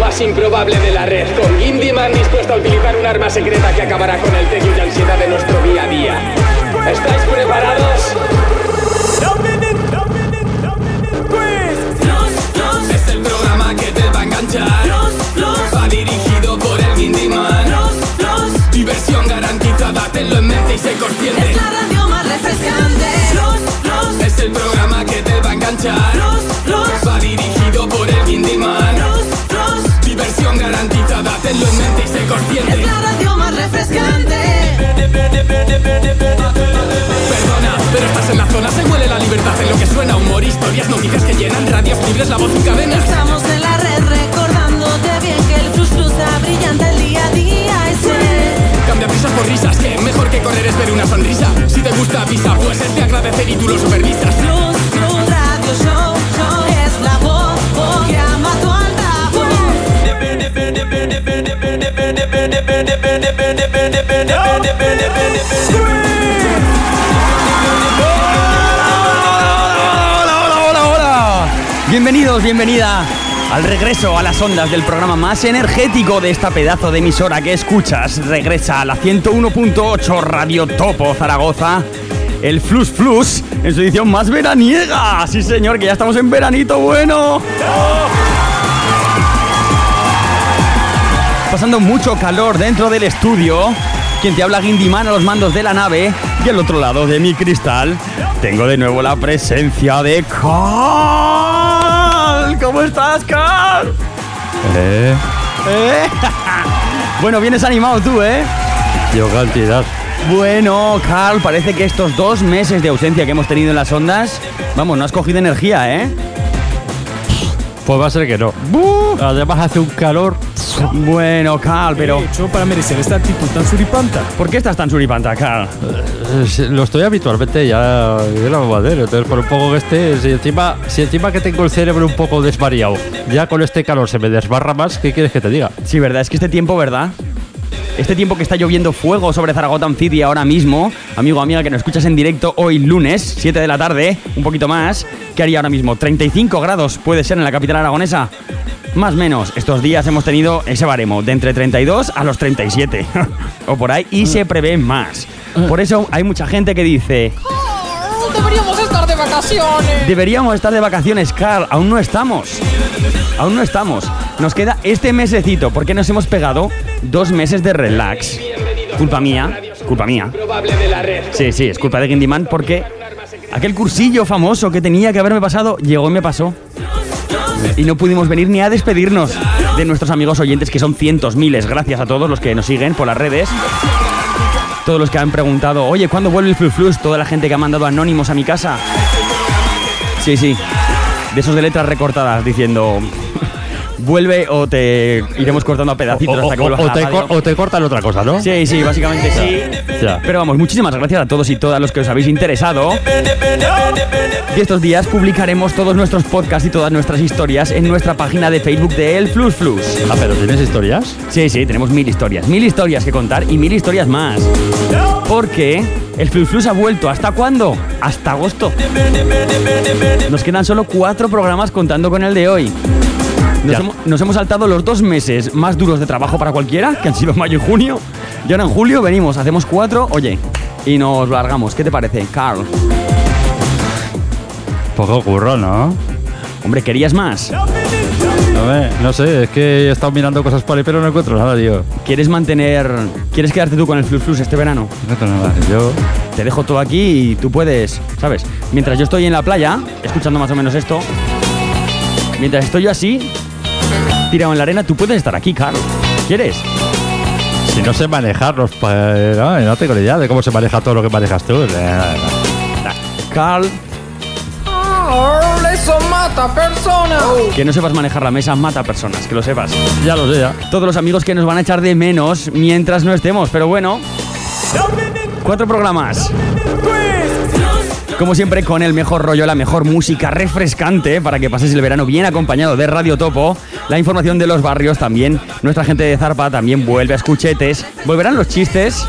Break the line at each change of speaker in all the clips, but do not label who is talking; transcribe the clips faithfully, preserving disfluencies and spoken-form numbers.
más improbable de la red, con Gindyman dispuesto a utilizar un arma secreta que acabará con el tedio y ansiedad de nuestro día a día. ¿Estáis preparados?
Es el programa que te va a enganchar. Va dirigido por el Gindyman. Diversión garantizada, tenlo en mente y sé consciente.
Es la radio más refrescante.
Es el programa que te va a enganchar. Va dirigido por el Gindyman. Diversión garantizada, tenlo en mente y sé consciente.
Es la radio más refrescante.
Perdona, pero estás en la zona, se huele la libertad en lo que suena. Humor, historias, noticias que llenan, radios libres, la voz en cadena.
Estamos en la red recordándote bien que el Flux Flux está brillante el día a día. Ese
cambia prisas por risas, que mejor que correr es ver una sonrisa. Si te gusta avisa, pues es de agradecer y tú lo supervisas.
Flux Flux Radio Show, show es la voz, voz que ama tu altavoz.
Bienvenidos, bienvenida al regreso a las ondas del programa más energético de esta pedazo de emisora que escuchas. Regresa a la ciento uno punto ocho Radio Topo Zaragoza, el Flux Flux en su edición más veraniega. Sí señor, que ya estamos en veranito bueno. Pasando mucho calor dentro del estudio. Quien te habla, Gindyman, a los mandos de la nave. Y al otro lado de mi cristal tengo de nuevo la presencia de Carl. ¿Cómo estás, Carl?
Eh,
¿Eh? Bueno, vienes animado tú, ¿eh?
yo cantidad.
Bueno, Carl, parece que estos dos meses de ausencia que hemos tenido en las ondas, vamos, no has cogido energía, ¿eh?
Pues va a ser que no.
¡Buh!
Además hace un calor.
Bueno, Carl, pero
¿Qué he hecho para merecer esta actitud tan suripanta?
¿por qué estás tan suripanta, Carl?
Eh, Lo estoy habitualmente ya en la madera. Entonces, por un poco que esté, si encima, si encima que tengo el cerebro un poco desvariado, ya con este calor se me desbarra más, ¿qué quieres que te diga?
Sí, verdad, es que este tiempo, ¿verdad? Este tiempo que está lloviendo fuego sobre Zaragoza City ahora mismo, amigo, amiga, que nos escuchas en directo hoy lunes, siete de la tarde, un poquito más, ¿qué haría ahora mismo? ¿treinta y cinco grados puede ser en la capital aragonesa? Más o menos, estos días hemos tenido ese baremo, de entre treinta y dos a los treinta y siete, o por ahí, y se prevé más. Por eso hay mucha gente que dice...
Deberíamos estar de vacaciones.
Deberíamos estar de vacaciones, Carl. Aún no estamos. Aún no estamos. Nos queda este mesecito, porque nos hemos pegado dos meses de relax. Culpa mía, culpa mía. Sí, sí, es culpa de Gindyman, porque aquel cursillo famoso que tenía que haberme pasado, llegó y me pasó. Y no pudimos venir ni a despedirnos de nuestros amigos oyentes, que son cientos, miles. Gracias a todos los que nos siguen por las redes. Todos los que han preguntado, oye, ¿cuándo vuelve el Flux Flux? Toda la gente que ha mandado anónimos a mi casa. Sí, sí. De esos de letras recortadas diciendo... vuelve o te iremos cortando a pedacitos
O,
hasta que
o-
vuelvas
o
a la
te,
radio.
cor- o te cortan otra cosa, ¿no?
Sí, sí, básicamente sí.
Ya.
Pero vamos, muchísimas gracias a todos y todas los que os habéis interesado. Y estos días publicaremos todos nuestros podcasts y todas nuestras historias en nuestra página de Facebook de El Flux Flux.
Ah, pero ¿tienes historias?
Sí, sí, tenemos mil historias, mil historias que contar y mil historias más. Porque el Flux Flux ha vuelto. ¿Hasta cuándo? Hasta agosto. Nos quedan solo cuatro programas contando con el de hoy. Nos,
Ya.
hemos, nos hemos saltado los dos meses más duros de trabajo para cualquiera, que han sido mayo y junio. Y ahora en julio venimos, hacemos cuatro, oye, y nos largamos. ¿Qué te parece, Carl?
Poco curro, ¿no?
Hombre, ¿querías más?
A ver, no sé, es que he estado mirando cosas por ahí, pero no encuentro nada, tío.
¿Quieres mantener... ¿Quieres quedarte tú con el Flux Flux este verano?
No encuentro nada. Yo...
Te dejo todo aquí y tú puedes, ¿sabes? Mientras yo estoy en la playa, escuchando más o menos esto, mientras estoy yo así, tirado en la arena, tú puedes estar aquí, Carl. ¿Quieres?
Si no sé manejarlos, pues, no, no tengo ni idea de cómo se maneja todo lo que manejas tú.
Carl,
Oh, eso mata personas.
que no sepas manejar la mesa mata personas, que lo sepas.
Ya lo sé, ya.
Todos los amigos que nos van a echar de menos mientras no estemos, pero bueno. Cuatro programas. Como siempre, con el mejor rollo, la mejor música refrescante para que pases el verano bien acompañado de Radio Topo. La información de los barrios también. Nuestra gente de Zarpa también vuelve a escuchetes. Volverán los chistes.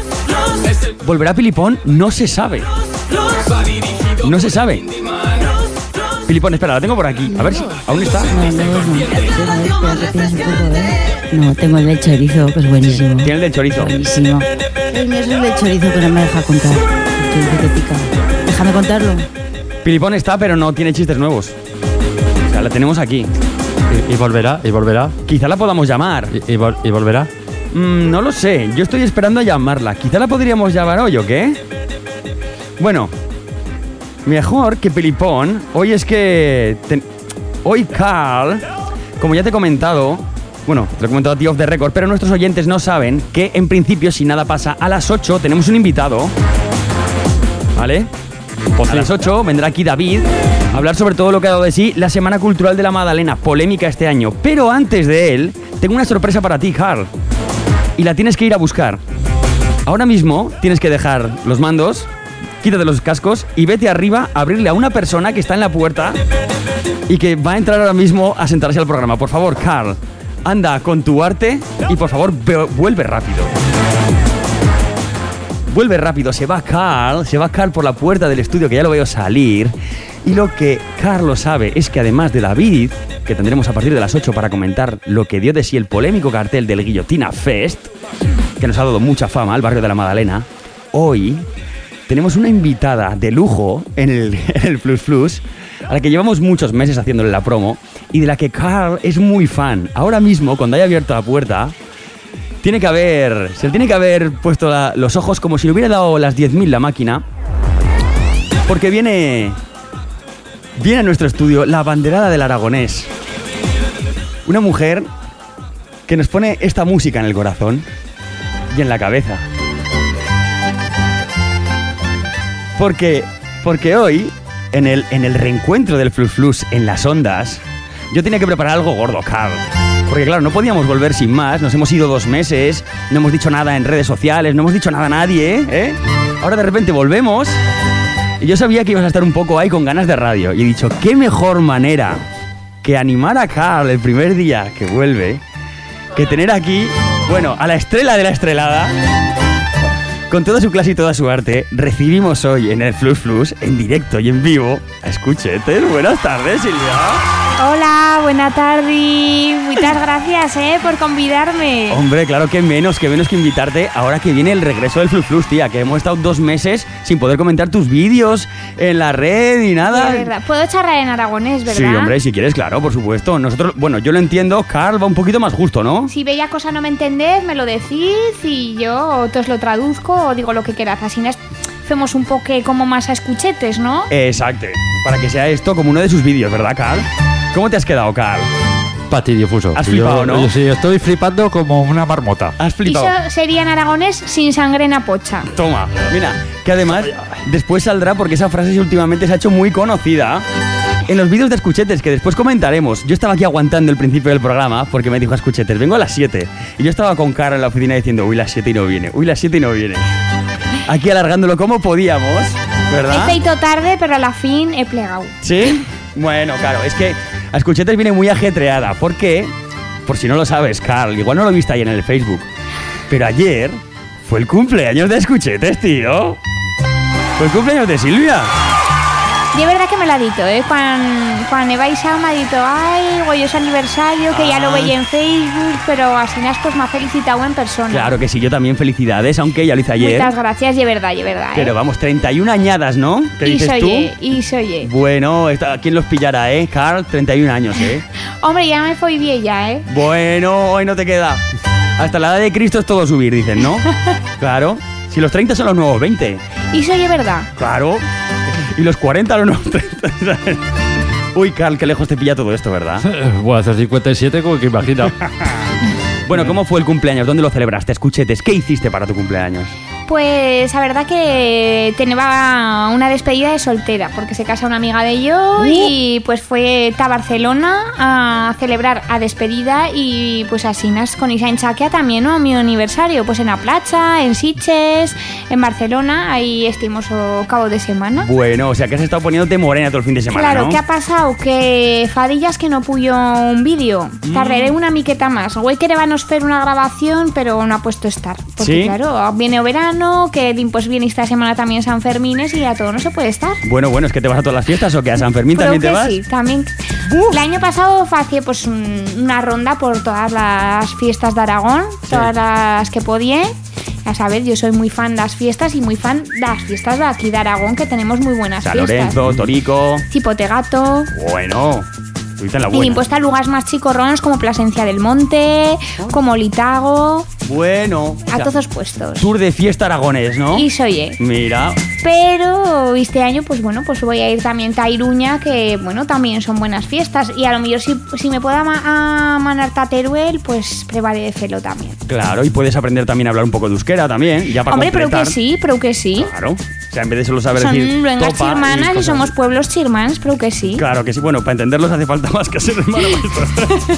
¿Volverá Pilipón? No se sabe. No se sabe. Filipón, espera, la tengo por aquí. A ver si aún está.
No, no, no. Espera, espera, que piense un poco, ¿eh? No, tengo el del chorizo, que es buenísimo.
Tiene el del chorizo.
Buenísimo. El mío es el del chorizo que no me deja contar. El chorizo que pica. Déjame contarlo.
Filipón está, pero no tiene chistes nuevos. O sea, la tenemos aquí.
¿Y, y volverá? ¿Y volverá?
Quizá la podamos llamar.
¿Y, y, vol- y volverá?
Mm, no lo sé, yo estoy esperando a llamarla. Quizá la podríamos llamar hoy, ¿o qué? Bueno, mejor que Filipón. Hoy es que... ten- Hoy Carl, como ya te he comentado... Bueno, te lo he comentado a ti off the record, pero nuestros oyentes no saben que en principio, si nada pasa, a las ocho tenemos un invitado. ¿Vale? A las ocho vendrá aquí David a hablar sobre todo lo que ha dado de sí la Semana Cultural de la Madalena, polémica este año. Pero antes de él, tengo una sorpresa para ti, Carl. Y la tienes que ir a buscar. Ahora mismo tienes que dejar los mandos, quítate los cascos y vete arriba a abrirle a una persona que está en la puerta y que va a entrar ahora mismo a sentarse al programa. Por favor, Carl, anda con tu arte y por favor ve- vuelve rápido. Vuelve rápido, se va Carl, se va Carl por la puerta del estudio, que ya lo veo salir. Y lo que Carlos sabe es que además de David, que tendremos a partir de las ocho para comentar lo que dio de sí el polémico cartel del Guillotina Fest, que nos ha dado mucha fama al barrio de la Madalena, hoy tenemos una invitada de lujo en el, en el Flux Flux, a la que llevamos muchos meses haciéndole la promo y de la que Carl es muy fan. Ahora mismo, cuando haya abierto la puerta, tiene que haber, se le tiene que haber puesto la- los ojos como si le hubiera dado las diez mil la máquina, porque viene... Viene a nuestro estudio la abanderada del aragonés. Una mujer que nos pone esta música en el corazón y en la cabeza. Porque, porque hoy, en el, en el reencuentro del Flux Flux en las ondas, yo tenía que preparar algo gordo, Carl. Porque claro, no podíamos volver sin más. Nos hemos ido dos meses, no hemos dicho nada en redes sociales, no hemos dicho nada a nadie, ¿eh? Ahora de repente volvemos. Y yo sabía que ibas a estar un poco ahí con ganas de radio. Y he dicho, qué mejor manera que animar a Carl el primer día que vuelve, que tener aquí, bueno, a la estrella de la estrelada, con toda su clase y toda su arte. Recibimos hoy en el Flux Flux, en directo y en vivo, a Escuchetes. Buenas tardes, Silvia.
Hola, buena tarde. Muchas gracias, eh, por convidarme.
Hombre, claro que menos, que menos que invitarte ahora que viene el regreso del Flux Flux, tía, que hemos estado dos meses sin poder comentar tus vídeos en la red y nada.
De verdad. Puedo charlar en aragonés, ¿verdad?
Sí, hombre, si quieres, claro, por supuesto. Nosotros, bueno, yo lo entiendo, Carl va un poquito más justo, ¿no?
Si bella cosa no me entendés, me lo decís y yo os lo traduzco o digo lo que queráis. Así nos hacemos un poco como más a escuchetes, ¿no?
Exacto, para que sea esto como uno de sus vídeos, ¿verdad, Carl? ¿Cómo te has quedado, Carl?
Patidifuso.
Has flipado,
yo,
¿no?
Yo sí, estoy flipando como una marmota.
Has flipado.
Eso sería en aragonés sin sangre en la pocha.
Toma, mira, que además después saldrá porque esa frase últimamente se ha hecho muy conocida en los vídeos de Escuchetes, que después comentaremos. Yo estaba aquí aguantando el principio del programa porque me dijo Escuchetes, vengo a las siete. Y yo estaba con Carl en la oficina diciendo, uy, las siete y no viene, uy, las siete y no viene. Aquí alargándolo como podíamos, ¿verdad?
He feito tarde, pero a la fin he plegado.
¿Sí? Bueno, claro, es que a Escuchetes viene muy ajetreada. ¿Por qué? Por si no lo sabes, Carl, igual no lo viste ahí en el Facebook, pero ayer fue el cumpleaños de Escuchetes, tío. Fue el cumpleaños de Silvia.
Y es verdad que me lo ha dicho, ¿eh? Cuando, cuando he baixado me ha dicho, ay, hoy es aniversario, que ya lo veía en Facebook, pero así pues me ha felicitado en persona.
Claro que sí, yo también felicidades, aunque ya lo hice ayer.
Muchas gracias, y es verdad, y es verdad, ¿eh?
Pero vamos, treinta y una añadas, ¿no? ¿Qué
y
dices
soy,
tú?
eh, y soy, eh.
Bueno, esta- ¿quién los pillará, eh? Carl, treinta y un años, ¿eh?
Hombre, ya me fui vieja, ¿eh?
Bueno, hoy no te queda. Hasta la edad de Cristo es todo subir, dicen, ¿no? Claro. Si los treinta son los nuevos veinte.
Y soy, es verdad.
Claro. Y los cuarenta los nuevos treinta. ¿sabes? Uy, Carl, qué lejos te pilla todo esto, ¿verdad?
Voy a hacer cincuenta y siete como que imagina.
Bueno, ¿cómo fue el cumpleaños? ¿Dónde lo celebraste? Escuchetes, ¿qué hiciste para tu cumpleaños?
Pues la verdad que tenía una despedida de soltera, porque se casa una amiga de yo y pues fue a Barcelona a celebrar a despedida y pues así nas con Isa Enchaquea también, ¿no? Mi aniversario, pues en la playa, en Sitges, en Barcelona, ahí estuvimos o cabo de semana.
Bueno, o sea que has estado poniéndote morena todo el fin de semana,
Claro,
¿no?
¿qué ha pasado? Que Fadillas que no puyo un vídeo.
Mm.
Tardaré una miqueta más. Güey que le van a hacer una grabación, pero no ha puesto estar. Porque
¿Sí?
claro, viene o verano, veintiuno, que pues viene esta semana también San Fermines y a todo no se puede estar.
Bueno, bueno, ¿es que te vas a todas las fiestas o que a San Fermín
Creo
también te
que
vas?
sí, también.
Uf.
El año pasado hacía pues un- una ronda por todas las fiestas de Aragón, todas las que podía. A saber, yo soy muy fan de las fiestas y muy fan de las fiestas de aquí de Aragón, que tenemos muy buenas
San
fiestas.
Lorenzo, Torico.
Chipote Gato.
Bueno, ahorita en la
Y
buena.
impuesta a lugares más chicorrones como Plasencia del Monte, como Litago,
Bueno. o
a
sea,
todos puestos.
Tour de fiesta aragonés, ¿no?
Y soy
Mira.
Pero este año, pues bueno, pues voy a ir también a Iruña, que bueno, también son buenas fiestas. Y a lo mejor si, si me puedo ama- amanar a Teruel, pues prevaré de celo también.
Claro, y puedes aprender también a hablar un poco de euskera también, ya para
Hombre, pero que
completar.
sí, pero que sí.
Claro. O sea, en vez de solo saber
Son
decir
luengas
topa
chirmanas y,
cosas
somos
así.
pueblos chirmans, pero que sí.
Claro que sí. Bueno, para entenderlos hace falta más que ser hermano maestro.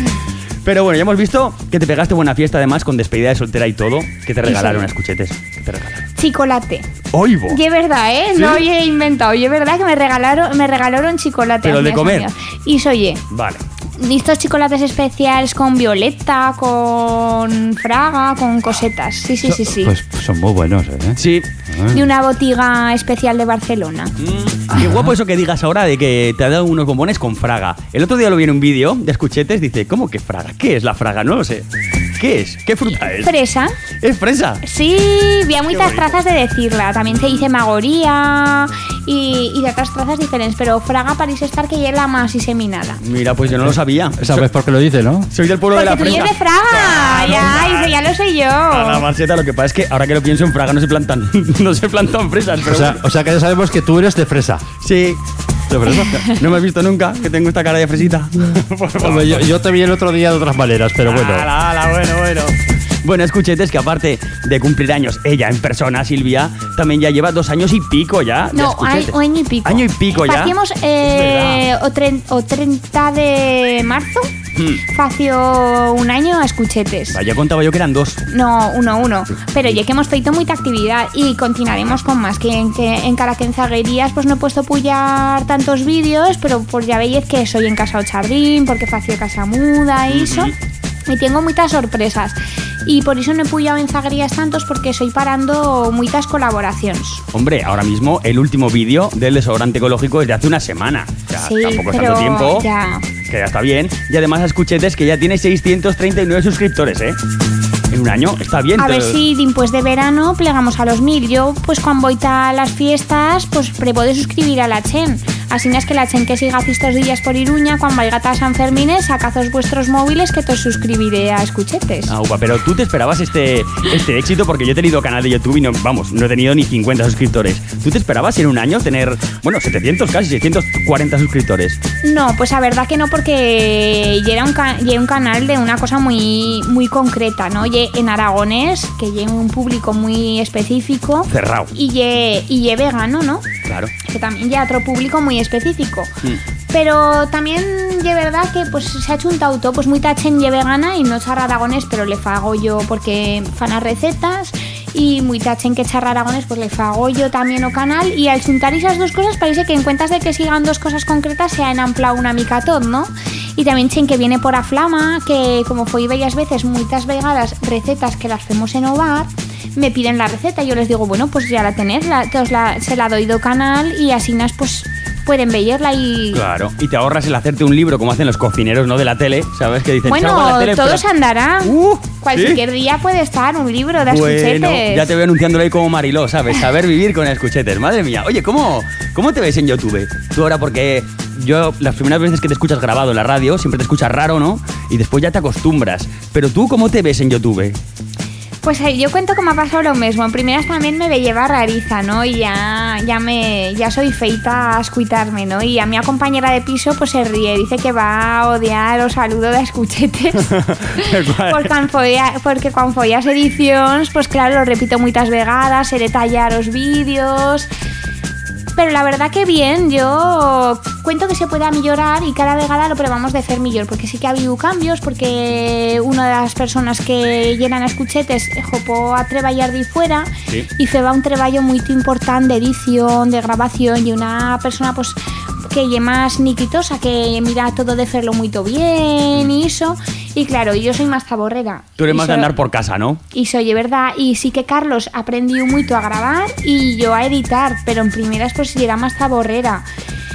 Pero bueno, ya hemos visto que te pegaste buena fiesta además con despedida de soltera y todo. Que te regalaron,
sí.
escuchetes. ¿Qué te regalaron?
Chocolate.
¡Oivo!
Y es verdad, ¿eh?
¿Sí?
No he inventado. Y es verdad que me regalaron, me regalaron chocolate.
Pero
a
de
mis
comer.
amigas. Y soy
Vale.
estos chocolates especiales con violeta, con fraga, con cosetas. Sí, sí, sí, sí.
Pues son muy buenos, ¿eh?
Sí.
De una botiga especial de Barcelona.
Mm, qué guapo eso que digas ahora de que te ha dado unos bombones con fraga. El otro día lo vi en un vídeo de escuchetes, dice, ¿cómo que fraga? ¿Qué es la fraga? No lo sé. ¿Qué es? ¿Qué fruta es?
Fresa.
¿Es fresa?
Sí, había muchas
bonito.
trazas de decirla. También se dice magoría y, y de otras trazas diferentes. Pero fraga parece estar que ya es la más diseminada.
Mira, pues yo no lo sabía.
¿Sabes por qué lo dice, no?
Soy del pueblo de la
Porque tú
fresa.
eres de Fraga.
Claro,
ya,
claro.
eso ya lo sé yo.
A la marcheta, lo que pasa es que ahora que lo pienso en Fraga no se plantan, no se plantan fresas, pero
O sea,
bueno.
o sea que ya sabemos que tú eres de fresa.
Sí.
¿De fresa?
No me has visto nunca que tengo esta cara de fresita. Por favor.
Hombre, yo, yo te vi el otro día de otras maneras, pero bueno.
Ala, ala, bueno, bueno. Bueno, escuchetes que aparte de cumplir años ella en persona, Silvia, también ya lleva dos años y pico ya. de
No,
escuchetes.
hay- año y pico.
Año y pico ya.
Hacíamos eh, o, tren- o treinta de marzo,
Hmm.
fació un año a escuchetes.
Vaya, contaba yo que eran dos.
No, uno, uno. Pero ya que hemos feito mucha actividad y continuaremos con más. Que en, que en cara que en zaguerías pues no he puesto pullar tantos vídeos, pero pues ya veis que soy en Casa o Jardín, porque fació Casa Muda y eso. Y tengo muchas sorpresas. Y por eso no he puyado en zaguerías tantos, porque soy parando muchas colaboraciones.
Hombre, ahora mismo el último vídeo del desodorante ecológico es de hace una semana. O sea,
Sí,
tampoco es
pero
tanto tiempo.
ya.
Que ya está bien. Y además escuchetes que ya tiene seiscientos treinta y nueve suscriptores, ¿eh? En un año, está bien.
A
te-
ver si después de verano plegamos a los mil. Yo, pues cuando voy a las fiestas, pues prebo de suscribir a la Chen. Así no es que la Chen que siga estos días por Iruña, cuando vaya a San Fermines, sacazos vuestros móviles que te os suscribiré a escuchetes.
Ah, upa, pero tú te esperabas este, este éxito porque yo he tenido canal de YouTube y no, vamos, no he tenido ni cincuenta suscriptores. ¿Tú te esperabas en un año tener, bueno, setecientos casi, seiscientos cuarenta suscriptores?
No, pues la verdad que no, porque ya era un, ca- ya un canal de una cosa muy, muy concreta, ¿no? Ya en aragonés, que lleva un público muy específico.
Cerrado.
Y ye, y ye vegano, ¿no?
Claro.
Que también ya otro público muy específico.
Mm.
Pero también ye verdad que pues se ha hecho un tauto, pues muy tachen ye vegana y no charra aragonés, pero le fago yo porque fan las recetas. Y muy tachen que charra aragonés, pues le fago yo también o canal. Y al juntar esas dos cosas parece que en cuentas de que sigan dos cosas concretas se han ampliado una mica tot, ¿no? Y también chen que viene por a flama, que como foi bellas veces muchas vegadas recetas que las hacemos en hogar, me piden la receta y yo les digo, bueno, pues ya la tenés, la, os la, se la doy do canal y así nas pues pueden verla y...
Claro. Y te ahorras el hacerte un libro como hacen los cocineros, ¿no? De la tele, ¿sabes? Que dicen,
Bueno,
"Salgo en la tele,
todo
pero-".
se andará.
Uh,
Cualquier
¿sí?
día puede estar un libro de
Bueno,
escuchetes.
ya te veo anunciándolo ahí como Mariló, ¿sabes? Saber vivir con escuchetes, madre mía. Oye, ¿cómo, ¿cómo te ves en YouTube? Tú ahora, porque yo las primeras veces que te escuchas grabado en la radio, siempre te escuchas raro, ¿no? Y después ya te acostumbras. Pero tú, ¿cómo te ves en YouTube?
Pues eh, yo cuento que me ha pasado lo mismo. En primeras también me lleva rariza, ¿no? Y ya, ya me ya soy feita a escuitarme, ¿no? Y a mi compañera de piso pues se ríe, dice que va a odiar o saludo de escuchetes. Porque cuando foi a- porque cuando foi as edicións, pues claro, lo repito muchas vegadas, se detallar los vídeos. Pero la verdad que bien, yo cuento que se puede mejorar y cada vegada lo probamos de hacer mejor, porque sí que ha habido cambios, porque una de las personas que llenan escuchetes jopó a treballar de fuera
Sí.
y feba un trabajo muy importante de edición, de grabación, y una persona pues que lle más niquitosa, que mira todo de hacerlo muy bien y eso, Y claro, yo soy más zaborrera.
Tú eres
Y
más de
so-
andar por casa, ¿no?
Y soy de verdad, y sí que Carlos aprendió mucho a grabar y yo a editar, pero en primeras pues sí era más zaborrera.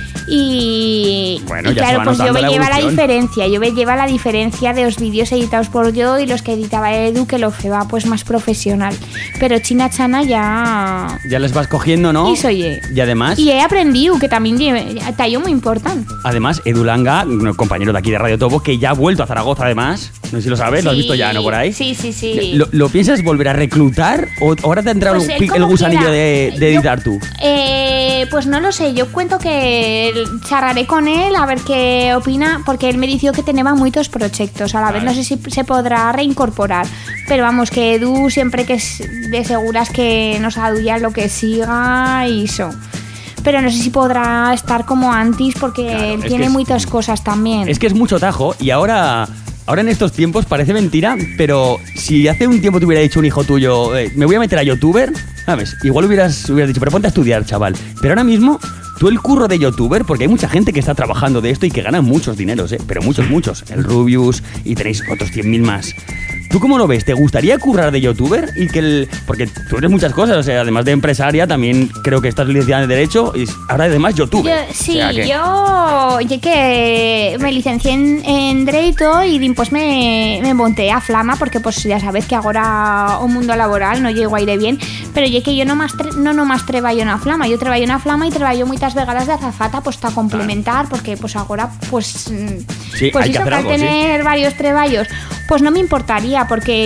Y,
Bueno,
y
ya se
claro,
va
pues yo
notando
me
la
lleva la
evolución.
diferencia, yo me lleva la diferencia de los vídeos editados por yo y los que editaba Edu, que lo feba pues más profesional. Pero China Chana ya...
Ya les vas cogiendo, ¿no?
Y soy eh.
Y además,
Y he aprendido que también tallo muy importante.
además Edu Langa, un compañero de aquí de Radio Topo, que ya ha vuelto a Zaragoza además. No sé si lo sabes, lo has
Sí,
visto ya, ¿no? Por ahí.
Sí, sí, sí.
¿Lo, lo piensas volver a reclutar o ahora te ha entrado
Pues
el,
él
pi- el
como
gusanillo
quiera.
de, de
Yo-
editar tú?
Eh, pues no lo sé, yo cuento que charlaré con él a ver qué opina, porque él me dijo que tenía muchos proyectos a la vez, no sé si se podrá reincorporar, pero vamos, que Edu siempre que es de seguras que nos aduya lo que siga y eso. Pero no sé si podrá estar como antes porque
Claro,
él
es que
tiene
es-
muchas cosas también.
Es que es mucho tajo y ahora, ahora en estos tiempos parece mentira, pero si hace un tiempo te hubiera dicho un hijo tuyo, eh, me voy a meter a youtuber, ¿sabes? Igual hubieras, hubieras dicho, pero ponte a estudiar, chaval. Pero ahora mismo, tú el curro de youtuber, porque hay mucha gente que está trabajando de esto y que gana muchos dineros, ¿eh? Pero muchos, muchos. El Rubius y tenéis otros cien mil más. ¿Tú cómo lo ves? ¿Te gustaría currar de youtuber? Y que el, porque tú eres muchas cosas, o sea, además de empresaria, también creo que estás licenciada en Derecho y ahora además youtuber.
Yo- sí,
O sea que-
yo, yo que me licencié en, en Derecho y después me, me monté a Flama porque pues ya sabes que ahora un mundo laboral no llego a ir bien, pero yo que yo no más tre- no nomás treballo en a Flama, yo treballo en a Flama y treballo muchas vegadas de azafata pues para complementar porque pues ahora pues mm,
Sí,
pues
hay que
eso,
hacer
al
algo, sí.
tener varios treballos pues no me importaría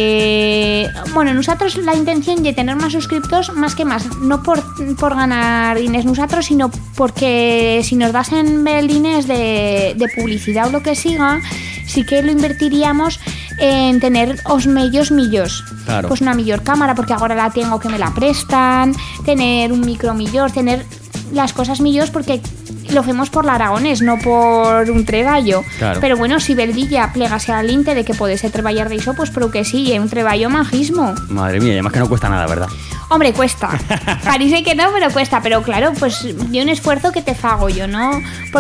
porque bueno, nosotros la intención de tener más suscriptores más que más, no por, por ganar diners nosotros, sino porque si nos dasen ver diners de, de publicidad o lo que siga, sí que lo invertiríamos en tener os medios millos.
Claro.
Pues una mejor cámara, porque ahora la tengo que me la prestan, tener un micro millor, tener las cosas millos porque lo hacemos por la Aragones, no por un treballo.
Claro.
Pero bueno, si Beldilla plegase al linte de que podese treballar de eso, pues pero que sí, es un treballo majismo.
Madre mía, y además que no cuesta nada, ¿verdad?
Hombre, cuesta. Parece que no, pero cuesta. Pero claro, pues yo un esfuerzo que te fago yo, ¿no?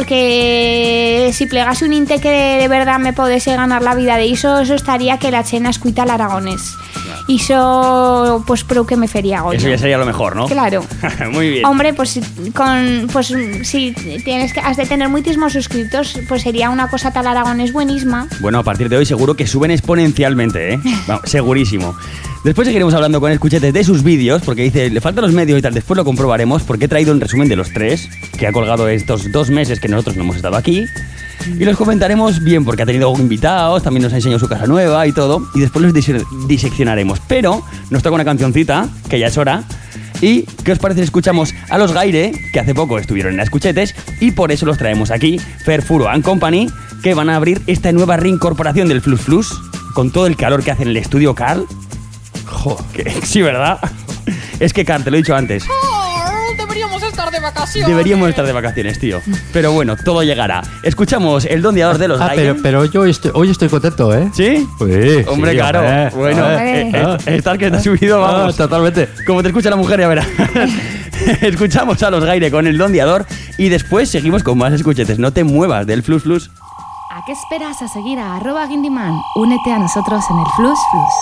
Porque si plegase un inte que de verdad me podese ganar la vida de eso, eso estaría que la chena escuita al aragonés. Y eso, pues pero que me fería hago
Eso
yo.
ya sería lo mejor, ¿no?
Claro.
Muy bien.
Hombre, pues si- con pues si tienes que has de tener muchísimos suscriptos, pues sería una cosa tal aragonés buenísima.
Bueno, a partir de hoy seguro que suben exponencialmente, ¿eh? Vamos, segurísimo. Después seguiremos hablando con Escuchetes de sus vídeos, porque dice, le faltan los medios y tal, después lo comprobaremos, porque he traído un resumen de los tres, que ha colgado estos dos meses que nosotros no hemos estado aquí, y los comentaremos bien, porque ha tenido invitados, también nos ha enseñado su casa nueva y todo, y después los dise- diseccionaremos. Pero nos toca una cancioncita, que ya es hora, y ¿qué os parece si escuchamos a los Gaire, que hace poco estuvieron en la Escuchetes, y por eso los traemos aquí, Fer Furo and Company, que van a abrir esta nueva reincorporación del Flus Flus, con todo el calor que hace en el estudio Carl. Jo, que, sí, ¿verdad? Es que, Carl, te lo he dicho antes,
Oh, deberíamos estar de vacaciones.
deberíamos estar de vacaciones, tío. Pero bueno, todo llegará. Escuchamos el dondeador de los
Ah,
Gaire.
pero, pero yo estoy, hoy estoy contento, ¿eh?
¿Sí?
Sí,
Hombre,
sí,
claro.
hombre.
Bueno,
Hombre.
eh, eh, estar que te ha subido,
Ah,
vamos.
totalmente.
Como te escucha la mujer, ya verás. Escuchamos a los Gaire con el dondeador y después seguimos con más escuchetes. No te muevas del Flus Flus.
¿A qué esperas a seguir a arroba Guindiman? Únete a nosotros en el Flus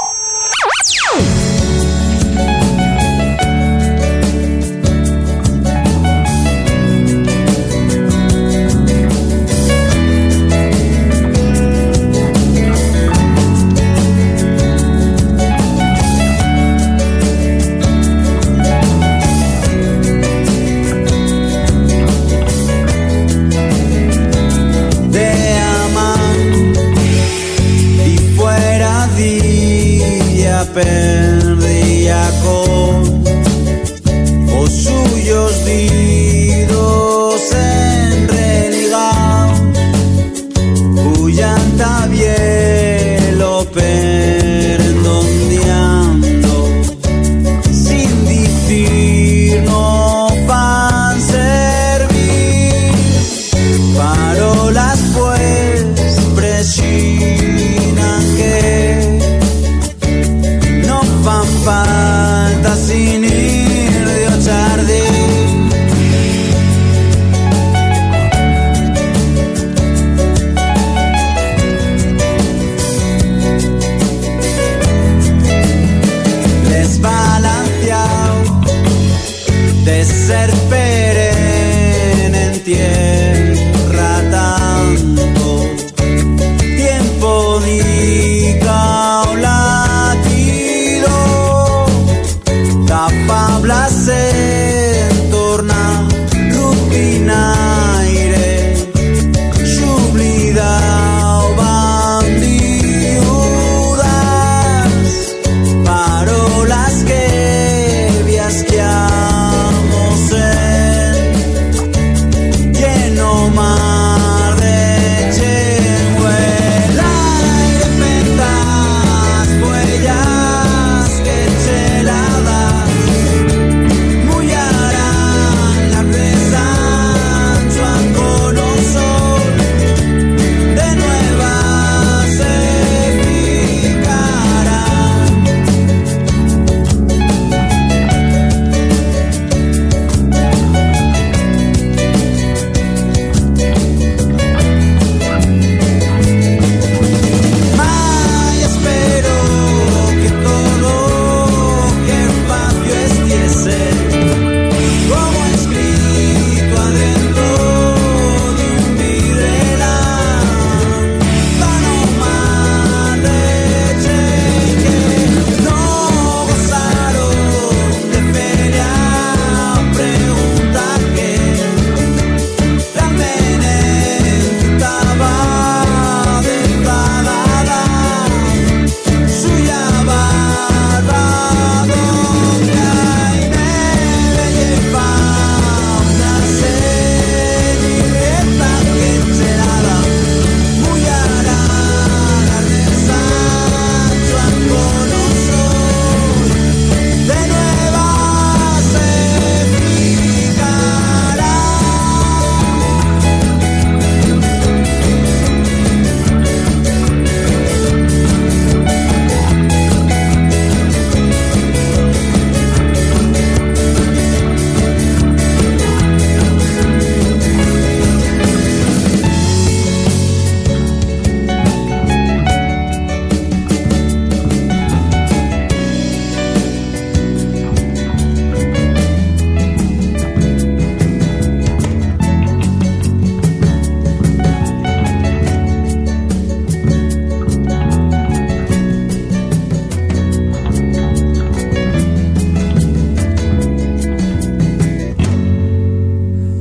Flus.
Te aman y fuera día perdía con os suyos didos en religados huyanta bielo perdondeando sin decir no van servir parolas pues presinan que no fan falta sin ir de jardín.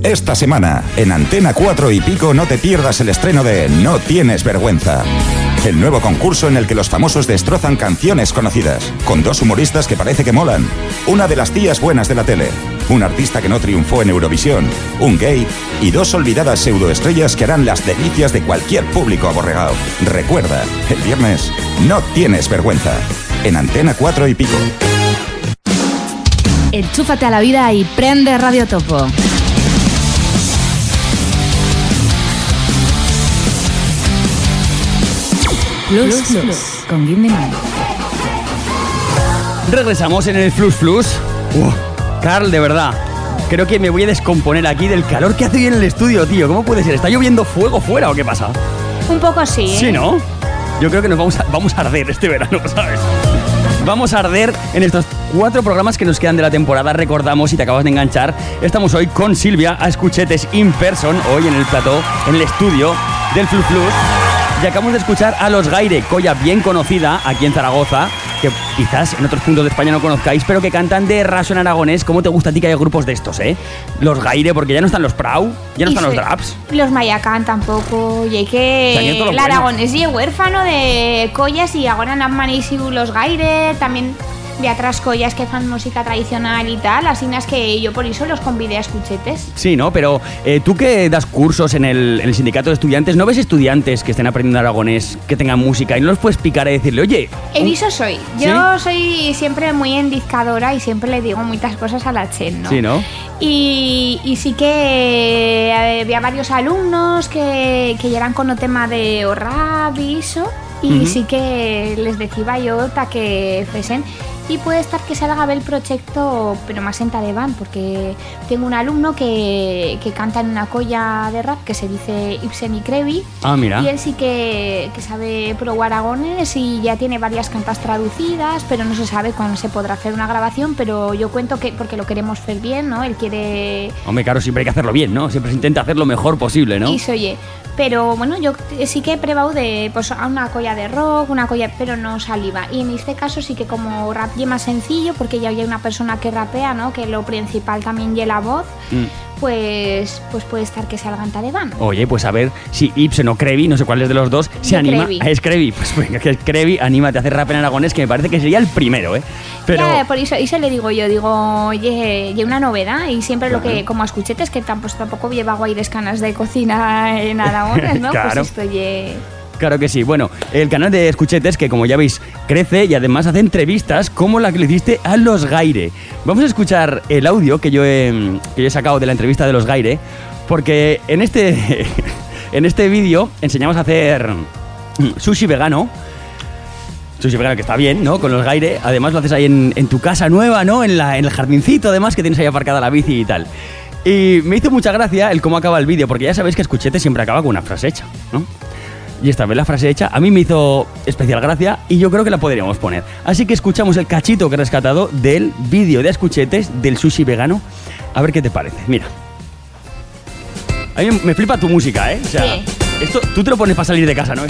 Esta semana, en Antena cuatro y Pico, no te pierdas el estreno de No Tienes Vergüenza. El nuevo concurso en el que los famosos destrozan canciones conocidas, con dos humoristas que parece que molan. Una de las tías buenas de la tele, un artista que no triunfó en Eurovisión, un gay y dos olvidadas pseudoestrellas que harán las delicias de cualquier público aborregado. Recuerda, el viernes, No Tienes Vergüenza. En Antena cuatro y Pico.
Enchúfate a la vida y prende Radio Topo. Flux Flux con Guindy Man.
Regresamos en el Flux Flux. Uh, Carl, de verdad, creo que me voy a descomponer aquí del calor que hace hoy en el estudio, tío. ¿Cómo puede ser? ¿Está lloviendo fuego fuera o qué pasa?
Un poco sí, ¿eh?
Sí, ¿no? Yo creo que nos vamos a, vamos a arder este verano, ¿sabes? Vamos a arder en estos cuatro programas que nos quedan de la temporada. Recordamos, si te acabas de enganchar, estamos hoy con Silvia a Escuchetes in person, hoy en el plató, en el estudio del Flux Flux. Y acabamos de escuchar a Los Gaire, colla bien conocida aquí en Zaragoza, que quizás en otros puntos de España no conozcáis, pero que cantan de raso en aragonés. ¿Cómo te gusta a ti que haya grupos de estos, eh? Los Gaire, porque ya no están los Prau, ya no
Y
están los
se-
Draps.
Los Mayacán tampoco, y hay
Se han ido
que...
todos
El
los
aragonés y huérfano de collas y ahora han manisido los Gaire, también de atrás collas que fan música tradicional y tal, así es que yo por eso los convidé a Escuchetes.
Sí, ¿no? Pero eh, tú que das cursos en el, en el sindicato de estudiantes, ¿no ves estudiantes que estén aprendiendo aragonés, que tengan música y no los puedes picar y decirle, oye...
En
un-
eso soy. Yo soy siempre muy endizcadora y siempre le digo muchas cosas a la Chen, ¿no?
Sí, ¿no?
Y, y sí que eh, había varios alumnos que, que llegan con el tema de o rap y eso, y
Ujú.
sí que les decía yo para que fuesen. Y puede estar que salga el proyecto, pero más en Tadeván, porque tengo un alumno que, que canta en una colla de rap que se dice Ibsen y Crevi.
Ah, mira.
Y él sí que, que sabe pro aragones y ya tiene varias cantas traducidas, pero no se sabe cuándo se podrá hacer una grabación, pero yo cuento que porque lo queremos hacer bien, ¿no? Él quiere...
Hombre, claro, siempre hay que hacerlo bien, ¿no? Siempre se intenta hacer lo mejor posible, ¿no?
Y se oye. Pero bueno, yo sí que he probado de pues, a una colla de rock, una colla, pero no saliva. Y en este caso sí que como rap ya más sencillo, porque ya hay una persona que rapea, ¿no? Que lo principal también ya la voz,
Mm.
pues, pues puede estar que salga en Tadeván.
Oye, pues a ver si Ibsen o Crevi, no sé cuál es de los dos, se
Yo
anima.
Crevi.
Ah, es Crevi. Pues venga, que es Crevi, anímate a hacer rap en aragonés, que me parece que sería el primero, ¿eh? Pero...
Ya, por eso, eso le digo yo, digo, oye, y una novedad, y siempre lo que,
Claro.
como escuchetes, que tampoco, tampoco lleva guaires canas de cocina en Aragones, ¿no?
Claro.
Pues esto ye-
Claro que sí. Bueno, el canal de Escuchetes, que como ya veis, crece y además hace entrevistas como la que le hiciste a Los Gaire. Vamos a escuchar el audio que yo he, que yo he sacado de la entrevista de Los Gaire, porque en este, en este vídeo enseñamos a hacer sushi vegano. Sushi vegano que está bien, ¿no? Con Los Gaire. Además lo haces ahí en, en tu casa nueva, ¿no? En, la, en el jardincito, además, que tienes ahí aparcada la bici y tal. Y me hizo mucha gracia el cómo acaba el vídeo, porque ya sabéis que Escuchetes siempre acaba con una frase hecha, ¿no? Y esta vez la frase hecha a mí me hizo especial gracia y yo creo que la podríamos poner. Así que escuchamos el cachito que he rescatado del vídeo de Escuchetes del sushi vegano. A ver qué te parece. Mira. A mí me flipa tu música, ¿eh? O sea,
Sí.
esto tú te lo pones para salir de casa, ¿no?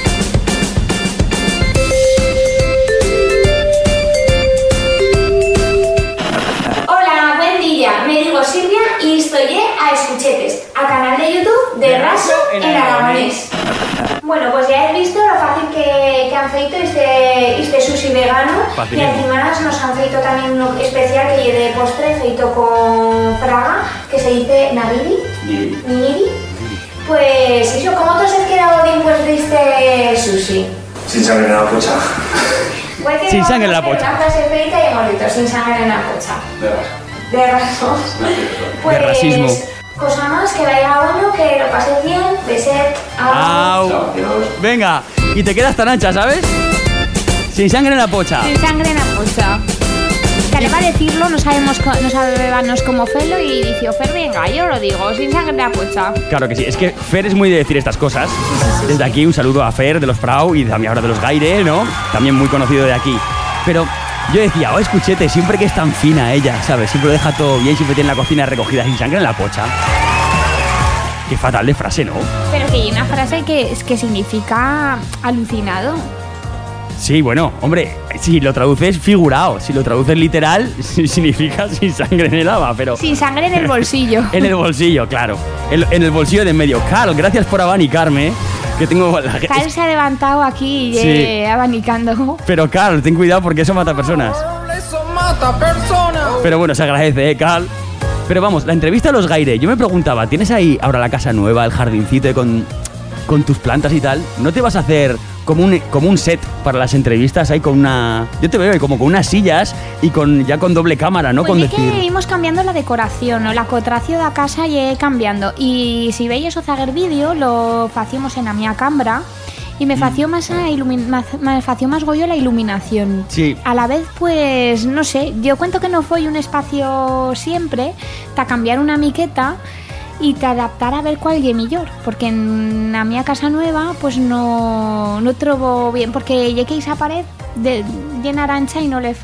Hola, buen día. Me digo Silvia y estoy a Escuchetes, a canal de YouTube de Raso en Aragonés. Bueno, pues ya he visto lo fácil que, que han feito este, este sushi vegano.
Facilísimo.
Y encima nos han feito también uno especial que lleve de postre feito con fraga, que se dice nagiri. Nigiri. Pues eso, ¿cómo te has quedado después de este sushi?
Sin sangre en la pocha.
Igual que
Sin
vamos
sangre en
a
la
hacer
pocha.
Una frase feita y hemos dicho, sin sangre en la pocha.
De verdad.
De rasos. Pues,
De racismo.
Cosa más, que vaya bueno, que lo pases bien, de ser
¡Au! Venga, y te quedas tan ancha, ¿sabes? Sin sangre en la pocha.
sin sangre en la pocha. Que le va a decirlo, no sabemos, co- no sabemos cómo hacerlo y dice, Fer, venga, yo lo digo, sin sangre en la pocha.
Claro que sí, es que Fer es muy de decir estas cosas. Desde aquí un saludo a Fer de los Frau y también ahora de los Gaire, ¿no? También muy conocido de aquí. Pero yo decía, oh, Escuchete, siempre que es tan fina ella, ¿sabes? Siempre lo deja todo bien, siempre tiene la cocina recogida sin sangre en la pocha. Qué fatal de frase, ¿no?
Pero que hay una frase que, es que significa alucinado.
Sí, bueno, hombre, si lo traduces figurado, si lo traduces literal, significa sin sangre en el lava, pero...
Sin sangre en el bolsillo.
En el bolsillo, claro. En, en el bolsillo de en medio. Carl, gracias por abanicarme, que tengo... La...
Carl se ha levantado aquí
Sí.
eh, abanicando.
Pero Carl, ten cuidado porque eso mata personas.
Eso mata personas.
Pero bueno, se agradece, ¿eh, Carl? Pero vamos, la entrevista a los Gaire, yo me preguntaba, ¿tienes ahí ahora la casa nueva, el jardincito con, con tus plantas y tal? ¿No te vas a hacer como un, como un set para las entrevistas ahí con una... Yo te veo ahí como con unas sillas y con ya con doble cámara, ¿no?
Pues
con
ya
decir...
que íbamos cambiando la decoración, ¿no? La cotracio de la casa y cambiando. Y si veis o zaguer vídeo, lo facíamos en la mía cambra y me fació más, a ilumin- más, me fació más goyo la iluminación.
Sí.
A la vez, pues, no sé, yo cuento que no fue un espacio siempre, ta cambiar una miqueta y te adaptar a ver cuál es mejor, porque en la mía casa nueva pues no, no trobo bien, porque ya que esa pared de, de naranja y no le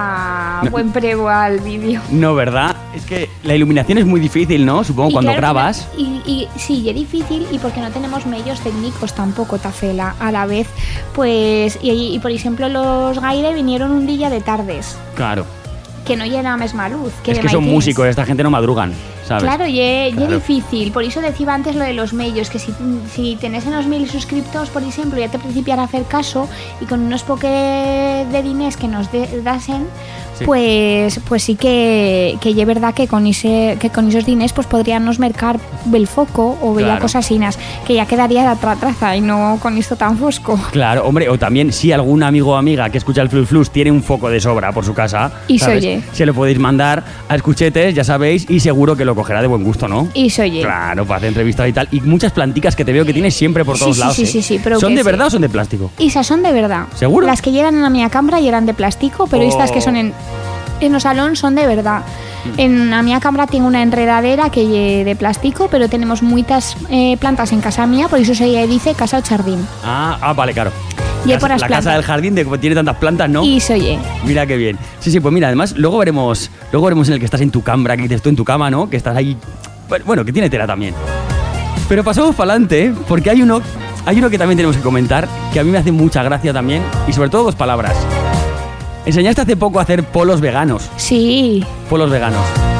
fa
No.
buen prego al vídeo.
No, ¿verdad? Es que la iluminación es muy difícil, ¿no? Supongo
Y
cuando
claro que
grabas.
no- y, y sí, y es difícil y porque no tenemos medios técnicos tampoco, Tafela. A la vez, pues, y, y por ejemplo los Gaire vinieron un día de tardes,
Claro.
que no llena misma luz. Que
Es
de
que son
maitines.
músicos, esta gente no madrugan, ¿sabes?
Claro, y es
Claro.
difícil. Por eso decía antes lo de los medios, que si, si tenés unos mil suscriptores, por ejemplo, ya te principiará a hacer caso y con unos poques de diners que nos de- dasen,
Sí.
pues pues sí que que es verdad que con ese que con esos diners pues podríamos mercar el foco o veía
Claro.
cosas asinas, que ya quedaría la tra- traza y no con esto tan fosco.
Claro, hombre, o también si algún amigo o amiga que escucha el Flux Flux tiene un foco de sobra por su casa,
Y se
¿sabes?
oye.
Se lo podéis mandar a Escuchetes, ya sabéis, y seguro que lo cogerá de buen gusto, ¿no?
Y se oye.
Claro, para hacer entrevistas y tal. Y muchas planticas que te veo que tienes siempre por
Sí,
todos
sí,
lados.
sí,
¿eh?
sí, sí, pero
¿Son
que
de
sí.
verdad o son de plástico?
Y esas son de verdad.
¿Seguro?
Las que llegan en la mía cámara y eran de plástico, pero
Oh.
estas que son en en los salón son de verdad.
Mm.
En la mía cámara tiene una enredadera que lle de plástico, pero tenemos muchas eh, plantas en casa mía, por eso se dice casa o jardín.
Ah, ah, vale, claro.
Y
Casa-
por las
la
plantas.
casa del jardín de como tiene tantas plantas, ¿no?
Y se oye.
Mira qué bien. Sí, sí, pues mira, además luego veremos, luego veremos en el que estás en tu cámara, que dices tú en tu cama, ¿no? Que estás ahí, bueno, que tiene tela también. Pero pasamos para adelante, porque hay uno, hay uno que también tenemos que comentar, que a mí me hace mucha gracia también, y sobre todo dos palabras. Enseñaste hace poco a hacer polos veganos,
Sí.
polos veganos.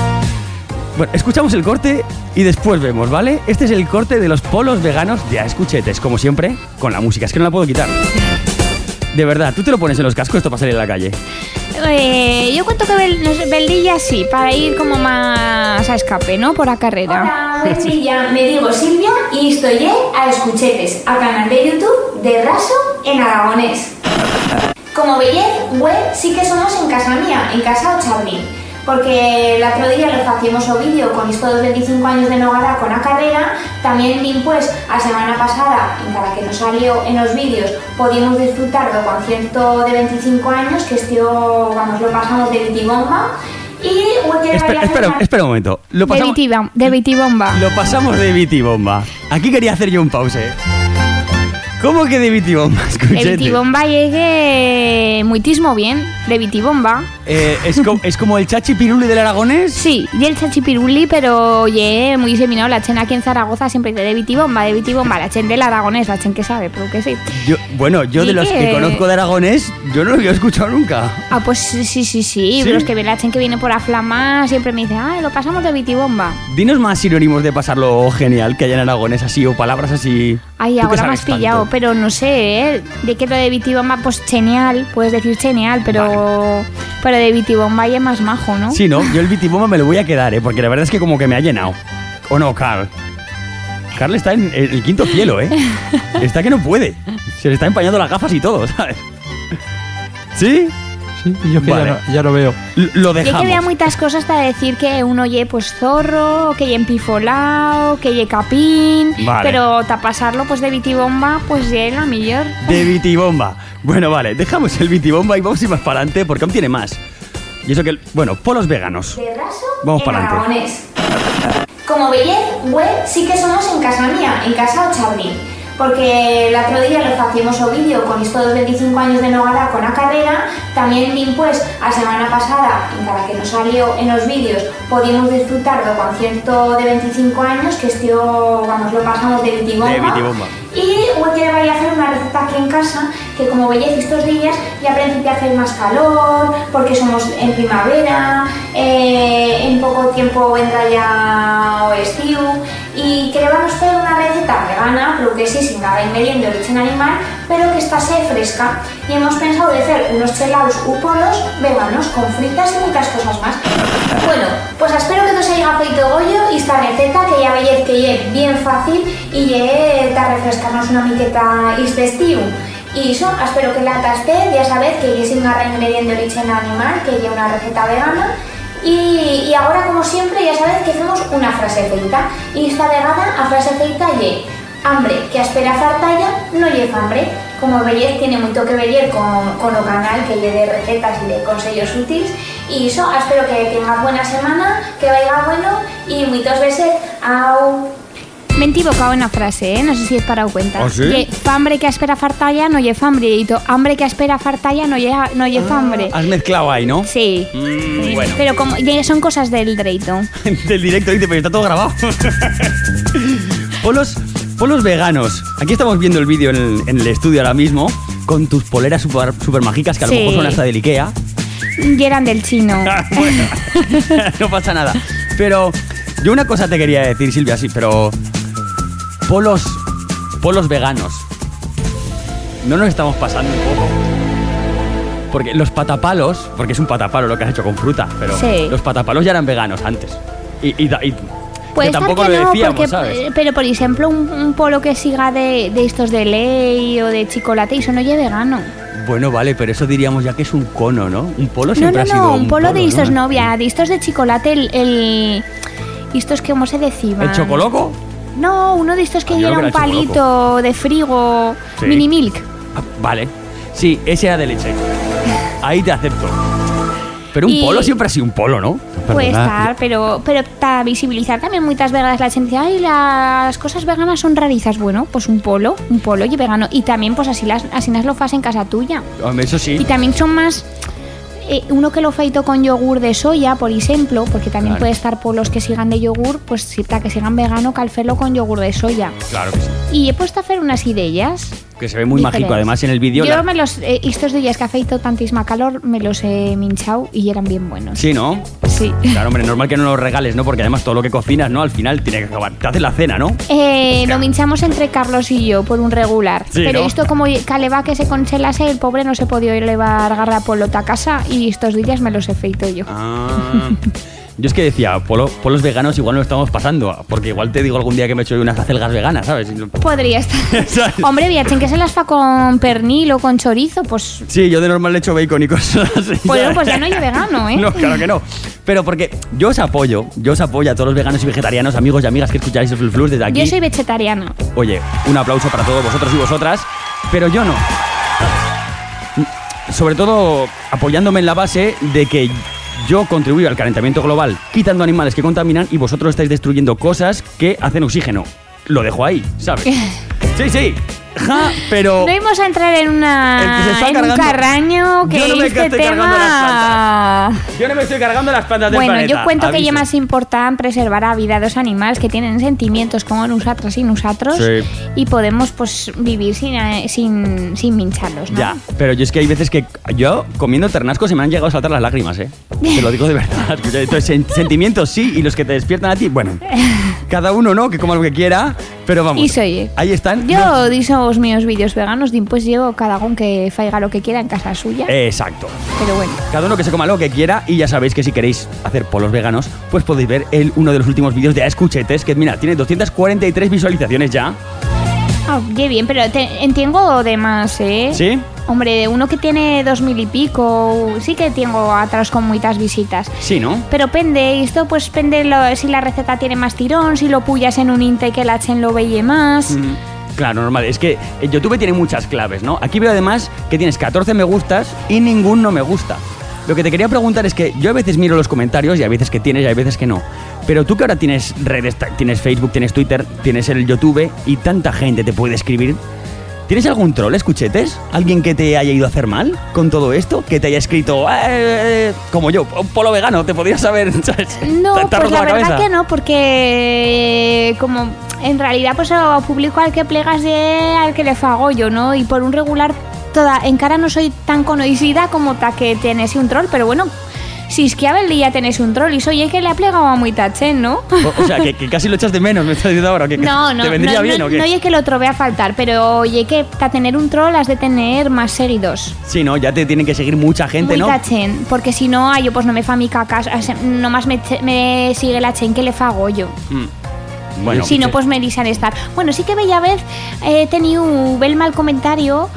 Bueno, escuchamos el corte y después vemos, ¿vale? Este es el corte de los polos veganos de A Escuchetes, como siempre, con la música, es que no la puedo quitar. De verdad, tú te lo pones en los cascos esto para salir a la calle.
Eh, yo cuento que bel, nos- Beldilla sí, para ir como más a escape, ¿no? Por la carrera.
Hola, Beldilla, me digo Silvia y estoy a Escuchetes, a canal de YouTube de Raso en aragonés. Como veis, web sí que somos en casa mía, en casa o jardín, porque el otro día lo hacíamos o vídeo con estos veinticinco años de Nogara con la carrera, también pues a semana pasada, en cada que nos salió en los vídeos, podíamos disfrutar del concierto de veinticinco años, que este, vamos, lo pasamos de vitibomba, y cualquier
Espera, espera, espera un momento. Lo
De
pasamos,
vitibom- de vitibomba.
lo pasamos de vitibomba. Aquí quería hacer yo un pause. ¿Cómo que de vitibomba?
De
Escuchete.
vitibomba llegue muitísimo bien, de vitibomba.
Eh, ¿es, co- ¿Es como el chachi piruli del aragonés?
Sí, y el chachipiruli, pero oye, muy diseminado. La chen aquí en Zaragoza siempre dice de vitibomba, de vitibomba. La chen del aragonés, la chen que sabe, pero que sí.
Yo, bueno, yo de
¿Y
los
qué?
que conozco de aragonés, yo no lo había escuchado nunca.
Ah, pues sí, sí, sí, sí.
¿Sí?
Los que ven la chen que viene por Aflama siempre me dicen, ah, lo pasamos de vitibomba.
Dinos más sinónimos de pasarlo genial que hay en aragonés así, o palabras así.
Ay,
Tú que
ahora me
sabes
has pillado,
tanto.
pero no sé, ¿eh? De que lo de vitibomba, pues genial, puedes decir genial, pero, pero de vitibomba ya es más majo, ¿no?
Sí, no, yo el vitibomba me lo voy a quedar, ¿eh? Porque la verdad es que como que me ha llenado. ¿O no, Carl? Carl está en el quinto cielo, ¿eh? Está que no puede. Se le está empañando las gafas y todo, ¿sabes? ¿Sí?
Sí, yo que
Vale.
ya, no, ya no veo.
L- Lo
Y hay
dejamos.
que ver muchas cosas para decir que uno ye pues zorro, que ye empifolao, que ye capín,
Vale.
pero para pasarlo pues de vitibomba pues ye la mejor.
De vitibomba. Bueno, vale, dejamos el vitibomba y vamos a ir más para adelante porque aún tiene más. Y eso que, bueno, polos veganos.
de Raso
Vamos
en
para adelante.
aragonés. Como veis, web sí que somos en casa mía, en casa o jardín, porque el otro día lo hacíamos o vídeo con estos veinticinco años de Nogara con la carrera, también pues a semana pasada, en cada que nos salió en los vídeos, podíamos disfrutar del concierto de veinticinco años, que este, vamos, lo pasamos de vitibomba.
De vitibomba.
Y igual quiere vaya a hacer una receta aquí en casa, que como veis estos días ya principia a hacer más calor, porque somos en primavera, eh, en poco tiempo vendrá ya o estiu, y queremos hacer una receta vegana, pero que sí, sin nada ingrediente de origen animal, pero que estase fresca. Y hemos pensado de hacer unos chelados u polos veganos con fritas y muchas cosas más. Bueno, pues espero que os haya feito goyo y esta receta, que ya veis que es bien fácil y es de refrescarnos una miqueta este estiu. Y eso, espero que la tasté, ya sabéis que es sin agarrar ingrediente de origen animal, que es una receta vegana. Y, y ahora, como siempre, ya sabéis que hacemos una frase feita. Y esta vegana, a frase feita ye: hambre que espera fartalla no lle hambre. Como veis, tiene mucho que ver con, con el canal, que lle de recetas y de consejos útiles. Y eso, espero que tengas buena semana, que vaya bueno y muchos besos. Au.
Me he equivocado en la frase, ¿eh? No sé si os parado cuenta.
¿Ah, sí?
Ye, hambre que espera fartalla no lle hambre. Y to, hambre que espera fartalla no lle no lle hambre.
Has mezclado ahí, ¿no?
Sí.
Mm,
Sí.
bueno.
Pero como ye, son cosas del Dreito.
Del directo, dice, pero está todo grabado. Polos, polos veganos. Aquí estamos viendo el vídeo en, el- en el estudio ahora mismo, con tus poleras super, super mágicas, que a lo
Sí.
mejor son hasta del Ikea.
Y eran del chino.
Bueno, no pasa nada. Pero yo una cosa te quería decir, Silvia, sí, pero polos, polos veganos. No nos estamos pasando un poco. Porque los patapalos, porque es un patapalo lo que has hecho con fruta, pero
Sí.
los patapalos ya eran veganos antes. Y, y, y
Puede
que
estar
tampoco
que
lo
no,
decíamos,
porque,
¿sabes?
eh, pero por ejemplo un, un polo que siga de, de estos de ley o de chocolate, eso no es vegano.
Bueno, vale, pero eso diríamos ya que es un cono, ¿no? Un polo
No,
siempre
no,
ha sido
no,
un
un polo de estos
¿no?
novia, de estos de chocolate, el... el estos que, ¿cómo se decía?
¿El chocoloco?
No, uno de estos que
Ah, yo
era
creo
un
que era el
palito de frigo,
Sí.
mini milk.
Ah, vale. Sí, ese era de leche. Ahí te acepto. Pero un
Y-
polo siempre ha sido un polo, ¿no?
Puede estar, pero, pero para visibilizar también muchas veganas la gente dice, ay, las cosas veganas son rarizas. Bueno, pues un polo, un polo y vegano. Y también pues así las así las lo fas en casa tuya.
Hombre, eso sí.
Y también son más... eh, uno que lo feito con yogur de soya, por ejemplo, porque también
Claro.
puede estar polos que sigan de yogur, pues si para que sigan vegano, calfelo con yogur de soya.
Claro que sí.
Y he puesto a hacer unas ideas.
Que se ve muy
diferentes.
mágico además en el vídeo.
Yo
la-
me los, eh, estos días que ha feito tantísima calor, me los he minchado y eran bien buenos.
Sí, ¿no?
Sí.
Claro, hombre, normal que no los regales, ¿no? Porque además todo lo que cocinas, ¿no? Al final tiene que acabar. Te haces la cena, ¿no?
Eh, lo minchamos entre Carlos y yo por un regular.
Sí,
Pero
¿no?
esto como caleva que se congelase, el pobre no se podía llevar garrapolota a casa y estos días me los he feito yo.
Ah. Yo es que decía, polo- polos veganos igual no lo estamos pasando. Porque igual te digo algún día que me he hecho unas acelgas veganas, ¿sabes?
Podría estar.
¿Sabes?
Hombre, viachen que se las fa con pernil o con chorizo, pues...
Sí, yo de normal le echo bacon y cosas así.
Bueno,
¿sabes?
pues ya no hay vegano, ¿eh?
No, claro que no. Pero porque yo os apoyo, yo os apoyo a todos los veganos y vegetarianos, amigos y amigas que escucháis el Flus desde aquí.
Yo soy vegetariana.
Oye, un aplauso para todos vosotros y vosotras, pero yo no. Sobre todo apoyándome en la base de que yo contribuyo al calentamiento global quitando animales que contaminan y vosotros estáis destruyendo cosas que hacen oxígeno. Lo dejo ahí, ¿sabes? Sí, sí. Ja, pero...
No íbamos a entrar en una
El que se está
en un
cargando-
carraño que
Yo no me
este
estoy cargando
tema...
Yo no me estoy cargando las plantas del
Bueno,
planeta.
yo cuento que
aviso.
es más importante preservar la vida de los animales que tienen sentimientos como nosotras y nosotros
Sí.
y podemos pues vivir sin, eh, sin, sin mincharlos, ¿no?
Ya, pero yo es que hay veces que yo comiendo ternasco se me han llegado a saltar las lágrimas, ¿eh? Te lo digo de verdad. Escucha, entonces, sen- sentimientos sí, y los que te despiertan a ti, bueno, cada uno, ¿no? Que coma lo que quiera, pero vamos.
Y soy.
Ahí están.
Yo dicho los míos vídeos veganos, din, pues llevo cada uno que faiga lo que quiera en casa suya.
Exacto.
Pero bueno.
Cada uno que se coma lo que quiera y ya sabéis que si queréis hacer polos veganos, pues podéis ver el, uno de los últimos vídeos de A Escuchetes, que mira, tiene doscientas cuarenta y tres visualizaciones ya.
Ah, qué bien, pero te, entiendo de más, ¿eh?
¿Sí?
Hombre, uno que tiene dos mil y pico, sí que tengo atrás con muchas visitas.
Sí, ¿no?
Pero pende, esto pues pende lo- si la receta tiene más tirón, si lo pullas en un inte que la chen lo veye más.
Mm, Claro, normal. Es que eh, YouTube tiene muchas claves, ¿no? Aquí veo además que tienes catorce me gustas y ningún no me gusta. Lo que te quería preguntar es que yo a veces miro los comentarios y hay veces que tienes y hay veces que no. Pero tú que ahora tienes redes, ta- tienes Facebook, tienes Twitter, tienes el YouTube y tanta gente te puede escribir. ¿Tienes algún troll, Escuchetes? ¿Alguien que te haya ido a hacer mal con todo esto? Que te haya escrito, eh, como yo, un polo vegano, te podrías saber, ¿sabes?
No,
Te- te ha
pues
roto
la verdad
cabeza.
que no, porque como en realidad pues o publico al que plegas de al que le fago yo, ¿no? Y por un regular toda en cara no soy tan conocida como ta que tenés un troll, pero bueno, si es que a ver ya tenés un troll y soy que le ha plegado a muy tachen, ¿no?
O, o sea, que, que casi lo echas de menos, me estás diciendo ahora. Que,
no, no,
¿te vendría
no,
bien
no,
o qué?
No oye que lo trove a faltar, pero oye que para tener un troll has de tener más seguidos.
Sí, no, ya te tienen que seguir mucha gente,
muy
¿no?
tachen, porque si no, ay, yo pues no me fa mi cacas, nomás me, me sigue la chen que le fago yo.
Mm. Bueno,
si no, pues me elisan estar. Bueno, sí que bella vez he eh, tenido un bel mal comentario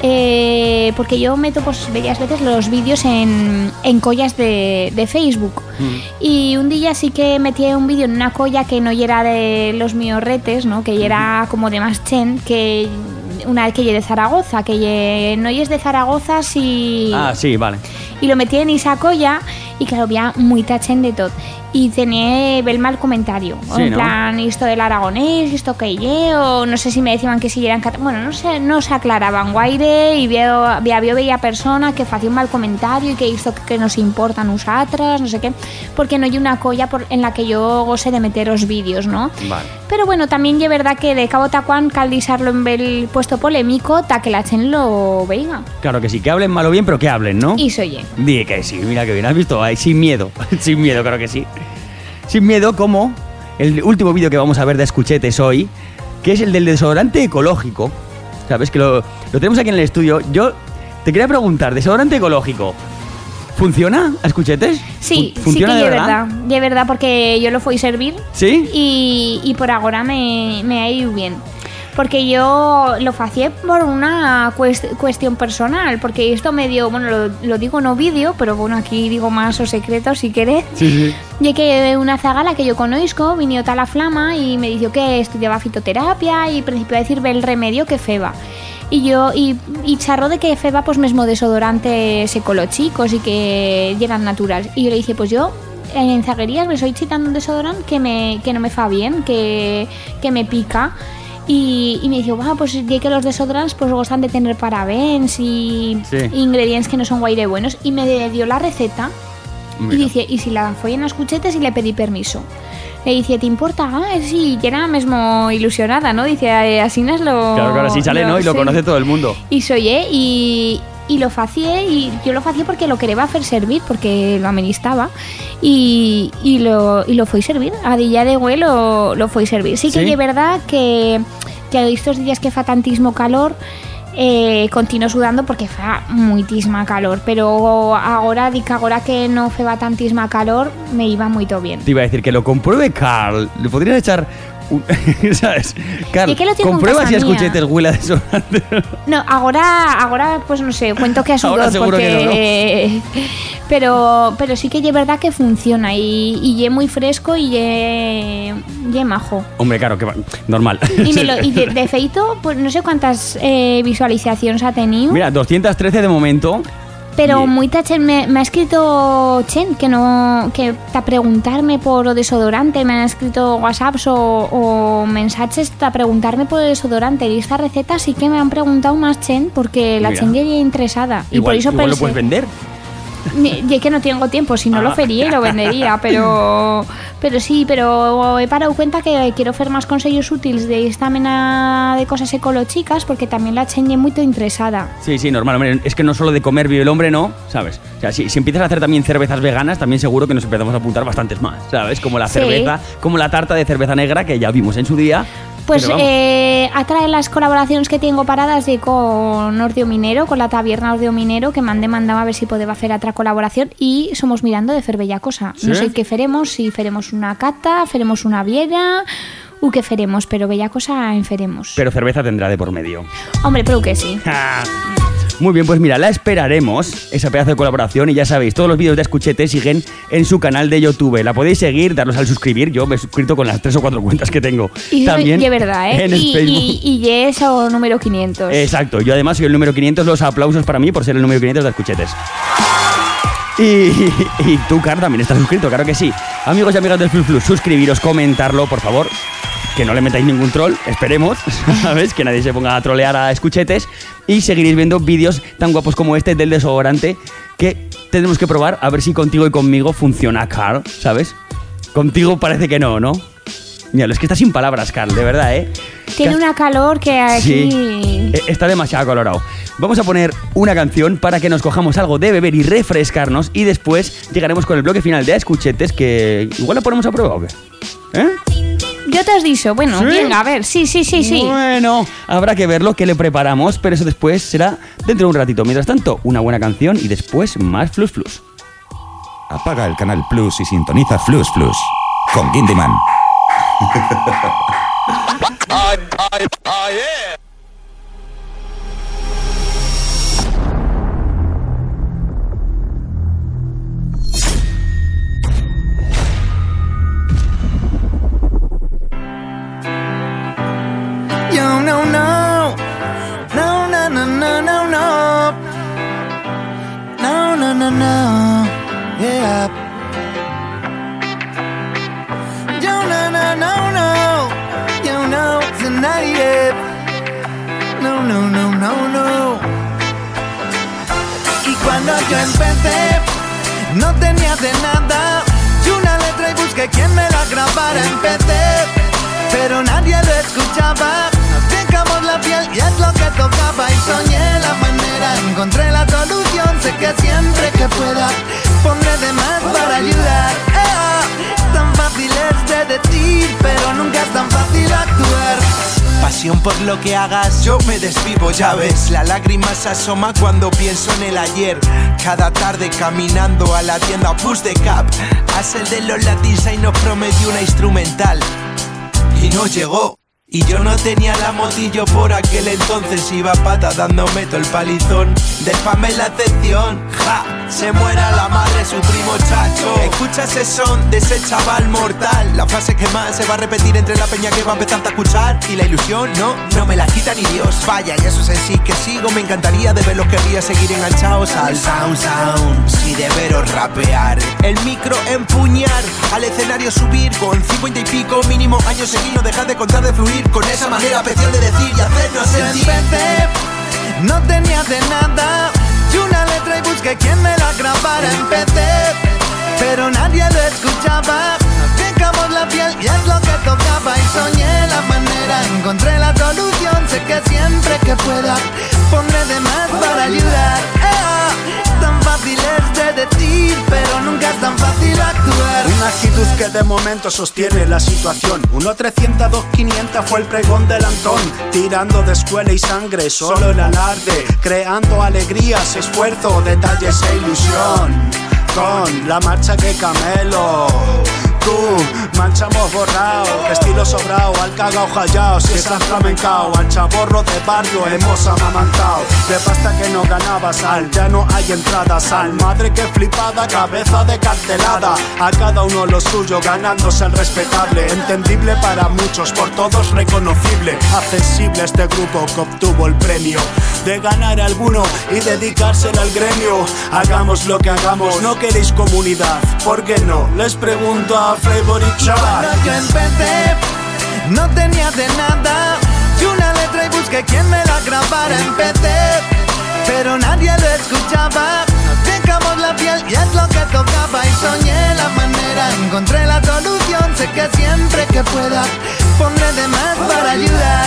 eh, porque yo meto pues bellas veces los vídeos en, en collas de, de Facebook. Mm. Y un día sí que metí un vídeo en una colla que no era de los míos retes, ¿no? Que era como de más chen, que una que de Zaragoza, que ye, no es de Zaragoza, si...
Ah, sí, vale.
Y lo metí en esa colla y claro, había muy tachen de todo. Y tenía el mal comentario,
sí,
en
¿no?
plan, esto del aragonés, esto que ye, o no sé si me decían que si eran cat... bueno, no sé, no se aclaraban guaire y veo, veo, veo bella persona que hacía un mal comentario y que hizo que, que nos importan nosotras, no sé qué, porque no hay una colla por, en la que yo goce de meteros vídeos, ¿no?
Vale.
Pero bueno, también es verdad que de cabo tacuán caldizarlo en el puesto polémico, ta que la chen lo veiga.
Claro que sí, que hablen mal o bien, pero que hablen, ¿no?
Y soy.
Dije que sí, mira que bien, ¿has visto? Ay, sin miedo, sin miedo, claro que sí. Sin miedo, como el último vídeo que vamos a ver de Escuchetes hoy, que es el del desodorante ecológico. Sabes que lo, lo tenemos aquí en el estudio. Yo te quería preguntar, ¿desodorante ecológico funciona a Escuchetes?
Sí,
¿Funciona
sí que
de
es
verdad?
verdad. De verdad, porque yo lo fui a servir.
¿Sí?
Y, y por ahora me, me ha ido bien. Porque yo lo hacía por una cuest- cuestión personal, porque esto me dio, bueno, lo, lo digo no vídeo, pero bueno, aquí digo más o secreto si querés.
Sí, sí.
Y que una zagala que yo conozco vino tal la flama y me dijo que estudiaba fitoterapia y principió a decirme el remedio que feba. Y yo, y, y charro de que feba pues mismo desodorantes ecológicos y que eran naturales. Y yo le dije, pues yo en zaguerías me estoy chitando un desodorante que, me, que no me fa bien, que, que me pica. Y, y me dijo, ah, pues ya que los desodorantes pues gustan de tener parabens y
sí.
ingredientes que no son guaire buenos. Y me dio la receta.
Mira.
Y dice, y si la fue en las cuchetes y le pedí permiso. Le dice, ¿te importa? Ah, sí, y era mismo ilusionada, ¿no? Dice, así no es lo...
Claro, claro, así sale,
lo,
¿no? Y lo
sí.
conoce todo el mundo.
Y soy, ¿eh? Y, y lo facié, y yo lo facié porque lo quería hacer servir, porque lo amenistaba, y, y lo y lo fui servir. A día de hoy lo, lo fui servir. Sí que
¿Sí?
es verdad que, que estos días que fa tantísimo calor, Eh, continuo sudando porque fa muitísima calor, pero ahora di que ahora que no feba tantísima calor me iba muy todo bien.
Te iba a decir que lo compruebe Carl. Le podrías echar un... ¿sabes? Carl,
Sí que lo tengo en
comprueba
casa
si
mía.
Escuchetes huele a desodorante.
No, ahora, ahora pues no sé, cuento que a sudor
Ahora seguro
porque... pero, pero sí que es verdad que funciona y, y es muy fresco y es ye majo.
Hombre, claro, que va- normal.
Y, me lo, y de, de feito, pues no sé cuántas eh, visualizaciones ha tenido.
Mira, doscientos trece de momento.
Pero
Y-
muy tachen, me, me ha escrito Chen que no, que a preguntarme por o desodorante, me han escrito WhatsApps o, o mensajes a preguntarme por el desodorante. Y esta receta sí que me han preguntado más Chen porque la
Mira.
Chen ya es interesada. Y
Igual,
por eso
igual lo
pensé,
puedes vender.
y es que no tengo tiempo, si no
Ah.
lo fería y lo vendería, pero pero sí, pero he parado cuenta que quiero hacer más consejos útiles de esta mena de cosas ecológicas porque también la Chen es muy interesada.
Sí, sí, normal. Hombre, es que no solo de comer vive el hombre, ¿no? ¿Sabes? O sea, si, si empiezas a hacer también cervezas veganas, también seguro que nos empezamos a apuntar bastantes más, ¿sabes? Como la
Sí.
cerveza, como la tarta de cerveza negra que ya vimos en su día.
Pues
Pero vamos.
eh, atrae las colaboraciones que tengo paradas de con Ordio Minero, con la taberna Ordio Minero, que me han demandado a ver si podía hacer otra colaboración y somos mirando de fer bella cosa.
¿Sí?
No sé qué feremos, si feremos una cata, feremos una viera o qué feremos, pero bella cosa en feremos.
Pero cerveza tendrá de por medio.
Hombre, pero que sí.
Ah. Muy bien, pues mira, la esperaremos, esa pedazo de colaboración, y ya sabéis, todos los vídeos de Escuchetes siguen en su canal de YouTube. La podéis seguir, darnos al suscribir. Yo me he suscrito con las tres o cuatro cuentas que tengo.
Y eso
También
es verdad, ¿eh?
en el
y,
Facebook.
y, y y eso número quinientos.
Exacto, yo además soy el número quinientos, los aplausos para mí por ser el número quinientos de Escuchetes. Y, y tú, Car, también estás suscrito, claro que sí. Amigos y amigas del Flux Flux, suscribiros, comentarlo, por favor. Que no le metáis ningún troll, esperemos, ¿sabes? Que nadie se ponga a trolear a Escuchetes. Y seguiréis viendo vídeos tan guapos como este del desodorante que tendremos que probar a ver si contigo y conmigo funciona, Car, ¿sabes? Contigo parece que no, ¿no? Mira, es que está sin palabras, Carl, de verdad, ¿eh?
Tiene una calor que aquí...
Sí, está demasiado colorado. Vamos a poner una canción para que nos cojamos algo de beber y refrescarnos y después llegaremos con el bloque final de Escuchetes, que igual la ponemos a prueba, ¿o qué? ¿Eh?
Yo te has dicho, bueno,
¿Sí?
venga, a ver, sí, sí, sí, sí.
Bueno, habrá que ver lo que le preparamos, pero eso después será dentro de un ratito. Mientras tanto, una buena canción y después más Flus Flus.
Apaga el canal Plus y sintoniza Flus Flus con Gindiman.
I, I, I, yeah.
Yo, no, no, no, no, no, no, no, no, no, no, no, no, yeah. Yo, no, no, no, no, yo, no, tonight, yeah. No, no, no, no, no. Y cuando yo empecé, no tenía de nada, y una letra y busqué quien me la grabara, empecé, pero nadie lo escuchaba. Nos dejamos la piel y es lo que tocaba. Y soñé la manera, encontré la solución. Sé que siempre que pueda pondré de más para ayudar. Eh, tan fácil es de decir, pero nunca es tan fácil actuar. Pasión por lo que hagas, yo me desvivo, ya ves. La lágrima se asoma cuando pienso en el ayer. Cada tarde caminando a la tienda Push the Cap. Hace el de los Latina y nos prometió una instrumental y no llegó. Y yo no tenía la motillo por aquel entonces. Iba a pata dándome todo el palizón. Del Pame la acepción, ja, se muera la madre, su primo chacho. Escucha ese son de ese chaval mortal. La frase que más se va a repetir entre la peña que va a empezar a escuchar. Y la ilusión, no, no me la quita ni Dios. Vaya, y eso es en sí que sigo. Me encantaría de verlos, querría seguir enganchados al sound sound. Si de veros rapear, el micro empuñar, al escenario subir. Con cincuenta y pico mínimo años seguidos, dejar de contar, de fluir. Con esa manera especial de decir y hacernos sentir. Empecé, no tenía de nada, y una letra y busqué quien me la grabara. Empecé, pero nadie lo escuchaba. Nos dejamos la piel y es lo que tocaba. Y soñé la manera, encontré la solución. Sé que siempre que pueda pondré de más para ayudar. Eh, tan fácil es de decir, pero nunca es tan fácil actuar.
Una actitud que de momento sostiene la situación. uno trescientos, dos quinientos fue el pregón del Antón. Tirando de escuela y sangre, solo el alarde. Creando alegrías, esfuerzo, detalles e ilusión. Con la marcha que camelo. Tú, manchamos borrao, que estilo sobrao, al cagao jallao, si estás flamencao, al chaborro de barrio hemos amamantao. De pasta que no ganaba sal, ya no hay entrada sal. Madre que flipada, cabeza de cartelada. A cada uno lo suyo, ganándose el respetable. Entendible para muchos, por todos reconocible. Accesible este grupo que obtuvo el premio de ganar alguno y dedicárselo al gremio. Hagamos lo que hagamos, no queréis comunidad, ¿por qué no? Les pregunto a Flavor y Chaval.
Cuando yo empecé, no tenía de nada, y una letra y busqué quien me la grabara. Empecé, pero nadie lo escuchaba. Nos dejamos la piel y es lo que tocaba. Y soñé la manera, encontré la solución. Sé que siempre que pueda pondré de más para ayudar.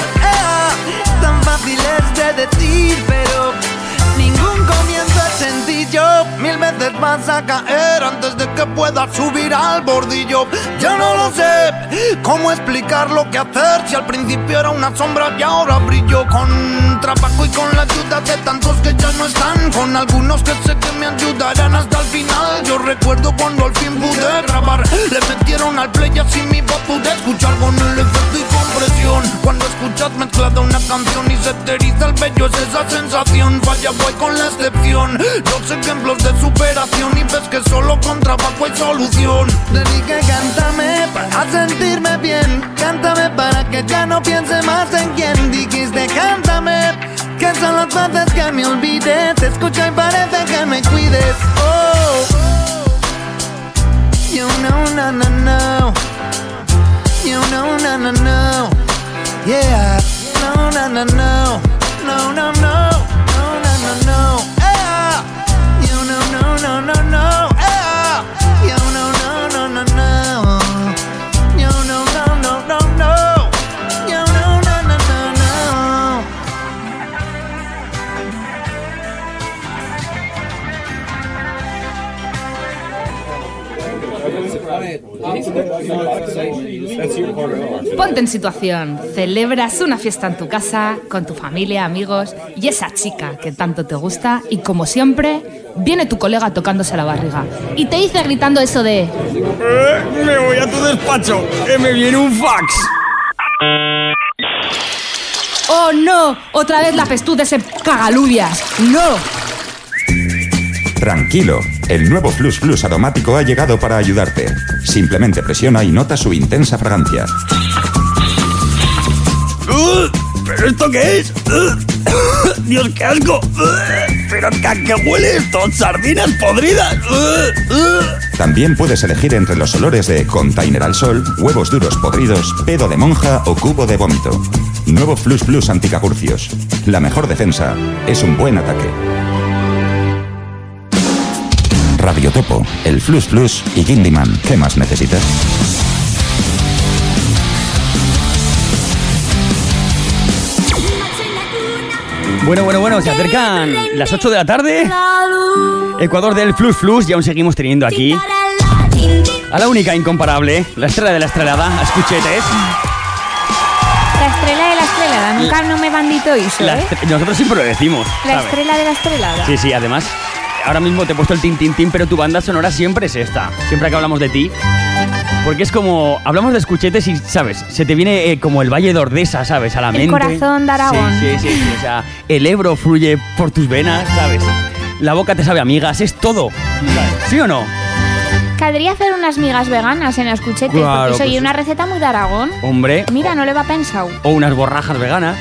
Eh, tan fácil es de decir, pero ningún comienzo es sencillo. Mil veces vas a caer antes de que puedas subir al bordillo. Yo no lo sé cómo explicar lo que hacer, si al principio era una sombra y ahora brillo. Con trabajo y con la ayuda de tantos que ya no están, con algunos que sé que me ayudarán hasta el final. Yo recuerdo cuando al fin pude grabar, le metieron al play y así mi voz pude escuchar con el efecto y compresión. Cuando escuchas mezclada una canción y se te eriza el vello, es esa sensación. Falla voy con la excepción, los ejemplos de superación, y ves que solo con trabajo hay solución. Te dije cántame para sentirme bien, cántame para que ya no piense más en quién. Dijiste cántame, que son las veces que me olvidé. Te escucho y parece que me cuides. Oh, you know, no, no, no. You know, no, no, no. Yeah, no, no, no, no. No, no, no. No, no, no, no. Yeah. You know, no, no, no, no. Yeah. You know, no, no, no, no. You know, no, no, no.
Ponte en situación. Celebras una fiesta en tu casa, con tu familia, amigos y esa chica que tanto te gusta y como siempre, viene tu colega tocándose la barriga y te dice gritando eso de...
Eh, me voy a tu despacho, que me viene un fax.
¡Oh, no! Otra vez la pestú de ese cagalubias. ¡No!
Tranquilo, el nuevo Flux Plus aromático ha llegado para ayudarte. Simplemente presiona y nota su intensa fragancia.
Uh, ¿Pero esto qué es? Uh, ¡Dios, qué asco! Uh, ¿Pero a qué huele esto? ¡Sardinas podridas! Uh, uh.
También puedes elegir entre los olores de container al sol, huevos duros podridos, pedo de monja o cubo de vómito. Nuevo Flux Plus anticagurcios. La mejor defensa es un buen ataque. Radiotopo, el Flux Plus y Gindiman. ¿Qué más necesitas?
Bueno, bueno, bueno, se acercan las ocho de la tarde. Ecuador del Flux Plus y aún seguimos teniendo aquí a la única incomparable, la estrella de la estrelada, a Escuchetes.
La estrella de la estrelada, nunca no me bandito eso,
La
¿eh?
estre- Nosotros siempre lo decimos,
La
¿sabes?
estrella de la estrelada.
Sí, sí, además, ahora mismo te he puesto el tin, tin, tin, pero tu banda sonora siempre es esta. Siempre que hablamos de ti. Porque es como, hablamos de Escuchetes y, ¿sabes? Se te viene eh, como el Valle de Ordesa, ¿sabes? A la
El
mente.
corazón de Aragón.
Sí, sí, sí, sí, o sea, el Ebro fluye por tus venas, ¿sabes? La boca te sabe a migas, es todo. ¿Sabes? ¿Sí o no?
Caldría hacer unas migas veganas en Escuchetes,
Claro,
porque soy
pues-
una receta muy de Aragón.
Hombre.
Mira, no le va pensado.
O unas borrajas veganas.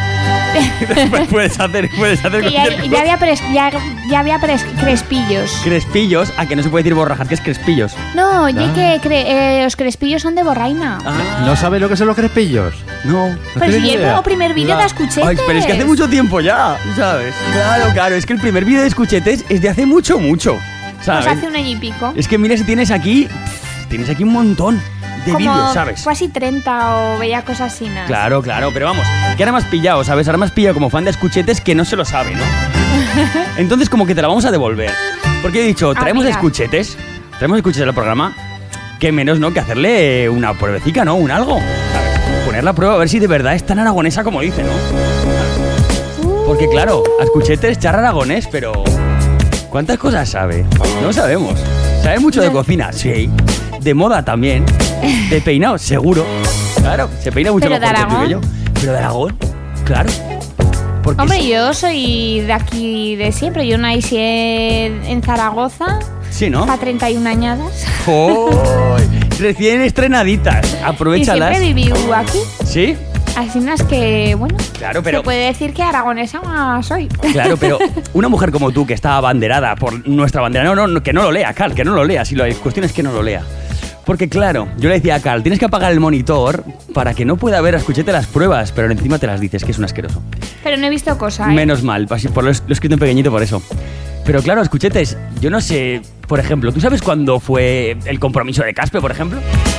puedes hacer, puedes hacer
Que ya,
cualquier
ya
cosa.
había, pres- ya, ya había pres- crespillos.
Crespillos, a que no se puede decir borrajas, que es crespillos.
No, oye,
Ah.
que cre- eh, los crespillos son de borraina.
¿No sabes lo que son los crespillos?
No.
¿No
Pero
tienes
si
ni
es
idea?
el primer vídeo de Escuchetes.
Ay, pero es que hace mucho tiempo ya, ¿sabes? Claro, claro, es que el primer vídeo de Escuchetes es de hace mucho, mucho,
Pues
¿sabes?
hace un año y pico.
Es que mira si tienes aquí, pff, tienes aquí un montón de
Como
vídeos, ¿sabes?
casi treinta o veía cosas así. nada.
Claro, claro, pero vamos, que ahora me has pillado, ¿sabes? Ahora me has pillado como fan de Escuchetes que no se lo sabe, ¿no? Entonces como que te la vamos a devolver. Porque he dicho, traemos
mirar.
Escuchetes, traemos Escuchetes al programa, que menos, ¿no? Que hacerle una pruebecica, ¿no? Un algo, ¿sabes? Poner la prueba a ver si de verdad es tan aragonesa como dice, ¿no? Porque claro, a Escuchetes charra aragonés, pero ¿cuántas cosas sabe? No sabemos. ¿Sabe mucho de cocina? Sí. De moda también. De peinado, seguro. Claro, se peina mucho
Pero de
mejor que tú y yo.
Aragón.
Pero de Aragón, claro. Porque
Hombre,
sí,
yo soy de aquí de siempre. Yo nací en, en Zaragoza.
sí, ¿no?
A treinta y una añadas.
¡Oh! Recién estrenaditas. Aprovechalas.
Y siempre viví aquí.
¿Sí?
Así no es que, bueno,
Claro, pero...
se puede decir que aragonesa soy.
Claro, pero una mujer como tú que está abanderada por nuestra bandera, no, no, no, que no lo lea, Carl, que no lo lea, si la cuestión es que no lo lea. Porque claro, yo le decía a Carl, tienes que apagar el monitor para que no pueda ver, escuchete las pruebas, pero encima te las dices, que es un asqueroso.
Pero no he visto cosa, ¿eh?
Menos mal, así por lo, lo he escrito en pequeñito por eso. Pero claro, escuchetes, yo no sé, por ejemplo, ¿tú sabes cuándo fue el compromiso de Caspe, por ejemplo?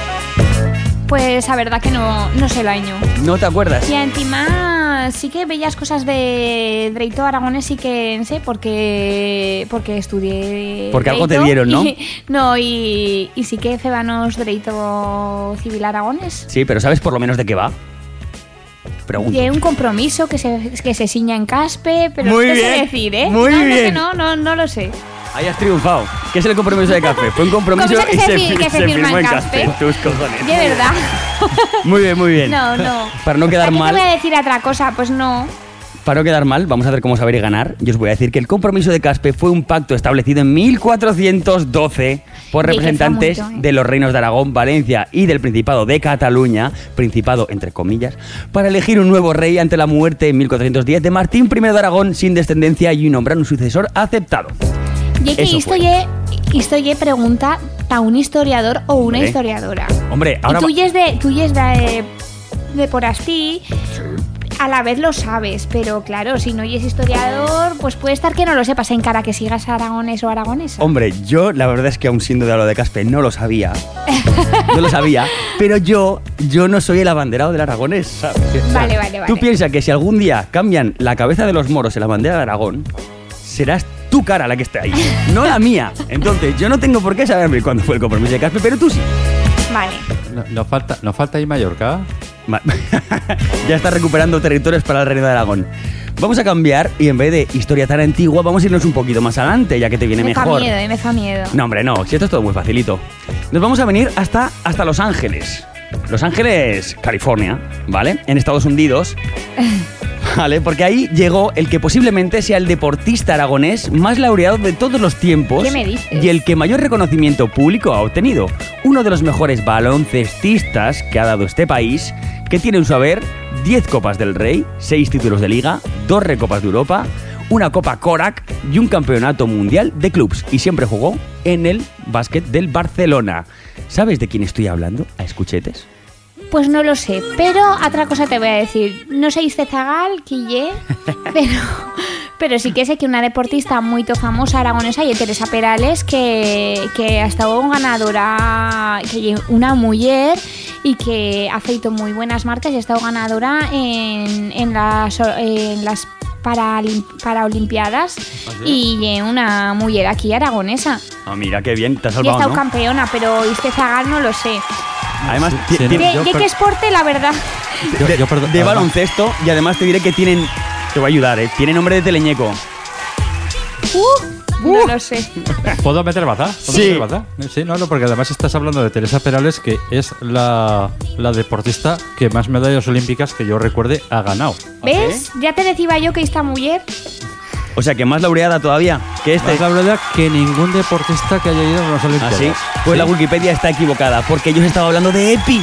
Pues la verdad que no, no sé el año.
¿No te acuerdas?
Y encima sí que veías cosas de Dreito Aragones, sí que sé, porque porque estudié
Porque algo te
Dreito
dieron, ¿no?
Y, no, y, y sí que febanos Dreito Civil Aragones.
Sí, pero ¿sabes por lo menos de qué va? Pregunto.
Y hay un compromiso que se, que se ciña en Caspe, pero
Muy
no te sé
bien,
decir, ¿eh?
muy
no, no,
bien.
que no, no, no lo sé.
Ahí has triunfado. ¿Qué es el compromiso de Caspe? Fue un compromiso
Compromiso que
y
se
se,
fi-
fi-
que se
se
firma
firmó
en
en
Caspe.
Caspe. Tus cojones.
De verdad.
Muy bien, muy bien.
No, no.
Para no quedar
¿Para qué
mal,
te voy a decir otra cosa? Pues no.
para no quedar mal, vamos a ver cómo saber y ganar. Yo os voy a decir que el compromiso de Caspe fue un pacto establecido en mil cuatrocientos doce por
Oye, que
representantes
fue mucho, ¿eh?
de los reinos de Aragón, Valencia y del Principado de Cataluña, Principado entre comillas, para elegir un nuevo rey ante la muerte en mil cuatrocientos diez de Martín I de Aragón sin descendencia y nombrar un sucesor aceptado.
Y es que
Eso
esto
fue.
ye, esto ye pregunta a un historiador o una
Hombre.
historiadora.
Hombre, ahora
y tú
va-
yes de, tú yes de, de por así, a la vez lo sabes, pero claro, si no es historiador, pues puede estar que no lo sepas en cara que sigas aragones o aragonesa.
Hombre, yo la verdad es que aún siendo de lo de Caspe no lo sabía. No lo sabía, pero yo yo no soy el abanderado del aragonés, ¿sabes?
Vale, vale, vale.
Tú piensas que si algún día cambian la cabeza de los moros en la bandera de Aragón, serás tu cara la que esté ahí, no la mía. Entonces, yo no tengo por qué saber cuándo fue el compromiso de Caspe, pero tú sí.
Vale.
No, no falta, no falta ahí Mallorca.
Ma- ya está recuperando territorios para el Reino de Aragón. Vamos a cambiar y en vez de historia tan antigua, vamos a irnos un poquito más adelante, ya que te viene
Me da
mejor.
miedo, eh, me da miedo.
No, hombre, no, si esto es todo muy facilito. Nos vamos a venir hasta, hasta Los Ángeles. Los Ángeles, California, ¿vale? En Estados Unidos. Vale, porque ahí llegó el que posiblemente sea el deportista aragonés más laureado de todos los tiempos.
¿Qué me dices?
Y el que mayor reconocimiento público ha obtenido. Uno de los mejores baloncestistas que ha dado este país, que tiene en su haber diez Copas del Rey, seis títulos de Liga, dos Recopas de Europa, una Copa Korak y un Campeonato Mundial de Clubs. Y siempre jugó en el básquet del Barcelona. ¿Sabes de quién estoy hablando? ¿A escuchetes?
Pues no lo sé, pero otra cosa te voy a decir. No sé Zagal, Quillé, pero, pero sí que sé que una deportista muy famosa aragonesa y Teresa Perales, que, que ha estado ganadora, que una mujer y que ha feito muy buenas marcas y ha estado ganadora en, en las, en las Paralim- Paralimpiadas.
¿Ah, sí?
Y una mujer aquí aragonesa.
Ah, mira, qué bien, te has
Y ha
salvado,
estado
¿no?
campeona, pero Zagal no lo sé.
Además,
Sí,
ti-
sí,
ti-
¿De,
yo
de
per-
qué esporte, la verdad?
Yo-
de,
yo perdón-
de
además-
baloncesto, y además te diré que tienen... Te voy a ayudar, ¿eh? Tiene nombre de teleñeco.
Uh, no lo sé.
¿Puedo meter baza? ¿Puedo
Sí.
meter baza? Sí, no, no, porque además estás hablando de Teresa Perales, que es la, la deportista que más medallas olímpicas que yo recuerde ha ganado.
¿Ves? Ya te decía yo que esta mujer.
O sea, que más laureada todavía que este.
Es la verdad que ningún deportista que haya ido a las
¿Ah,
Olimpiadas.
sí? Pues
Sí.
la Wikipedia está equivocada, porque yo estaba hablando de Epi.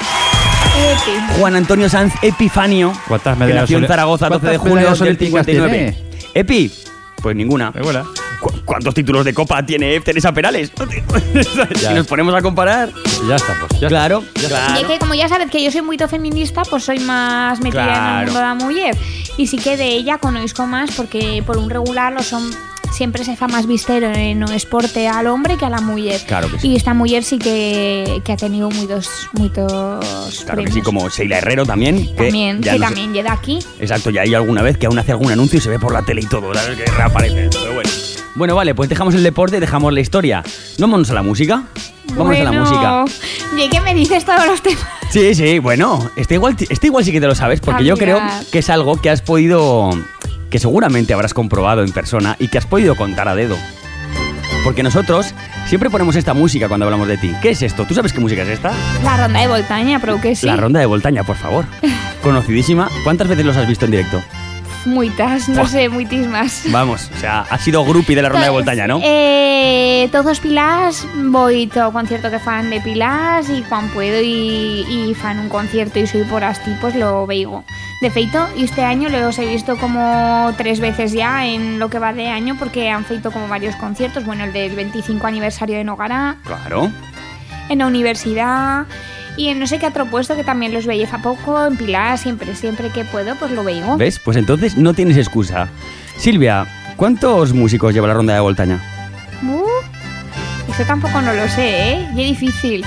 Epi.
Juan Antonio Sanz Epifanio,
¿Cuántas
que
medallas
nació en
oli-
Zaragoza doce de
cuántas
junio
medallas
del
olímpicas
cincuenta y nueve.
tiene?
Epi, pues ninguna.
Muy buena.
¿Cu- ¿Cuántos títulos de copa tiene Teresa Perales? Si
Ya.
nos ponemos a comparar.
Ya estamos. Ya
Claro,
Y
claro.
es que como ya sabes que yo soy muy feminista, pues soy más metida en
Claro.
el mundo de la mujer. Y sí que de ella conozco más porque por un regular lo son siempre se fa más vistero en el esporte al hombre que a la mujer.
Claro que sí.
Y esta mujer sí que, que ha tenido muchos muchos
Claro que
premios.
sí, como Sheila Herrero también. Que
También,
ya
que
no sé-
también llega aquí.
Exacto, ya hay alguna vez que aún hace algún anuncio y se ve por la tele y todo, ¿sabes? Que reaparece, pero bueno. Bueno, vale, pues dejamos el deporte, dejamos la historia. Vámonos a la música. Vámonos a la música.
¿Y qué me dices todos los temas?
Sí, sí, bueno, este igual, este igual sí que te lo sabes, porque
Ah,
yo
mira.
creo que es algo que has podido, que seguramente habrás comprobado en persona y que has podido contar a dedo. Porque nosotros siempre ponemos esta música cuando hablamos de ti. ¿Qué es esto? ¿Tú sabes qué música es esta?
La ronda de Voltaña, pero que sí.
La Ronda de Voltaña, por favor. Conocidísima. ¿Cuántas veces los has visto en directo?
Muitas, no
Buah.
sé, muitas.
Vamos, o sea, has sido groupie de la Ronda de Voltaña, ¿no?
Eh, todos Pilás, voy todo concierto que fan de Pilás y cuando puedo y, y fan un concierto y soy por asti, pues lo veigo. De feito, este año los he visto como tres veces ya en lo que va de año porque han feito como varios conciertos. Bueno, el del veinticinco aniversario de Nogara,
Claro.
en la universidad y en no sé qué otro puesto que también los veía a poco, en Pilás, siempre, siempre que puedo, pues lo veigo.
¿Ves? Pues entonces no tienes excusa. Silvia, ¿cuántos músicos lleva la Ronda de Voltaña?
Uh, eso tampoco no lo sé, ¿eh? Y es difícil.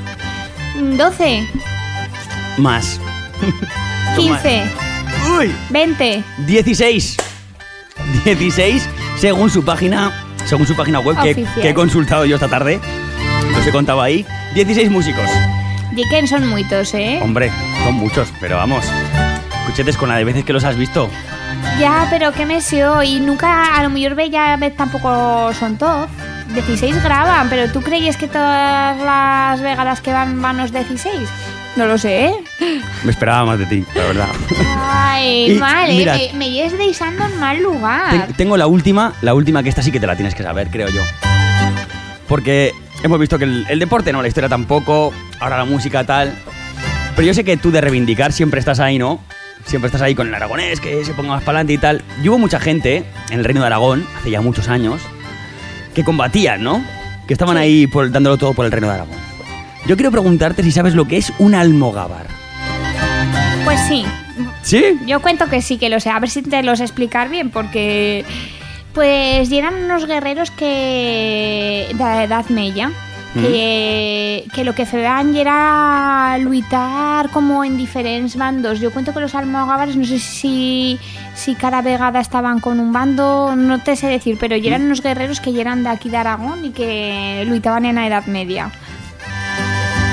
doce,
Más.
quince,
¡Uy!
veinte.
dieciséis. dieciséis, según su página, según su página web que,
Oficial.
que he consultado yo esta tarde. Los he contado ahí. dieciséis músicos.
Y que son muchos, ¿eh?
Hombre, son muchos, pero vamos. Escuchetes con la de veces que los has visto.
Ya, pero que me seo y nunca, a lo mejor bella vez tampoco son todos. dieciséis graban, pero ¿tú crees que todas las vegadas que van van los dieciséis? No lo sé, ¿eh?
Me esperaba más de ti, la verdad.
Ay,
Y,
mal, ¿eh?
mira,
me, me lleves deisando en mal lugar.
Ten- tengo la última, la última que esta sí que te la tienes que saber, creo yo. Porque hemos visto que el, el deporte no, la historia tampoco, ahora la música tal. Pero yo sé que tú de reivindicar siempre estás ahí, ¿no? Siempre estás ahí con el aragonés, que se ponga más para adelante y tal. Y hubo mucha gente en el Reino de Aragón, hace ya muchos años, que combatían, ¿no? Que estaban ahí por, dándolo todo por el Reino de Aragón. Yo quiero preguntarte si sabes lo que es un almogávar.
Pues sí,
¿Sí?
yo cuento que sí que lo sé. A ver si te los explicar bien, porque pues y eran unos guerreros que de la edad media que, que lo que feban era luchar como en diferentes bandos. Yo cuento que los almogávares, no sé si, si cada vegada estaban con un bando, no te sé decir, pero eran unos guerreros que eran de aquí de Aragón y que luchaban en la edad media.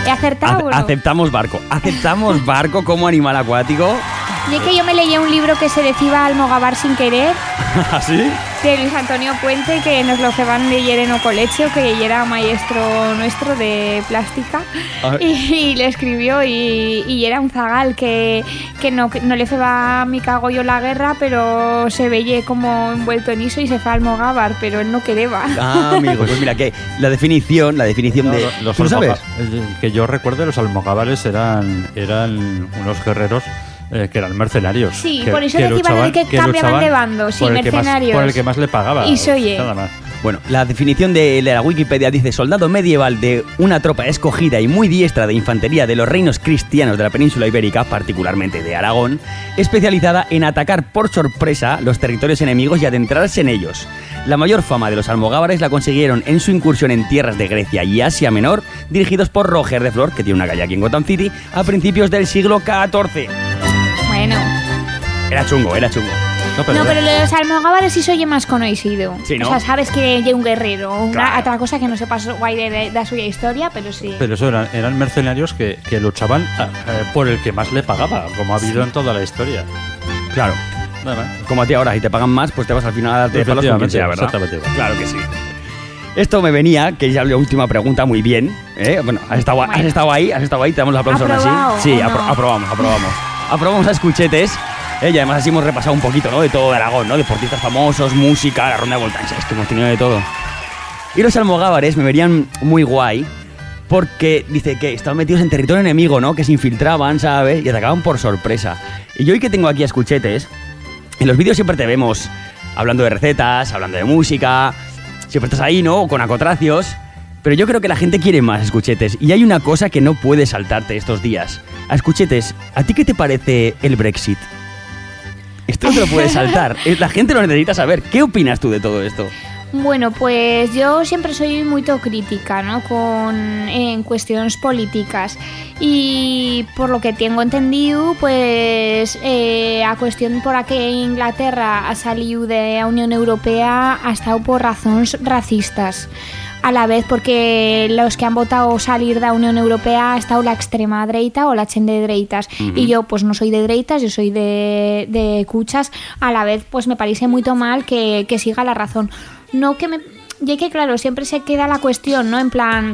¿He acertado
Ace-
o no?
Aceptamos barco. Aceptamos barco como animal acuático.
Y es que yo me leí un libro que se decía Almogávar sin querer,
¿Así?
de Luis Antonio Puente, que nos lo ceban de leer en o colegio, que ella era maestro nuestro de plástica,
Ah.
y, y le escribió, y, y era un zagal que, que, no, que no le feba mi cago yo la guerra, pero se veía como envuelto en eso y se fue a Almogávar, pero él no quería.
Ah, amigo, pues mira que la definición, la definición
No,
de...
lo- los
¿Tú lo sabes?
almoga- Que yo recuerde, los almogávares eran, eran unos guerreros eh, que eran mercenarios.
Sí,
que,
por eso
que
decían
luchaban-
que cambiaban
luchaban
de bando, sí,
por el que más-
mercenarios.
por el que más le pagaba.
Y soy
Nada más.
Bueno, la definición de la Wikipedia dice soldado medieval de una tropa escogida y muy diestra de infantería de los reinos cristianos de la península ibérica, particularmente de Aragón, especializada en atacar por sorpresa los territorios enemigos y adentrarse en ellos. La mayor fama de los almogávares la consiguieron en su incursión en tierras de Grecia y Asia Menor, dirigidos por Roger de Flor, que tiene una calle aquí en Gotham City, a principios del siglo catorce.
Bueno.
Era chungo, era chungo.
No, pero los almogávares sí soy más conocido.
Sí, ¿no?
O sea, sabes que hay un guerrero. Una,
Claro.
Otra cosa que no sepas guay de, de, de su historia, pero sí.
Pero eso eran, eran mercenarios que, que luchaban a- eh, por el que más le pagaba, como ha habido en toda la historia.
Claro.
Nada más.
Como a ti ahora, y te pagan más, pues te vas al final a darte palos con quien sea, ¿verdad?
Exactamente igual.
Claro que sí. Esto me venía, que ya la última pregunta muy bien. ¿eh? Bueno, has estado, has estado ahí, has estado ahí, te damos los aplausos aún
¿Aprobado
así. Sí,
o no?
apro- aprobamos, aprobamos. Aprobamos a escuchetes. ¿eh? Y además así hemos repasado un poquito, ¿no? De todo de Aragón, ¿no? Deportistas famosos, música, la ronda de voltancia, esto hemos tenido de todo. Y los almogávares me verían muy guay porque dice que estaban metidos en territorio enemigo, ¿no? Que se infiltraban, ¿sabes? Y atacaban por sorpresa. Y yo hoy que tengo aquí a escuchetes, en los vídeos siempre te vemos hablando de recetas, hablando de música, siempre estás ahí, ¿no? Con acotracios. Pero yo creo que la gente quiere más escuchetes. Y hay una cosa que no puedes saltarte estos días. A escuchetes, ¿a ti qué te parece el Brexit? Esto no te lo puedes saltar. Eh, La gente lo necesita saber. ¿Qué opinas tú de todo esto?
Bueno, pues yo siempre soy muy crítica, ¿no? Con, en cuestiones políticas. Y por lo que tengo entendido, pues eh, a cuestión por a que Inglaterra ha salido de la Unión Europea ha estado por razones racistas. A la vez porque los que han votado salir de la Unión Europea ha estado la extrema derecha o la chen de dereitas.
Ujú.
Y yo pues no soy de dereitas, yo soy de, de cuchas. A la vez pues me parece muy mal que, que siga la razón. No que me... Y que claro, siempre se queda la cuestión, ¿no? En plan...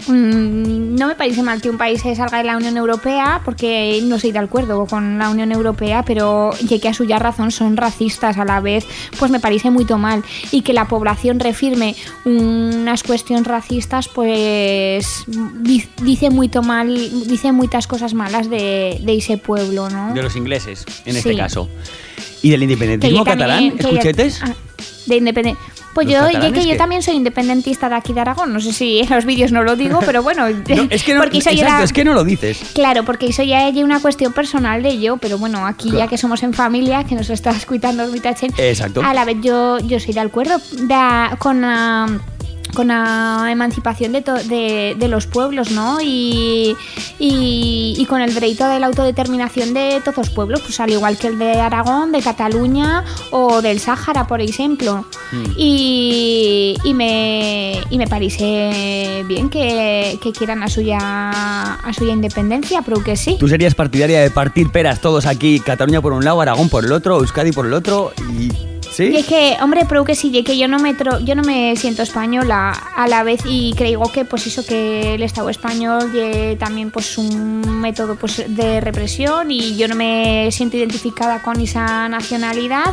mmm, no me parece mal que un país se salga de la Unión Europea porque no estoy de acuerdo con la Unión Europea, pero ya que a suya razón son racistas a la vez, pues me parece muy mal. Y que la población refirme unas cuestiones racistas, pues di- dice muy mal, dice muchas cosas malas de, de ese pueblo, ¿no?
De los ingleses, en
Sí.
este caso. ¿Y del independentismo
Que yo
catalán?
también- que yo-
¿Escuchetes?
ah, de independen- Pues
¿Los
yo, ya
catalanes
que yo
qué?
también soy independentista de aquí de Aragón. No sé si en los vídeos no lo digo, pero bueno.
No, es que no,
porque eso ya
exacto,
era-
es que no lo dices.
Claro, porque eso ya es una cuestión personal de yo, pero bueno, aquí
Claro.
ya que somos en familia, que nos está escuchando mi tachen,
Exacto.
a la vez yo, yo soy de acuerdo de- con la con la emancipación de, to- de, de los pueblos, ¿no? Y, y, y con el derecho de la autodeterminación de todos los pueblos, pues al igual que el de Aragón, de Cataluña o del Sáhara, por ejemplo.
Mm.
Y, y, me, y me parece bien que, que quieran a suya, a suya independencia, pero que sí.
¿Tú serías partidaria de partir peras todos aquí, Cataluña por un lado, Aragón por el otro, Euskadi por el otro y... ¿Sí?
Y es que, hombre, pero que sí, y que yo no me tro- yo no me siento española a la vez y creo que pues eso que el Estado español y también pues un método pues de represión y yo no me siento identificada con esa nacionalidad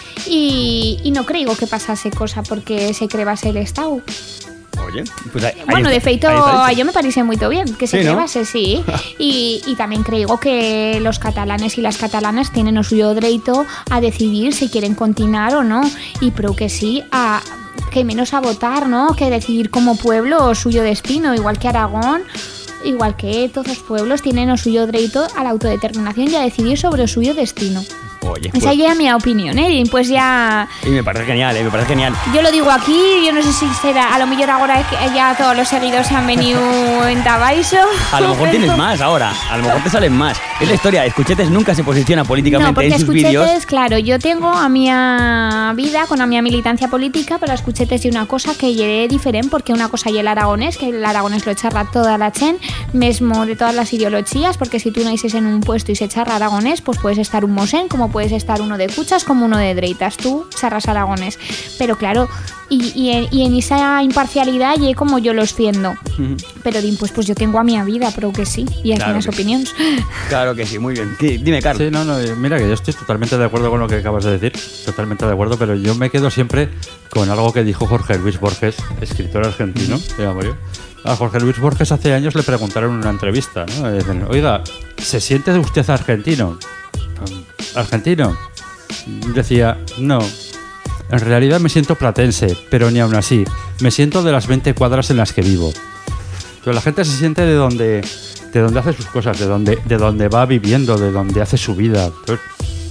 y, y no creo que pasase cosa porque se crease el Estado.
Oye, pues ahí, ahí
Bueno,
está-
de feito,
ahí está
a
dicho.
yo me parece muy bien que se
Sí, ¿no?
crease, sí. Y, y también creo que los catalanes y las catalanas tienen el suyo derecho a decidir si quieren continuar o no. Y creo que sí, a, que menos a votar, ¿no? Que decidir como pueblo suyo destino, igual que Aragón. Igual que todos los pueblos tienen el suyo derecho a la autodeterminación y a decidir sobre el suyo destino.
Oye,
Esa
pues,
ya es mi opinión, ¿eh? Y pues ya...
y me parece genial, ¿eh? Me parece genial.
Yo lo digo aquí, yo no sé si será... A lo mejor ahora es que ya todos los seguidores se han venido en Tabaiso.
A lo mejor tienes más ahora, a lo mejor te salen más. Es la historia, Escuchetes nunca se posiciona
No,
políticamente
porque
en sus vídeos.
Escuchetes, claro, yo tengo a mi vida con a mi militancia política, pero Escuchetes y una cosa que lleve diferente, porque una cosa y el aragonés, que el aragonés lo charra toda la chen, mesmo de todas las ideologías, porque si tú naces en un puesto y se charra aragonés, pues puedes estar un mosén, como puedes estar uno de cuchas, como uno de dreitas, tú charras aragonés. Pero claro, y, y, en, y en esa imparcialidad y como yo lo extiendo.
Ujú.
Pero din, pues, pues yo tengo a mi vida, pero que sí, y
Claro
las
que sí.
opiniones.
Claro que sí, muy bien. ¿Qué? Dime, Carlos.
Sí, no, no, mira que yo estoy totalmente de acuerdo con lo que acabas de decir, totalmente de acuerdo, pero yo me quedo siempre con algo que dijo Jorge Luis Borges, escritor argentino, se llama yo. A Jorge Luis Borges hace años le preguntaron en una entrevista, ¿no? Le dicen, oiga, ¿se siente usted argentino? ¿Argentino? Decía, no. En realidad me siento platense, pero ni aún así. Me siento de las veinte cuadras en las que vivo. Pero la gente se siente de donde, de donde hace sus cosas, de donde, de donde va viviendo, de donde hace su vida. Entonces,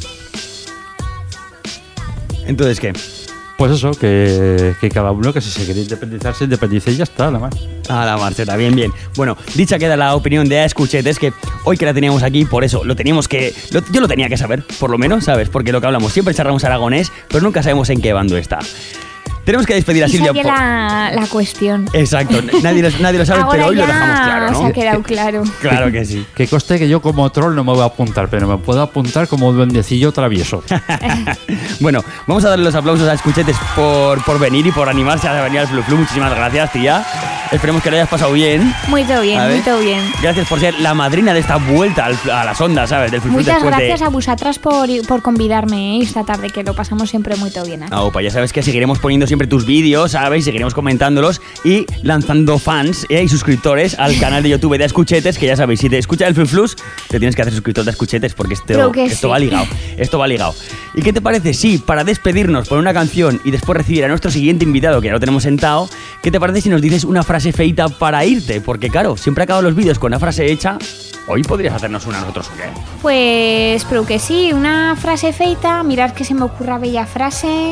Entonces, ¿qué?
pues eso, que, que cada uno que si se quiere independizar, se independice y ya está, nada más.
A la marcheta, bien, bien. Bueno, dicha queda la opinión de A Escuchetes, que hoy que la teníamos aquí, por eso, lo teníamos que... Lo, yo lo tenía que saber, por lo menos, ¿sabes? Porque lo que hablamos, siempre charlamos aragonés, pero nunca sabemos en qué bando está. Tenemos que despedir a
Y
Silvia.
saqué
por-
la, la cuestión.
Exacto, nadie lo, nadie lo sabe,
Ahora
pero hoy
ya
lo dejamos claro, ¿no?
se ha quedado claro.
Claro que sí.
Que conste que yo como troll no me voy a apuntar, pero me puedo apuntar como duendecillo travieso.
Bueno, vamos a darle los aplausos a Escuchetes por, por venir y por animarse a venir al Flu Flu. Muchísimas gracias, tía. Esperemos que lo hayas pasado bien.
Muy todo bien,
A ver.
muy todo bien.
Gracias por ser la madrina de esta vuelta al- a las ondas, ¿sabes? Del Flu Flu
Muchas
después de-
gracias a vosotras por, por convidarme ¿eh? esta tarde, que lo pasamos siempre muy todo bien. ¿eh?
Ah, opa, ya sabes que seguiremos poniendo siempre tus vídeos, ¿sabes? Seguiremos comentándolos y lanzando fans ¿eh? y suscriptores al canal de YouTube de Escuchetes, que ya sabéis, si te escucha el Fluflus, te tienes que hacer suscriptor de Escuchetes, porque esto,
Creo que
esto
sí.
va ligado, esto va ligado. ¿Y qué te parece si, para despedirnos por una canción y después recibir a nuestro siguiente invitado, que ya lo tenemos sentado, qué te parece si nos dices una frase feita para irte? Porque claro, siempre acabo los vídeos con una frase hecha, hoy podrías hacernos una a nosotros, ¿o qué?
Pues, pero que sí, una frase feita, mirad que se me ocurra bella frase.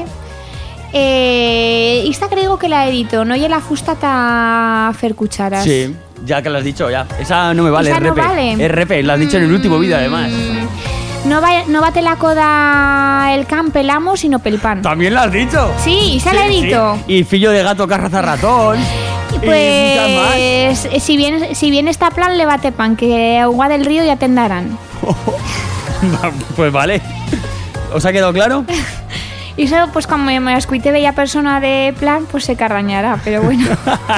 Eh, esta creo que la edito, no y la fusta ta fer cucharas.
Sí, ya que lo has dicho, ya. Esa no me vale,
Esa no
R P.
vale.
R P, lo has dicho en el último vídeo, además.
No, va, no bate la coda el can pelamo, sino pelpan.
También lo has dicho.
Sí, esa la edito.
Sí. Y fillo de gato carraza ratón. Y muchas más.
Pues eh, si bien si bien está plan, le bate pan, que agua del río ya tendarán.
Pues vale. ¿Os ha quedado claro?
Y eso, pues como me escuité bella persona de plan, pues se carrañará, pero bueno.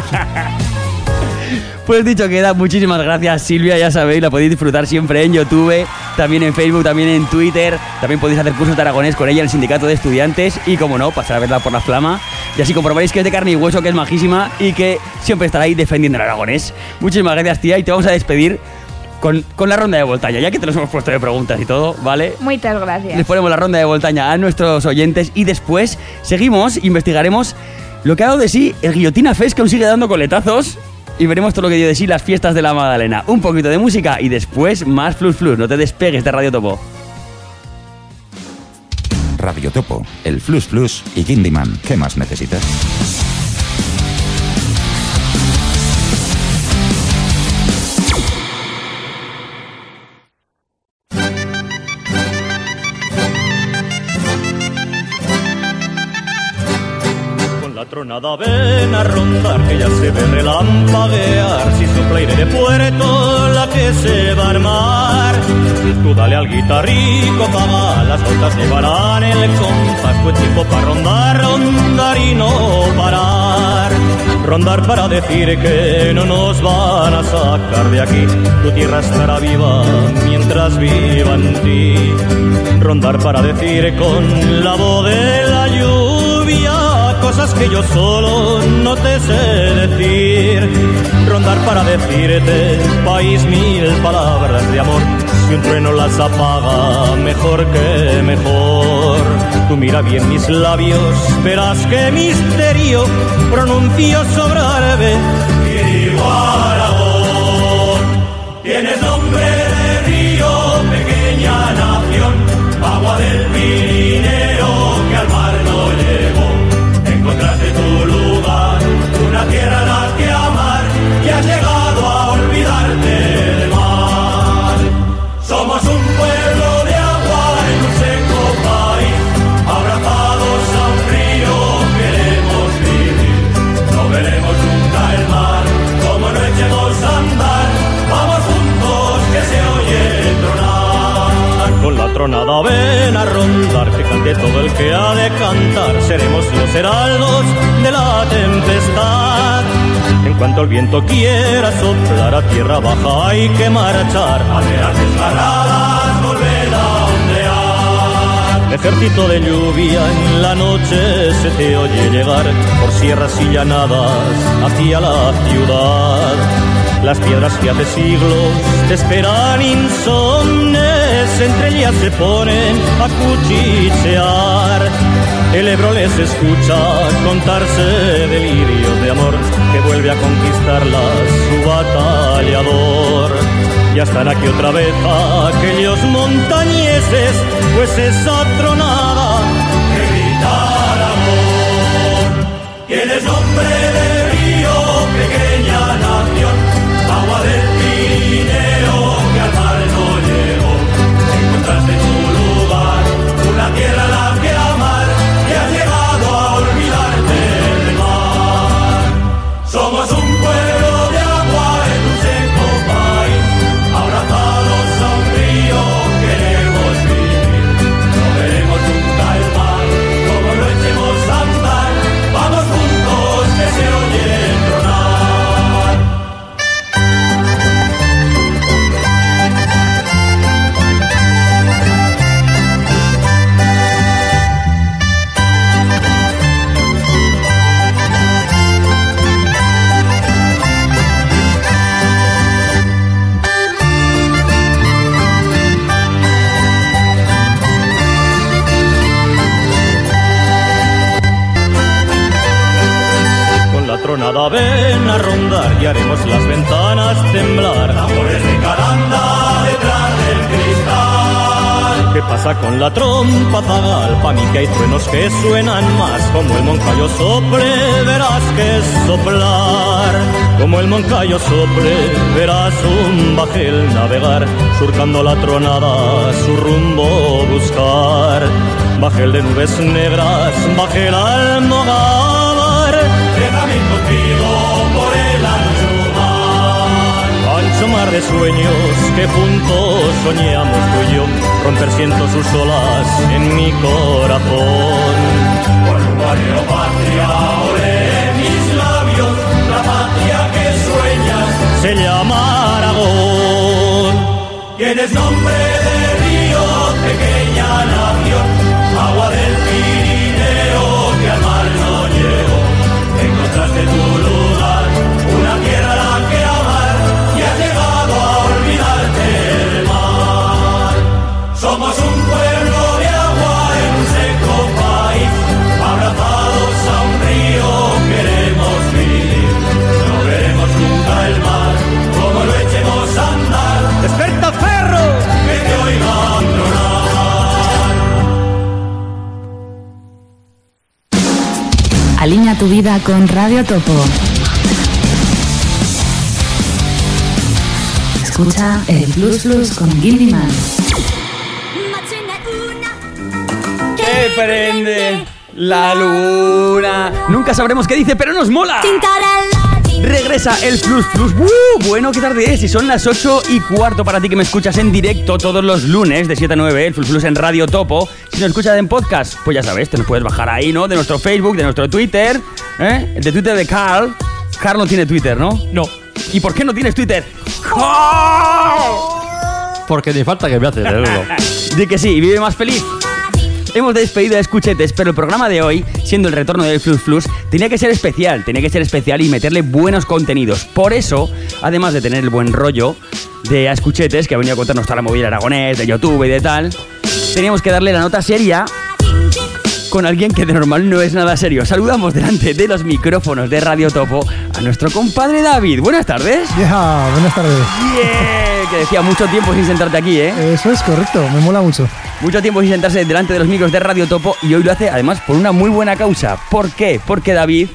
Pues dicho queda, muchísimas gracias Silvia, ya sabéis, la podéis disfrutar siempre en YouTube, también en Facebook, también en Twitter, también podéis hacer cursos de aragonés con ella en el sindicato de estudiantes y como no, pasar a verla por la flama y así comprobaréis que es de carne y hueso, que es majísima y que siempre estará ahí defendiendo el aragonés. Muchísimas gracias, tía, y te vamos a despedir con, con la ronda de Voltaña, ya que te los hemos puesto de preguntas y todo, ¿vale?
Muchas gracias.
Les ponemos la ronda de Voltaña a nuestros oyentes y después seguimos, investigaremos lo que ha dado de sí el Guillotina Fest, que aún sigue dando coletazos, y veremos todo lo que dio de sí las fiestas de la Magdalena. Un poquito de música y después más Flus Flus. No te despegues de Radio Topo.
Radio Topo, el Flus Flus y Kindyman. ¿Qué más necesitas?
La tronada ven a rondar, que ya se ve relampaguear. Si sopla aire de puerto, la que se va a armar. Tú dale al guitarrico, paga, las notas llevarán el compás. Buen tiempo para rondar, rondar y no parar. Rondar para decir que no nos van a sacar de aquí. Tu tierra estará viva mientras viva en ti. Rondar para decir con la voz de la lluvia cosas que yo solo no te sé decir. Rondar para decirte, país, mil palabras de amor. Si un trueno las apaga, mejor que mejor. Tú mira bien mis labios, verás qué misterio pronuncio sobre árabe. Y digo Aragón, tienes nombre de río, pequeña nación. Agua agua del Pirineo que al mar no llegó. Encontraste tu lugar, una tierra a la que amar, y has llegado a olvidarte del mar. Somos un pueblo de agua en un seco país, abrazados a un río queremos vivir. No veremos nunca el mar, como no echemos a andar, vamos juntos que se oye tronar. Con la tronada ven a rondar, que cante todo el que ha de cantar, seremos los heraldos de la tempestad. En cuanto el viento quiera soplar a tierra baja hay que marchar, banderas desgarradas volver a ondear. Ejército de lluvia en la noche se te oye llegar por sierras y llanadas hacia la ciudad. Las piedras que hace siglos te esperan insomnes, entre ellas se ponen a cuchichear. El Ebro les escucha contarse delirios de amor que vuelve a conquistarlas su batallador. Ya están aquí otra vez aquellos montañeses, pues esa tronada que grita el amor. Tienes nombre de río, pequeña nación, agua del Pirineo que al mar no llegó. Encontraste tu lugar, una tierra a la que amar, y has llegado a olvidarte del mar. Somos un pueblo de agua en un seco país, abrazados a un río queremos vivir. No veremos nunca el mar, como lo echemos a andar, vamos juntos que se oye tronar. Tronada ven a rondar y haremos las ventanas temblar. Tambores de caranda detrás del cristal. ¿Qué pasa con la trompa zagal? Pa' mí que hay truenos que suenan más. Como el Moncayo sople, verás que es soplar. Como el Moncayo sople, verás un bajel navegar, surcando la tronada su rumbo buscar. Bajel de nubes negras, bajel almogar. Déjame ir contigo por el ancho mar, ancho mar de sueños que juntos soñamos tú y yo, romper siento sus olas en mi corazón. Por un barrio patria, olé mis labios, la patria que sueñas se llama Aragón. Tienes nombre de río, pequeña nación, agua del Pirineo que al mar no llegó. Encontraste tu lugar, una tierra a la que amar, y has llegado a olvidarte del mar. Somos un pueblo de agua en un seco país, abrazados a un río queremos vivir. No veremos nunca el mar, como lo echemos a andar. ¡Desperta, perro! Que te oigan tronar.
Alinea tu vida con Radio Topo. Escucha el Blues Blues con Gilliman.
¡Que prende la luna! Nunca sabremos qué dice, pero nos mola. Regresa el Flus Flus. ¡Uh! Bueno, ¿qué tarde es? Y son las ocho y cuarto para ti que me escuchas en directo todos los lunes de siete a nueve, el Flus Flus en Radio Topo. Si nos escuchas en podcast, pues ya sabes, te nos puedes bajar ahí, ¿no? De nuestro Facebook, de nuestro Twitter, ¿eh? El de Twitter de Carl. Carl no tiene Twitter, ¿no?
No.
¿Y por qué no tienes Twitter?
Porque ni falta que me haces, ¿eh?
Di que sí, y vive más feliz. Hemos despedido a Escuchetes, pero el programa de hoy, siendo el retorno del Flus Flus, tenía que ser especial, tenía que ser especial y meterle buenos contenidos. Por eso, además de tener el buen rollo de a Escuchetes, que ha venido a contarnos toda la movida aragonés, de YouTube y de tal, teníamos que darle la nota seria con alguien que de normal no es nada serio. Saludamos delante de los micrófonos de Radio Topo a nuestro compadre David. Buenas tardes.
Yeah, buenas tardes.
Yeah. que decía mucho tiempo sin sentarte aquí, ¿eh?
Eso es correcto, me mola mucho.
Mucho tiempo sin sentarse delante de los micros de Radio Topo y hoy lo hace además por una muy buena causa. ¿Por qué? Porque David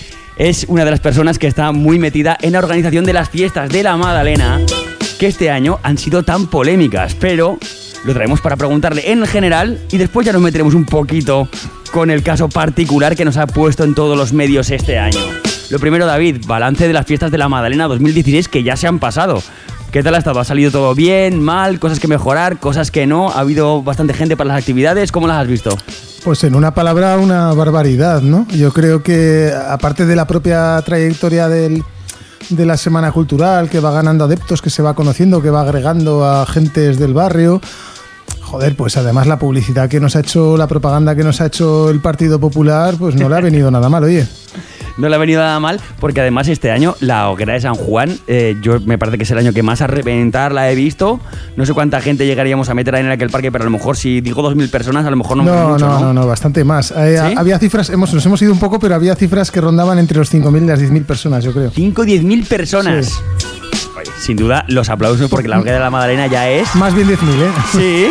es una de las personas que está muy metida en la organización de las fiestas de la Madalena, que este año han sido tan polémicas, pero lo traemos para preguntarle en general y después ya nos meteremos un poquito con el caso particular que nos ha puesto en todos los medios este año. Lo primero, David, balance de las fiestas de la Madalena dos mil dieciséis que ya se han pasado. ¿Qué tal ha estado? ¿Ha salido todo bien, mal? ¿Cosas que mejorar? ¿Cosas que no? ¿Ha habido bastante gente para las actividades? ¿Cómo las has visto?
Pues en una palabra, una barbaridad, ¿no? Yo creo que, aparte de la propia trayectoria del, de la Semana Cultural, que va ganando adeptos, que se va conociendo, que va agregando a gentes del barrio, joder, pues además la publicidad que nos ha hecho, la propaganda que nos ha hecho el Partido Popular, pues no le ha venido nada mal, oye.
No le ha venido nada mal, porque además este año la hoguera de San Juan, eh, yo me parece que es el año que más a reventar la he visto. No sé cuánta gente llegaríamos a meter ahí en aquel parque, pero a lo mejor si digo dos mil personas, a lo mejor no,
no
mucho,
no,
¿no?
no, no, bastante más. Eh,
¿Sí?
Había cifras, hemos, nos hemos ido un poco, pero había cifras que rondaban entre los cinco mil y las diez mil personas, yo creo.
¿cinco o diez mil personas?
Sí.
Oye, sin duda, los aplausos, porque la hoguera de la Madalena ya es...
Más bien diez mil, ¿eh?
Sí.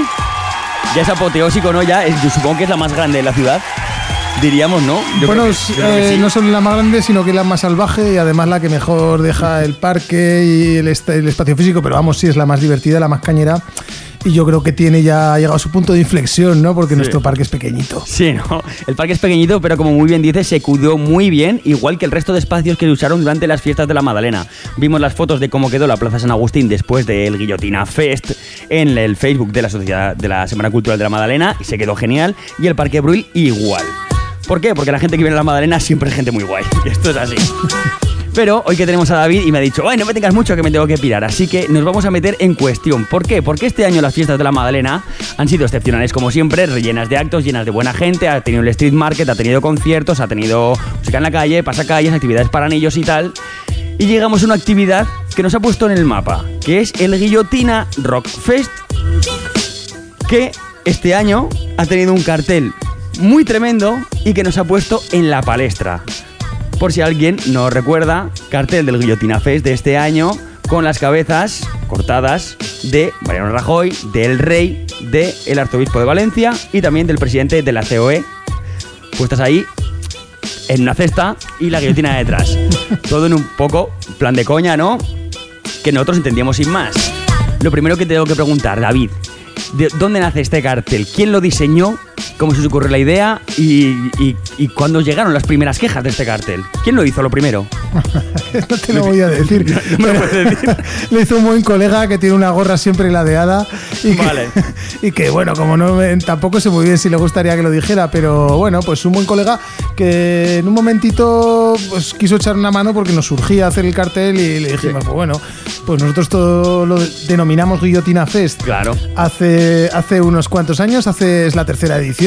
Ya es apoteósico, ¿no? Ya es, yo supongo que es la más grande de la ciudad. Diríamos, ¿no? Yo
bueno,
creo que, yo creo que
eh,
sí.
no solo la más grande, sino que la más salvaje y además la que mejor deja el parque y el, est- el espacio físico, pero vamos, sí es la más divertida, la más cañera. Y yo creo que tiene ya ha llegado a su punto de inflexión, ¿no? Porque
Sí.
nuestro parque es pequeñito.
Sí, ¿no? El parque es pequeñito, pero como muy bien dices, se cuidó muy bien, igual que el resto de espacios que usaron durante las fiestas de la Madalena. Vimos las fotos de cómo quedó la Plaza San Agustín después del Guillotina Fest en el Facebook de la Sociedad de la Semana Cultural de la Madalena y se quedó genial. Y el Parque Brull igual. ¿Por qué? Porque la gente que viene a la Madalena siempre es gente muy guay. Esto es así. Pero hoy que tenemos a David y me ha dicho, ay, no me tengas mucho que me tengo que pirar. Así que nos vamos a meter en cuestión. ¿Por qué? Porque este año las fiestas de la Madalena han sido excepcionales como siempre, rellenas de actos, llenas de buena gente. Ha tenido el street market, ha tenido conciertos, ha tenido música en la calle, pasacalles, actividades para niños y tal. Y llegamos a una actividad que nos ha puesto en el mapa, que es el Guillotina Rock Fest, que este año ha tenido un cartel muy tremendo y que nos ha puesto en la palestra. Por si alguien no recuerda, cartel del Guillotina Fest de este año con las cabezas cortadas de Mariano Rajoy, del rey, del arzobispo de Valencia y también del presidente de la C O E, puestas ahí en una cesta y la guillotina detrás. Todo en un poco plan de coña, ¿no? Que nosotros entendíamos sin más. Lo primero que tengo que preguntar, David, ¿de dónde nace este cartel? ¿Quién lo diseñó? ¿Cómo se os ocurrió la idea? ¿Y, y, y cuándo llegaron las primeras quejas de este cartel? ¿Quién lo hizo lo primero?
No te lo voy a decir.
No me lo puedes decir.
Lo hizo un buen colega que tiene una gorra siempre ladeada y que,
Vale.
y que bueno, como no me- tampoco sé muy bien si le gustaría que lo dijera, pero bueno, pues un buen colega que en un momentito pues quiso echar una mano porque nos surgía hacer el cartel y le dijimos, pues bueno, pues nosotros todo lo denominamos Guillotina Fest.
Claro.
Hace, hace unos cuantos años, hace es la tercera edición,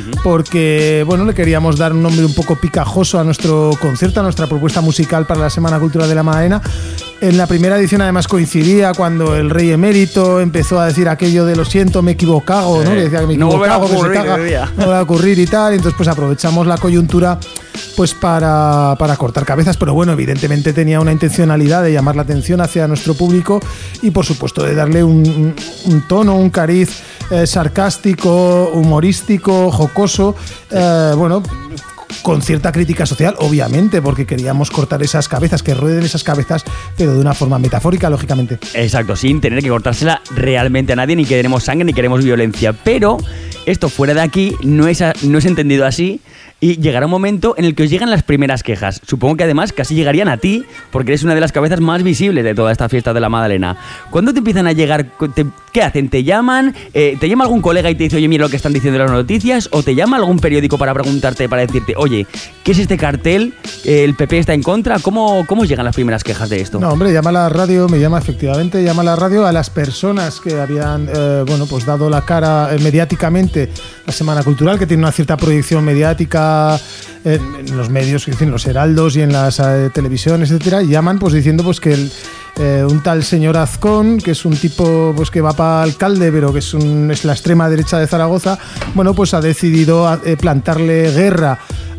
porque bueno, le queríamos dar un nombre un poco picajoso a nuestro concierto, a nuestra propuesta musical para la Semana Cultural de la Madalena. En la primera edición además coincidía cuando el rey emérito empezó a decir aquello de lo siento, me he equivocado, ¿no?
Sí.
Que decía que me he
No volverá a
equivocado, que se
ocurrir,
caga,
decía.
no va a ocurrir y tal. Y entonces pues aprovechamos la coyuntura pues para, para cortar cabezas, pero bueno, evidentemente tenía una intencionalidad de llamar la atención hacia nuestro público y por supuesto de darle un, un, un tono, un cariz eh, sarcástico, humorístico, jocoso, eh, bueno, con cierta crítica social, obviamente, porque queríamos cortar esas cabezas, que rueden esas cabezas, pero de una forma metafórica, lógicamente.
Exacto, sin tener que cortársela realmente a nadie, ni queremos sangre, ni queremos violencia. Pero esto fuera de aquí no es, a- no es entendido así y llegará un momento en el que os llegan las primeras quejas. Supongo que además casi llegarían a ti, porque eres una de las cabezas más visibles de toda esta fiesta de la Madalena. ¿Cuándo te empiezan a llegar? Te- ¿Qué hacen? ¿Te llaman? Eh, ¿Te llama algún colega y te dice, oye, mira lo que están diciendo las noticias? ¿O te llama algún periódico para preguntarte, para decirte, oye, ¿qué es este cartel? Eh, ¿El P P está en contra? ¿Cómo, cómo os llegan las primeras quejas de esto?
No, hombre, llama a la radio, me llama efectivamente, llama a la radio a las personas que habían, eh, bueno, pues dado la cara eh, mediáticamente la Semana Cultural, que tiene una cierta proyección mediática en, en los medios, en los heraldos y en las eh, televisiones, etcétera, y llaman pues diciendo pues que el, eh, un tal señor Azcón, que es un tipo pues que va para alcalde, pero que es, un, es la extrema derecha de Zaragoza, bueno, pues ha decidido eh, plantarle guerra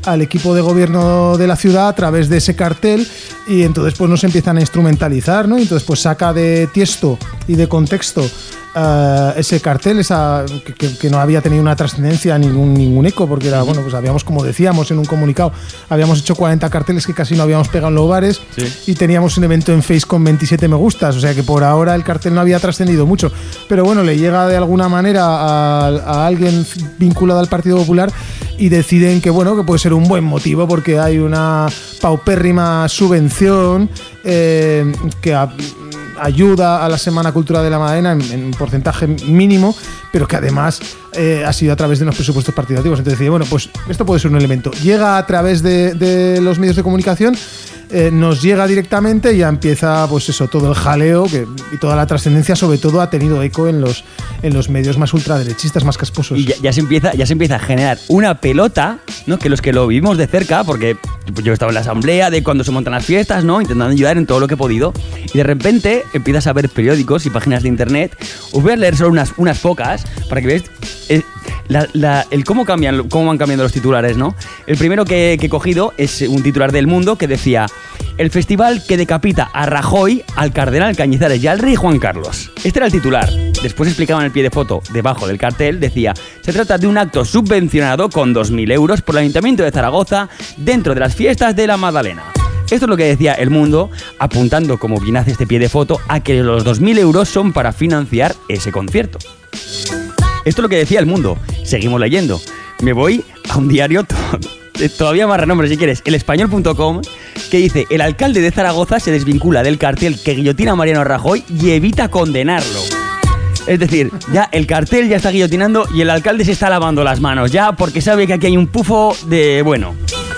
al equipo de gobierno de la ciudad a través de ese cartel, y entonces pues nos empiezan a instrumentalizar, ¿no? Y entonces pues saca de tiesto y de contexto Uh, ese cartel, esa que, que no había tenido una trascendencia, ningún, ningún eco, porque era, bueno, pues habíamos, como decíamos en un comunicado, habíamos hecho cuarenta carteles que casi no habíamos pegado en los bares, sí. Y teníamos un evento en Face con veintisiete me gustas, o sea que por ahora el cartel no había trascendido mucho, pero bueno, le llega de alguna manera a, a alguien vinculado al Partido Popular y deciden que, bueno, que puede ser un buen motivo porque hay una paupérrima subvención eh, que a, ayuda a la Semana Cultural de la Magdalena en, en un porcentaje mínimo, pero que además eh, ha sido a través de unos presupuestos participativos. Entonces decía, bueno, pues esto puede ser un elemento. Llega a través de, de los medios de comunicación, eh, nos llega directamente y ya empieza, pues eso, todo el jaleo que, y toda la trascendencia, sobre todo, ha tenido eco en los, en los medios más ultraderechistas, más casposos.
Y ya, ya, se empieza, ya se empieza a generar una pelota, ¿no? Que los que lo vivimos de cerca, porque yo he estado en la asamblea de cuando se montan las fiestas, ¿no? Intentando ayudar en todo lo que he podido, y de repente empiezas a ver periódicos y páginas de internet. Os voy a leer solo unas, unas pocas para que veáis el, la, la, el cómo cambian, cómo van cambiando los titulares, ¿no? El primero que, que he cogido es un titular del Mundo que decía: el festival que decapita a Rajoy, al cardenal Cañizares y al rey Juan Carlos. Este era el titular. Después explicaban el pie de foto debajo del cartel, decía: se trata de un acto subvencionado con dos mil euros por el Ayuntamiento de Zaragoza dentro de las fiestas de la Magdalena. Esto es lo que decía El Mundo, apuntando, como bien hace este pie de foto, a que los dos mil euros son para financiar ese concierto. Esto es lo que decía El Mundo. Seguimos leyendo. Me voy a un diario to- todavía más renombre, si quieres, el español punto com, que dice: el alcalde de Zaragoza se desvincula del cartel que guillotina a Mariano Rajoy y evita condenarlo. Es decir, ya el cartel ya está guillotinando y el alcalde se está lavando las manos ya porque sabe que aquí hay un pufo de... bueno.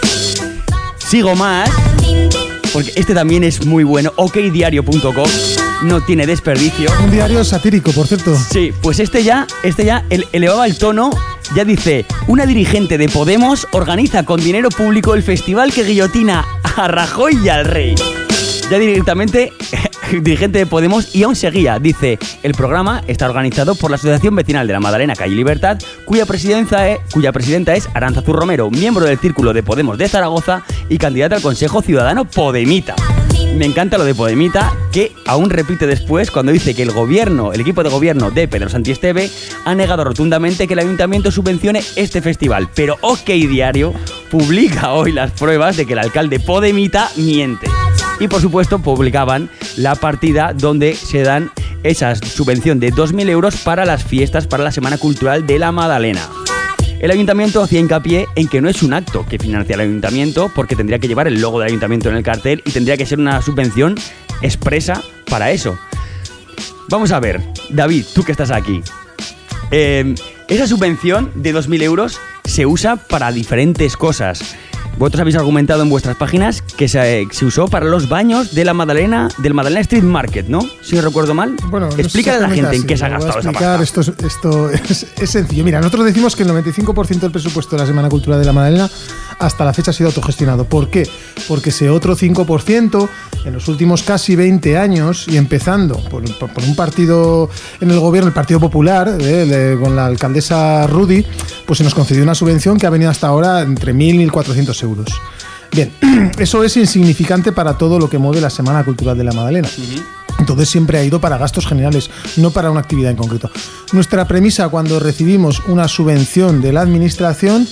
Sigo más, porque este también es muy bueno. ok diario punto com, no tiene desperdicio.
Un diario satírico, por cierto.
Sí, pues este ya, este ya ele- elevaba el tono. Ya dice: una dirigente de Podemos organiza con dinero público el festival que guillotina a Rajoy y al rey. Ya directamente, dirigente de Podemos, y aún seguía. Dice: el programa está organizado por la Asociación Vecinal de la Magdalena Calle Libertad, cuya presidenta es, cuya presidenta es Arantzazu Romero, miembro del Círculo de Podemos de Zaragoza y candidata al Consejo Ciudadano Podemita. Me encanta lo de Podemita, que aún repite después cuando dice que el gobierno, el equipo de gobierno de Pedro Santiesteve ha negado rotundamente que el ayuntamiento subvencione este festival. Pero OK Diario publica hoy las pruebas de que el alcalde Podemita miente. Y por supuesto publicaban la partida donde se dan esa subvención de dos mil euros para las fiestas, para la Semana Cultural de la Magdalena. El ayuntamiento hacía hincapié en que no es un acto que financia el ayuntamiento, porque tendría que llevar el logo del ayuntamiento en el cartel y tendría que ser una subvención expresa para eso. Vamos a ver, David, tú que estás aquí. Eh, esa subvención de dos mil euros se usa para diferentes cosas. Vosotros habéis argumentado en vuestras páginas que se, se usó para los baños de la Magdalena, del Magdalena Street Market, ¿no? Si no recuerdo mal.
Bueno,
explícale a la gente
así,
en qué se ha gastado esa pasta.
Esto, es, esto es, es sencillo. Mira, nosotros decimos que el noventa y cinco por ciento del presupuesto de la Semana Cultural de la Magdalena hasta la fecha ha sido autogestionado. ¿Por qué? Porque ese otro cinco por ciento en los últimos casi veinte años, y empezando por, por, por un partido en el gobierno, el Partido Popular, eh, de, con la alcaldesa Rudy, pues se nos concedió una subvención que ha venido hasta ahora entre mil y mil cuatrocientos euros. Bien, eso es insignificante para todo lo que mueve la Semana Cultural de la Magdalena. Uh-huh. Entonces siempre ha ido para gastos generales, no para una actividad en concreto. Nuestra premisa cuando recibimos una subvención de la administración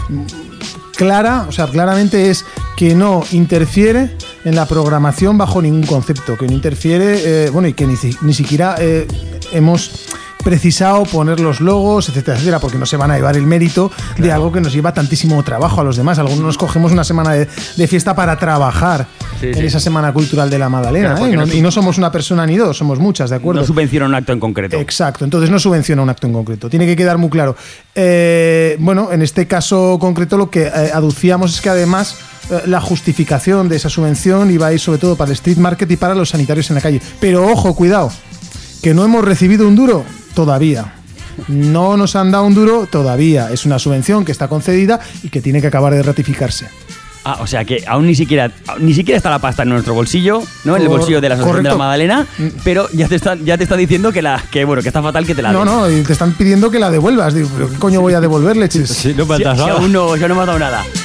clara, o sea, claramente es que no interfiere en la programación bajo ningún concepto, que no interfiere, eh, bueno, y que ni, ni siquiera eh, hemos precisado poner los logos, etcétera, etcétera, porque no se van a llevar el mérito claro. de algo que nos lleva tantísimo trabajo a los demás. Algunos nos cogemos una semana de, de fiesta para trabajar sí, en sí. esa Semana Cultural de la Magdalena, claro, ¿eh? y, no, no, y no somos una persona ni dos, somos muchas, ¿de acuerdo?
No subvenciona un acto en concreto.
Exacto, entonces no subvenciona un acto en concreto. Tiene que quedar muy claro. Eh, bueno, en este caso concreto lo que eh, aducíamos es que además eh, la justificación de esa subvención iba a ir sobre todo para el street market y para los sanitarios en la calle. Pero ojo, cuidado, que no hemos recibido un duro todavía. No nos han dado un duro todavía. Es una subvención que está concedida y que tiene que acabar de ratificarse.
Ah, o sea que aún ni siquiera ni siquiera está la pasta en nuestro bolsillo, ¿no? En el bolsillo de la Asociación de la Magdalena, pero ya te está ya te está diciendo que la que bueno, que está fatal que te la den.
No, no, y te están pidiendo que la devuelvas. Digo, ¿pero qué coño voy a devolverle, chis?
Sí, no me has
si,
dado
si
nada.
aún no, yo no me has dado nada.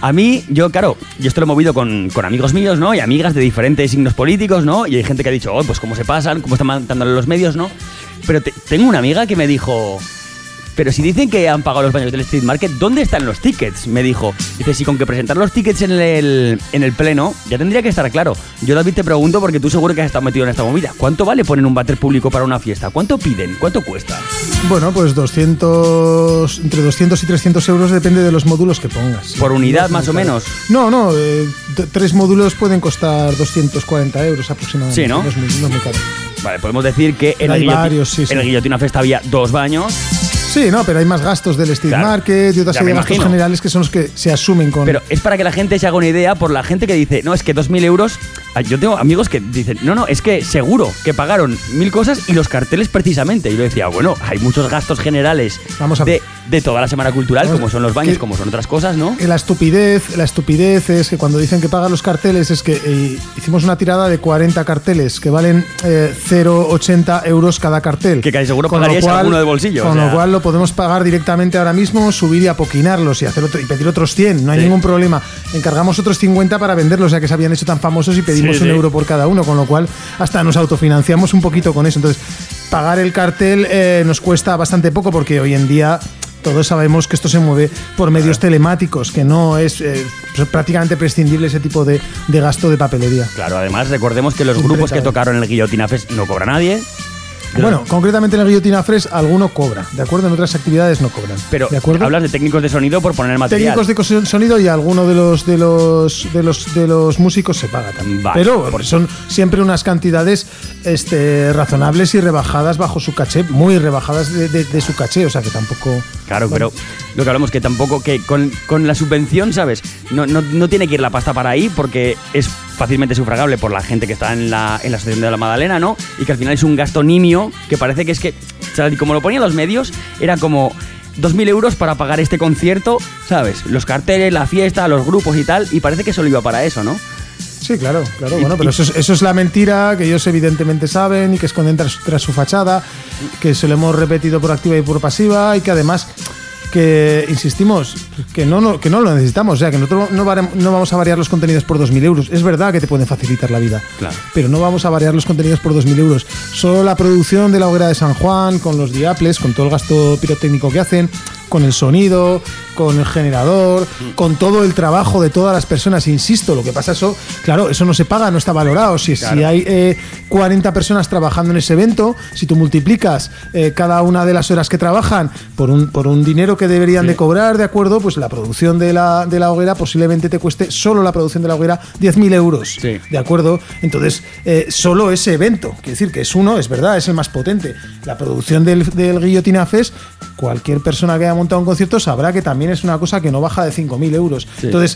A mí, yo, claro, yo esto lo he movido con, con amigos míos, ¿no? Y amigas de diferentes signos políticos, ¿no? Y hay gente que ha dicho, oh, pues cómo se pasan, cómo están mandándole los medios, ¿no? Pero te, tengo una amiga que me dijo... Pero si dicen que han pagado los baños del Street Market, ¿dónde están los tickets? Me dijo. Dice, si con que presentar los tickets en el, en el pleno, ya tendría que estar claro. Yo, David, te pregunto, porque tú seguro que has estado metido en esta movida. ¿Cuánto vale poner un váter público para una fiesta? ¿Cuánto piden? ¿Cuánto cuesta?
Bueno, pues doscientos, entre doscientos y trescientos euros depende de los módulos que pongas.
¿Por unidad más o menos?
No, no, eh, t- tres módulos pueden costar doscientos cuarenta euros aproximadamente.
Sí, ¿no?
No es muy, no es muy caro.
Vale, podemos decir que en el,
Hay
Guillotine,
varios, sí, sí.
en el Guillotina Fest había dos baños.
Sí, no, pero hay más gastos del Street
Claro,
Market y otra
ya
serie
me
de gastos
imagino.
generales que son los que se asumen con...
Pero es para que la gente se haga una idea por la gente que dice, no, es que dos mil euros... Yo tengo amigos que dicen, no, no, es que seguro que pagaron mil cosas y los carteles precisamente. Y yo decía, bueno, hay muchos gastos generales
Vamos a
de, de toda la semana cultural,
Vamos,
como son los baños,
que-
como son otras cosas, ¿no?
La estupidez, la estupidez es que cuando dicen que pagan los carteles es que eh, hicimos una tirada de cuarenta carteles que valen eh, cero coma ochenta euros cada cartel.
Que casi seguro
Con lo
pagaríais
cual-
alguno de bolsillo.
Con
o sea.
lo cual lo podemos pagar directamente ahora mismo, subir y apoquinarlos y hacer otro, y pedir otros cien, no hay
Sí.
ningún problema. Encargamos otros cincuenta para venderlos, ya que se habían hecho tan famosos y pedimos
Sí,
un
sí.
euro por cada uno, con lo cual hasta nos autofinanciamos un poquito con eso. Entonces, pagar el cartel eh, nos cuesta bastante poco porque hoy en día todos sabemos que esto se mueve por medios telemáticos, que no es eh, prácticamente prescindible ese tipo de, de gasto de papelería.
Claro, además recordemos que los grupos que tocaron en el Guillotina Fest no cobra nadie.
Bueno, concretamente en el Guillotina Fresh alguno cobra, ¿de acuerdo? En otras actividades no cobran.
Pero
¿de acuerdo?
hablas de técnicos de sonido por poner material.
Técnicos de cos- sonido y alguno de los de los de los de los músicos se paga también.
Vale.
Pero son siempre unas cantidades este, razonables y rebajadas bajo su caché, muy rebajadas de, de- de su caché, o sea que tampoco.
Claro,
Bueno.
pero lo que hablamos que tampoco, que con, con la subvención, ¿sabes? No, no, no tiene que ir la pasta para ahí porque es fácilmente sufragable por la gente que está en la, en la Asociación de la Magdalena, ¿no? Y que al final es un gasto nimio que parece que es que, o sea, como lo ponían los medios, era como dos mil euros para pagar este concierto, ¿sabes? Los carteles, la fiesta, los grupos y tal, y parece que solo iba para eso, ¿no?
Sí, claro, claro.
Y-
Bueno, pero
y-
eso es, eso es la mentira que ellos evidentemente saben y que esconden tras, tras su fachada, que se lo hemos repetido por activa y por pasiva y que además que insistimos que no, no, que no lo necesitamos, o sea, que nosotros no, vare- no vamos a variar los contenidos por dos mil euros. Es verdad que te pueden facilitar la vida,
Claro.
pero no vamos a variar los contenidos por dos mil euros. Solo la producción de la hoguera de San Juan, con los diaples, con todo el gasto pirotécnico que hacen, con el sonido, con el generador, con todo el trabajo de todas las personas. Insisto, lo que pasa eso, claro, eso no se paga, no está valorado. Si,
Claro.
si hay eh, cuarenta personas trabajando en ese evento, si tú multiplicas eh, cada una de las horas que trabajan por un, por un dinero que deberían de cobrar, ¿de acuerdo? Pues la producción de la, de la hoguera posiblemente te cueste, solo la producción de la hoguera, diez mil euros.
Sí.
¿De acuerdo? Entonces, eh, solo ese evento, quiere decir que es uno, es verdad, es el más potente. La producción del, del Guillotina Fest, cualquier persona que haya montado un concierto sabrá que también es una cosa que no baja de cinco mil euros.
Sí.
Entonces,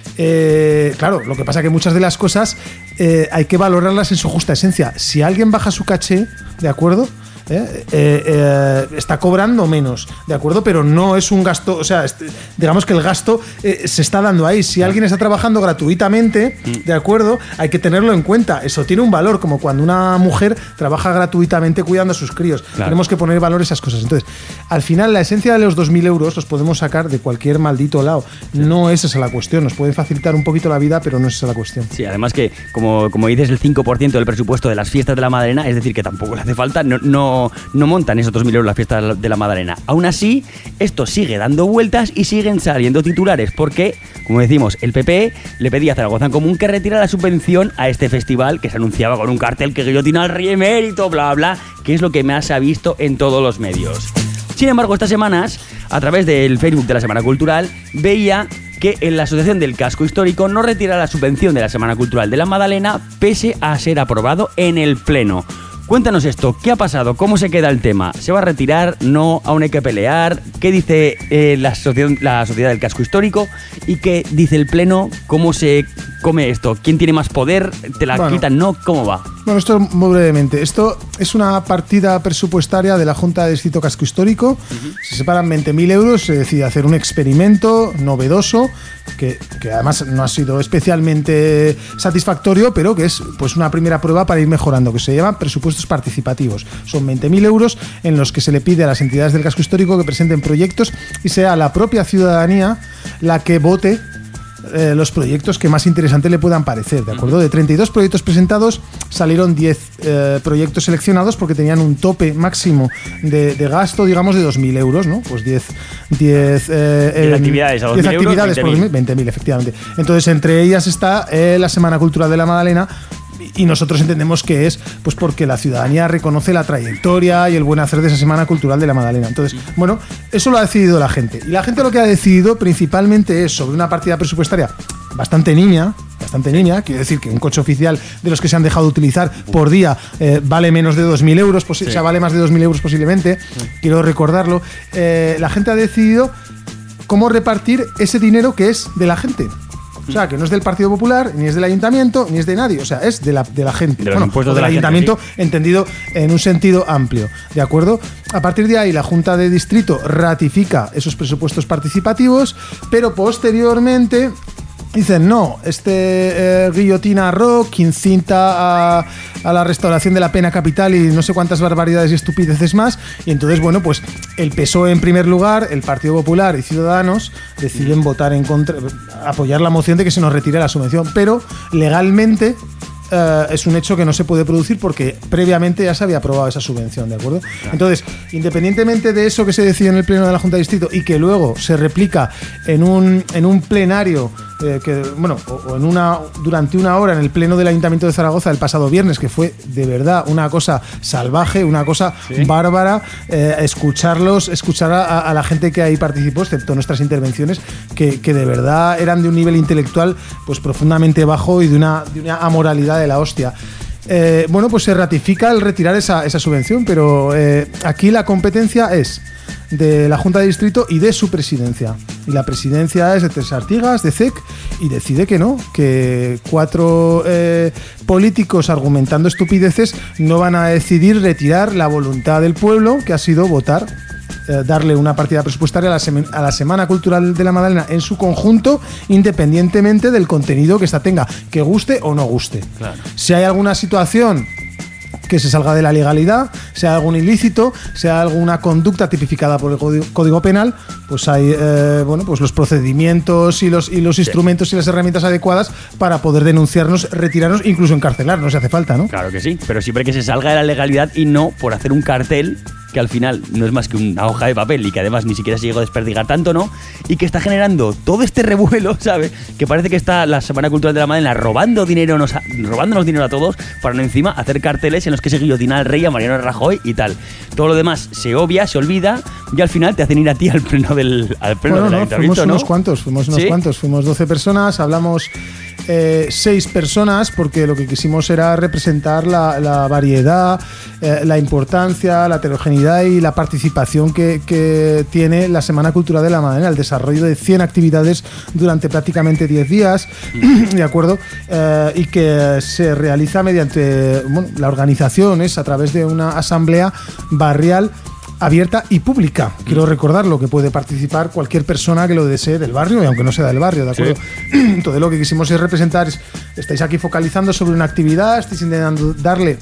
eh, claro, lo que pasa es que muchas de las cosas eh, hay que valorarlas en su justa esencia. Si alguien baja su caché, ¿de acuerdo? ¿Eh? Eh, eh, está cobrando menos, ¿de acuerdo? Pero no es un gasto, o sea, este, digamos que el gasto eh, se está dando ahí. Si alguien está trabajando gratuitamente, ¿de acuerdo? Hay que tenerlo en cuenta. Eso tiene un valor, como cuando una mujer trabaja gratuitamente cuidando a sus críos.
Claro.
Tenemos que poner valor a esas cosas. Entonces, al final, la esencia de los dos mil euros los podemos sacar de cualquier maldito lado. No es esa la cuestión. Nos puede facilitar un poquito la vida, pero no es esa la cuestión.
Sí, además que, como, como dices, el cinco por ciento del presupuesto de las fiestas de la Madalena, es decir, que tampoco le hace falta, no, no, no montan esos dos mil euros las fiestas de la Madalena. Aún así, esto sigue dando vueltas y siguen saliendo titulares, porque, como decimos, el P P le pedía a Zaragoza en Común que retira la subvención a este festival que se anunciaba con un cartel que guillotina al rey emérito, bla, bla, que es lo que más se ha visto en todos los medios. Sin embargo, estas semanas, a través del Facebook de la Semana Cultural, veía que en la Asociación del Casco Histórico no retira la subvención de la Semana Cultural de la Madalena pese a ser aprobado en el Pleno. Cuéntanos esto, ¿qué ha pasado? ¿Cómo se queda el tema? ¿Se va a retirar? ¿No? ¿Aún hay que pelear? ¿Qué dice eh, la, asociación, la Sociedad del Casco Histórico? ¿Y qué dice el Pleno? ¿Cómo se come esto? ¿Quién tiene más poder? ¿Te la
Bueno.
quitan? ¿No? ¿Cómo va?
Bueno, esto muy brevemente. Esto es una partida presupuestaria de la Junta de Distrito Casco Histórico. Se separan veinte mil euros, se decide hacer un experimento novedoso que, que además no ha sido especialmente satisfactorio, pero que es pues una primera prueba para ir mejorando, que se llama presupuestos participativos. Son veinte mil euros en los que se le pide a las entidades del casco histórico que presenten proyectos y sea la propia ciudadanía la que vote eh, los proyectos que más interesantes le puedan parecer, ¿de acuerdo? De treinta y dos proyectos presentados salieron diez eh, proyectos seleccionados porque tenían un tope máximo de, de gasto, digamos, de dos mil euros, ¿no? Pues diez, diez, eh,
diez actividades a dos mil
diez actividades
euros,
por veinte mil, efectivamente. Entonces, entre ellas está eh, la Semana Cultural de la Magdalena, y nosotros entendemos que es pues porque la ciudadanía reconoce la trayectoria y el buen hacer de esa Semana Cultural de la Magdalena. Entonces, bueno, eso lo ha decidido la gente. Y la gente lo que ha decidido principalmente es sobre una partida presupuestaria bastante niña, bastante niña, quiero decir que un coche oficial de los que se han dejado de utilizar por día eh, vale menos de dos mil euros, pues, sí. O sea, vale más de dos mil euros posiblemente, sí. Quiero recordarlo. Eh, la gente ha decidido cómo repartir ese dinero que es de la gente. O sea, que no es del Partido Popular, ni es del Ayuntamiento, ni es de nadie. O sea, es de la, de la gente. De bueno,
impuestos
del
de la
Ayuntamiento,
gente, sí.
Entendido en un sentido amplio. ¿De acuerdo? A partir de ahí, la Junta de Distrito ratifica esos presupuestos participativos, pero posteriormente dicen, no, este eh, guillotina rock incinta a, a la restauración de la pena capital y no sé cuántas barbaridades y estupideces más. Y entonces, bueno, pues el P S O E en primer lugar, el Partido Popular y Ciudadanos deciden votar en contra, apoyar la moción de que se nos retire la subvención. Pero legalmente Uh, es un hecho que no se puede producir porque previamente ya se había aprobado esa subvención, ¿de acuerdo? Claro. Entonces, independientemente de eso que se decide en el pleno de la Junta de Distrito y que luego se replica en un, en un plenario, eh, que, bueno, o, o en una durante una hora en el pleno del Ayuntamiento de Zaragoza el pasado viernes, que fue de verdad una cosa salvaje, una cosa ¿sí? bárbara, eh, escucharlos, escuchar a, a la gente que ahí participó, excepto nuestras intervenciones, que, que de verdad eran de un nivel intelectual pues profundamente bajo y de una, de una amoralidad de la hostia. Eh, bueno, pues se ratifica el retirar esa, esa subvención, pero eh, aquí la competencia es de la Junta de Distrito y de su presidencia. Y la presidencia es de Teresa Artigas, de C E C, y decide que no, que cuatro eh, políticos argumentando estupideces no van a decidir retirar la voluntad del pueblo, que ha sido votar Eh, darle una partida presupuestaria a la, sema, a la Semana Cultural de la Magdalena en su conjunto, independientemente del contenido que esta tenga, que guste o no guste. Claro. Si hay alguna situación que se salga de la legalidad, sea algún ilícito, sea alguna conducta tipificada por el Código, Código Penal, pues hay eh, bueno, pues los procedimientos y los, y los instrumentos sí. y las herramientas adecuadas para poder denunciarnos, retirarnos, incluso encarcelarnos si hace falta, ¿no?
Claro que sí, pero siempre que se salga de la legalidad y no por hacer un cartel que al final no es más que una hoja de papel y que además ni siquiera se llegó a desperdigar tanto, ¿no? Y que está generando todo este revuelo, ¿sabes? Que parece que está la Semana Cultural de la Magdalena robando dinero, nos, robándonos dinero a todos para no encima hacer carteles en los que se guillotina al rey, a Mariano Rajoy y tal. Todo lo demás se obvia, se olvida y al final te hacen ir a ti al pleno del, al pleno
bueno,
del
no,
ayuntamiento,
fuimos
¿no?
unos cuantos, fuimos unos ¿Sí? cuantos, fuimos doce personas, hablamos eh, seis personas porque lo que quisimos era representar la, la variedad, eh, la importancia, la heterogeneidad y la participación que, que tiene la Semana Cultural de la Magdalena, el desarrollo de cien actividades durante prácticamente diez días, mm. ¿de acuerdo? Eh, y que se realiza mediante, bueno, la organización es a través de una asamblea barrial abierta y pública. Quiero recordarlo, que puede participar cualquier persona que lo desee del barrio, y aunque no sea del barrio, ¿de acuerdo? Sí. Entonces lo que quisimos es representar, es, estáis aquí focalizando sobre una actividad, estáis intentando darle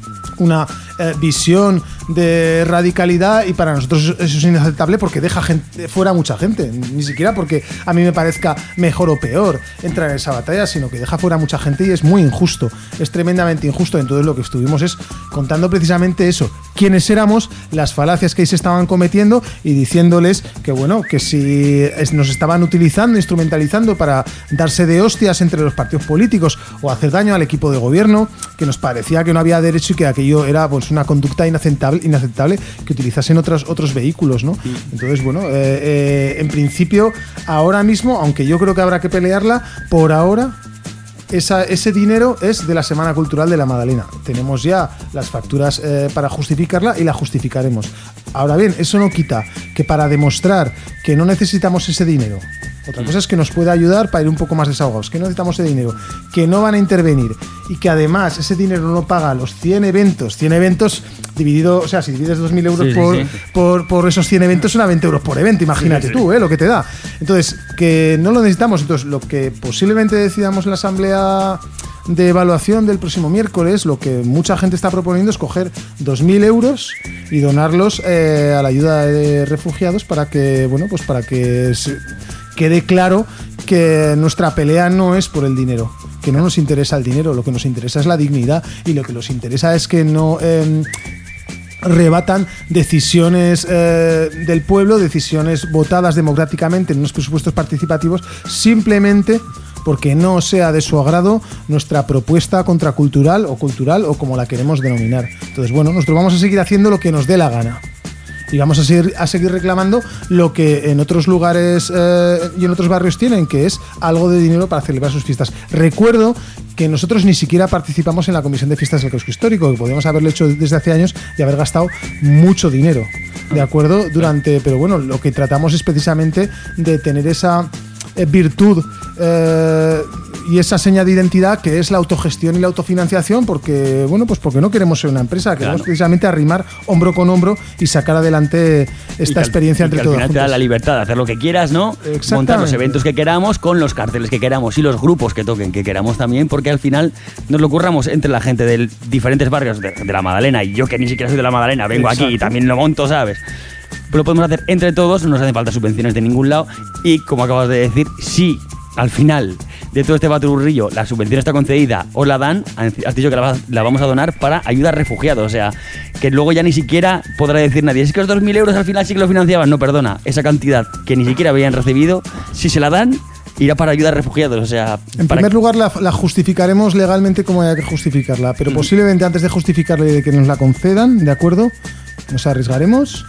una eh, visión de radicalidad y para nosotros eso es inaceptable porque deja gente, fuera mucha gente, ni siquiera porque a mí me parezca mejor o peor entrar en esa batalla, sino que deja fuera mucha gente y es muy injusto, es tremendamente injusto. Entonces lo que estuvimos es contando precisamente eso, quiénes éramos, las falacias que ahí se estaban cometiendo y diciéndoles que bueno, que si nos estaban utilizando, instrumentalizando para darse de hostias entre los partidos políticos o hacer daño al equipo de gobierno, que nos parecía que no había derecho y que aquello era pues una conducta inaceptable, inaceptable que utilizasen otros, otros vehículos, ¿no? Entonces, bueno, eh, eh, en principio, ahora mismo, aunque yo creo que habrá que pelearla, por ahora esa, ese dinero es de la Semana Cultural de la Magdalena. Tenemos ya las facturas eh, para justificarla y la justificaremos. Ahora bien, eso no quita que para demostrar que no necesitamos ese dinero, otra cosa es que nos puede ayudar para ir un poco más desahogados, que no necesitamos ese dinero, que no van a intervenir y que además ese dinero no paga los cien eventos, cien eventos dividido, o sea, si divides dos mil euros sí, por, sí, sí. Por, por esos cien eventos son a veinte euros por evento, imagínate sí, sí. tú, ¿eh? Lo que te da. Entonces, que no lo necesitamos. Entonces, lo que posiblemente decidamos en la asamblea de evaluación del próximo miércoles, lo que mucha gente está proponiendo es coger dos mil euros y donarlos eh, a la ayuda de refugiados para que, bueno, pues para que se quede claro que nuestra pelea no es por el dinero, que no nos interesa el dinero, lo que nos interesa es la dignidad y lo que nos interesa es que no eh, rebatan decisiones eh, del pueblo, decisiones votadas democráticamente en unos presupuestos participativos, simplemente porque no sea de su agrado nuestra propuesta contracultural o cultural o como la queremos denominar. Entonces, bueno, nosotros vamos a seguir haciendo lo que nos dé la gana. Y vamos a seguir, a seguir reclamando lo que en otros lugares eh, y en otros barrios tienen, que es algo de dinero para celebrar sus fiestas. Recuerdo que nosotros ni siquiera participamos en la Comisión de Fiestas del Casco Histórico, que podríamos haberlo hecho desde hace años y haber gastado mucho dinero, ¿de acuerdo? Durante, pero bueno, lo que tratamos es precisamente de tener esa eh, virtud eh, y esa seña de identidad que es la autogestión y la autofinanciación, porque bueno, pues porque no queremos ser una empresa, queremos claro. precisamente arrimar hombro con hombro y sacar adelante esta experiencia entre todos.
Al final te da la libertad de hacer lo que quieras, ¿no? Montar los eventos que queramos con los carteles que queramos y los grupos que toquen que queramos también, porque al final nos lo curramos entre la gente de diferentes barrios de, de la Madalena, y yo que ni siquiera soy de la Madalena, vengo Exacto. aquí y también lo monto, ¿sabes? Pero lo podemos hacer entre todos, no nos hacen falta subvenciones de ningún lado, y como acabas de decir, sí, al final de todo este baturrillo la subvención está concedida o la dan, has dicho que la, la vamos a donar para ayuda a refugiados, o sea, que luego ya ni siquiera podrá decir nadie, es que los dos mil euros al final sí que lo financiaban, no, perdona, esa cantidad que ni siquiera habían recibido, si se la dan, irá para ayuda a refugiados, o sea...
En
para
primer lugar, la, la justificaremos legalmente como haya que justificarla, pero mm. posiblemente antes de justificarla y de que nos la concedan, ¿de acuerdo? Nos arriesgaremos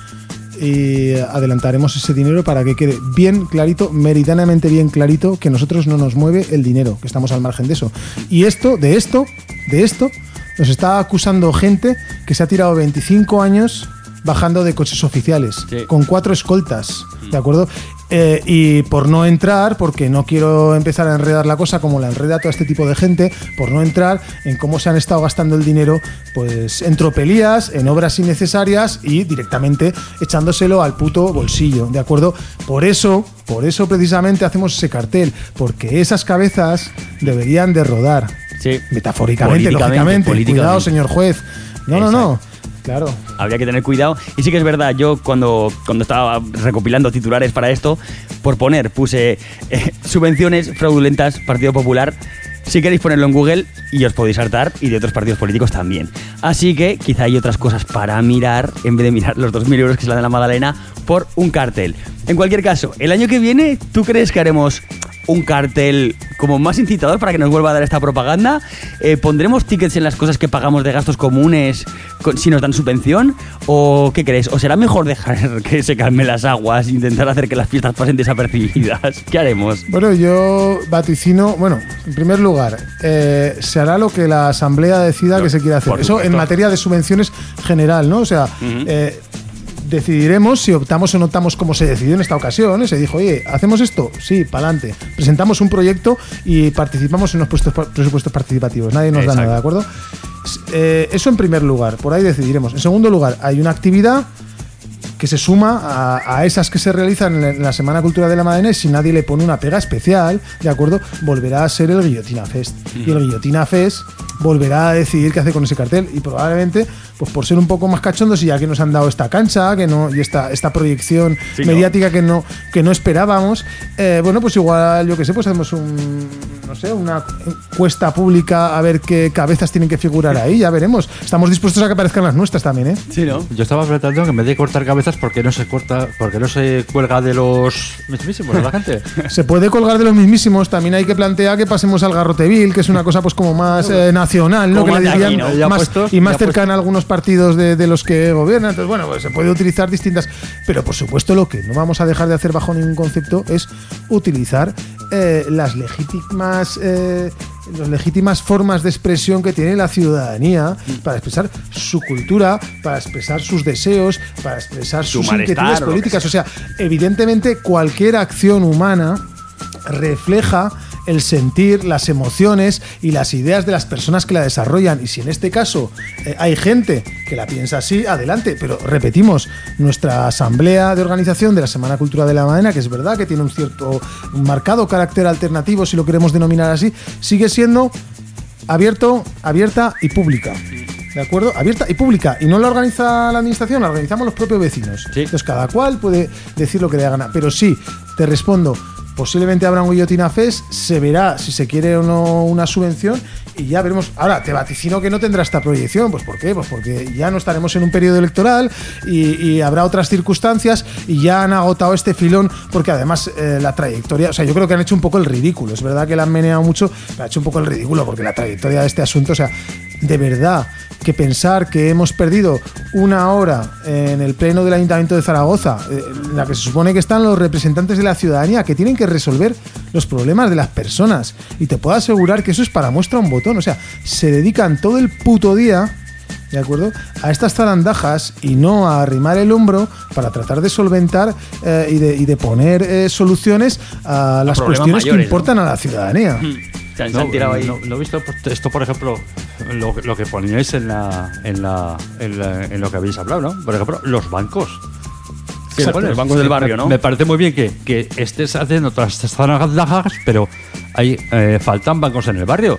y adelantaremos ese dinero para que quede bien clarito, meridianamente bien clarito, que nosotros no nos mueve el dinero, que estamos al margen de eso. Y esto, de esto, de esto, nos está acusando gente que se ha tirado veinticinco años bajando de coches oficiales, sí. con cuatro escoltas, ¿de acuerdo? Eh, y por no entrar, porque no quiero empezar a enredar la cosa como la enreda todo este tipo de gente, por no entrar en cómo se han estado gastando el dinero pues en tropelías, en obras innecesarias y directamente echándoselo al puto bolsillo, ¿de acuerdo? Por eso, por eso precisamente hacemos ese cartel, porque esas cabezas deberían de rodar.
Sí.
Metafóricamente, lógicamente. Cuidado, señor juez. No, Exacto. no, no. Claro.
Habría que tener cuidado. Y sí que es verdad, yo cuando, cuando estaba recopilando titulares para esto, por poner, puse eh, subvenciones fraudulentas, Partido Popular. Si queréis ponerlo en Google y os podéis hartar, y de otros partidos políticos también. Así que quizá hay otras cosas para mirar, en vez de mirar los dos mil euros que se la de la Madalena por un cartel. En cualquier caso, el año que viene, ¿tú crees que haremos un cartel como más incitador para que nos vuelva a dar esta propaganda? Eh, ¿Pondremos tickets en las cosas que pagamos de gastos comunes con, si nos dan subvención? ¿O qué crees? ¿O será mejor dejar que se calmen las aguas e intentar hacer que las fiestas pasen desapercibidas? ¿Qué haremos?
Bueno, yo vaticino, bueno, en primer lugar, eh, se hará lo que la Asamblea decida no, que se quiere hacer. Eso en materia de subvenciones general, ¿no? O sea, uh-huh. eh, decidiremos si optamos o no optamos como se decidió en esta ocasión. Se dijo, oye, ¿hacemos esto? Sí, para adelante. Presentamos un proyecto y participamos en los presupuestos participativos. Nadie nos Exacto. da nada, ¿de acuerdo? Eh, eso en primer lugar, por ahí decidiremos. En segundo lugar, hay una actividad que se suma a, a esas que se realizan en la Semana Cultural de la Madalena, y si nadie le pone una pega especial, ¿de acuerdo? Volverá a ser el Guillotina Fest. Mm. Y el Guillotina Fest volverá a decidir qué hace con ese cartel, y probablemente, pues por ser un poco más cachondos, y ya que nos han dado esta cancha que no y esta, esta proyección sí, mediática ¿no? que no que no esperábamos, eh, bueno, pues igual, yo que sé, pues hacemos un, no sé, una encuesta pública a ver qué cabezas tienen que figurar ahí, ya veremos. Estamos dispuestos a que aparezcan las nuestras también, ¿eh?
Sí, ¿no? Yo estaba planteando que en vez de cortar cabezas, ¿por qué no se corta, por qué no se cuelga de los mismísimos de la gente?
Se puede colgar de los mismísimos, también hay que plantear que pasemos al Garroteville, que es una cosa pues como más eh, nacional, ¿no? Que le dirían aquí, ¿no? Más, puestos, y más cercana a algunos partidos de, de los que gobiernan. Entonces, bueno, pues se puede utilizar distintas, pero por supuesto lo que no vamos a dejar de hacer bajo ningún concepto es utilizar eh, las legítimas eh, las legítimas formas de expresión que tiene la ciudadanía para expresar su cultura, para expresar sus deseos, para expresar sus Su inquietudes políticas. O sea, evidentemente cualquier acción humana refleja el sentir, las emociones y las ideas de las personas que la desarrollan, y si en este caso eh, hay gente que la piensa así, adelante, pero repetimos, nuestra asamblea de organización de la Semana Cultural de la Madalena, que es verdad que tiene un cierto un marcado carácter alternativo, si lo queremos denominar así, sigue siendo abierto, abierta y pública. ¿De acuerdo? Abierta y pública. Y no la organiza la administración, la organizamos los propios vecinos. Sí. Entonces cada cual puede decir lo que le da gana. Pero sí, te respondo, posiblemente habrá un Guillotina Fest, se verá si se quiere o no una subvención y ya veremos. Ahora, te vaticino que no tendrá esta proyección. ¿Pues por qué? Pues porque ya no estaremos en un periodo electoral y, y habrá otras circunstancias y ya han agotado este filón, porque además eh, la trayectoria, o sea, yo creo que han hecho un poco el ridículo. Es verdad que la han meneado mucho, pero ha hecho un poco el ridículo porque la trayectoria de este asunto, o sea, de verdad que pensar que hemos perdido una hora en el pleno del Ayuntamiento de Zaragoza, en la que se supone que están los representantes de la ciudadanía que tienen que resolver los problemas de las personas, y te puedo asegurar que eso es para muestra un botón. O sea, se dedican todo el puto día, ¿de acuerdo?, a estas zarandajas y no a arrimar el hombro para tratar de solventar eh, y, de, y de poner eh, soluciones a las cuestiones mayores, que importan, ¿no?, a la ciudadanía.
Se han, no, se han tirado ahí. No, no he visto esto, por ejemplo, lo, lo que poníais en, la, en, la, en, la, en lo que habéis hablado, ¿no? Por ejemplo, los bancos.
Sí, los bancos del barrio, ¿no?
Me parece muy bien que, que estés haciendo todas estas zarandajas, pero hay, eh, faltan bancos en el barrio.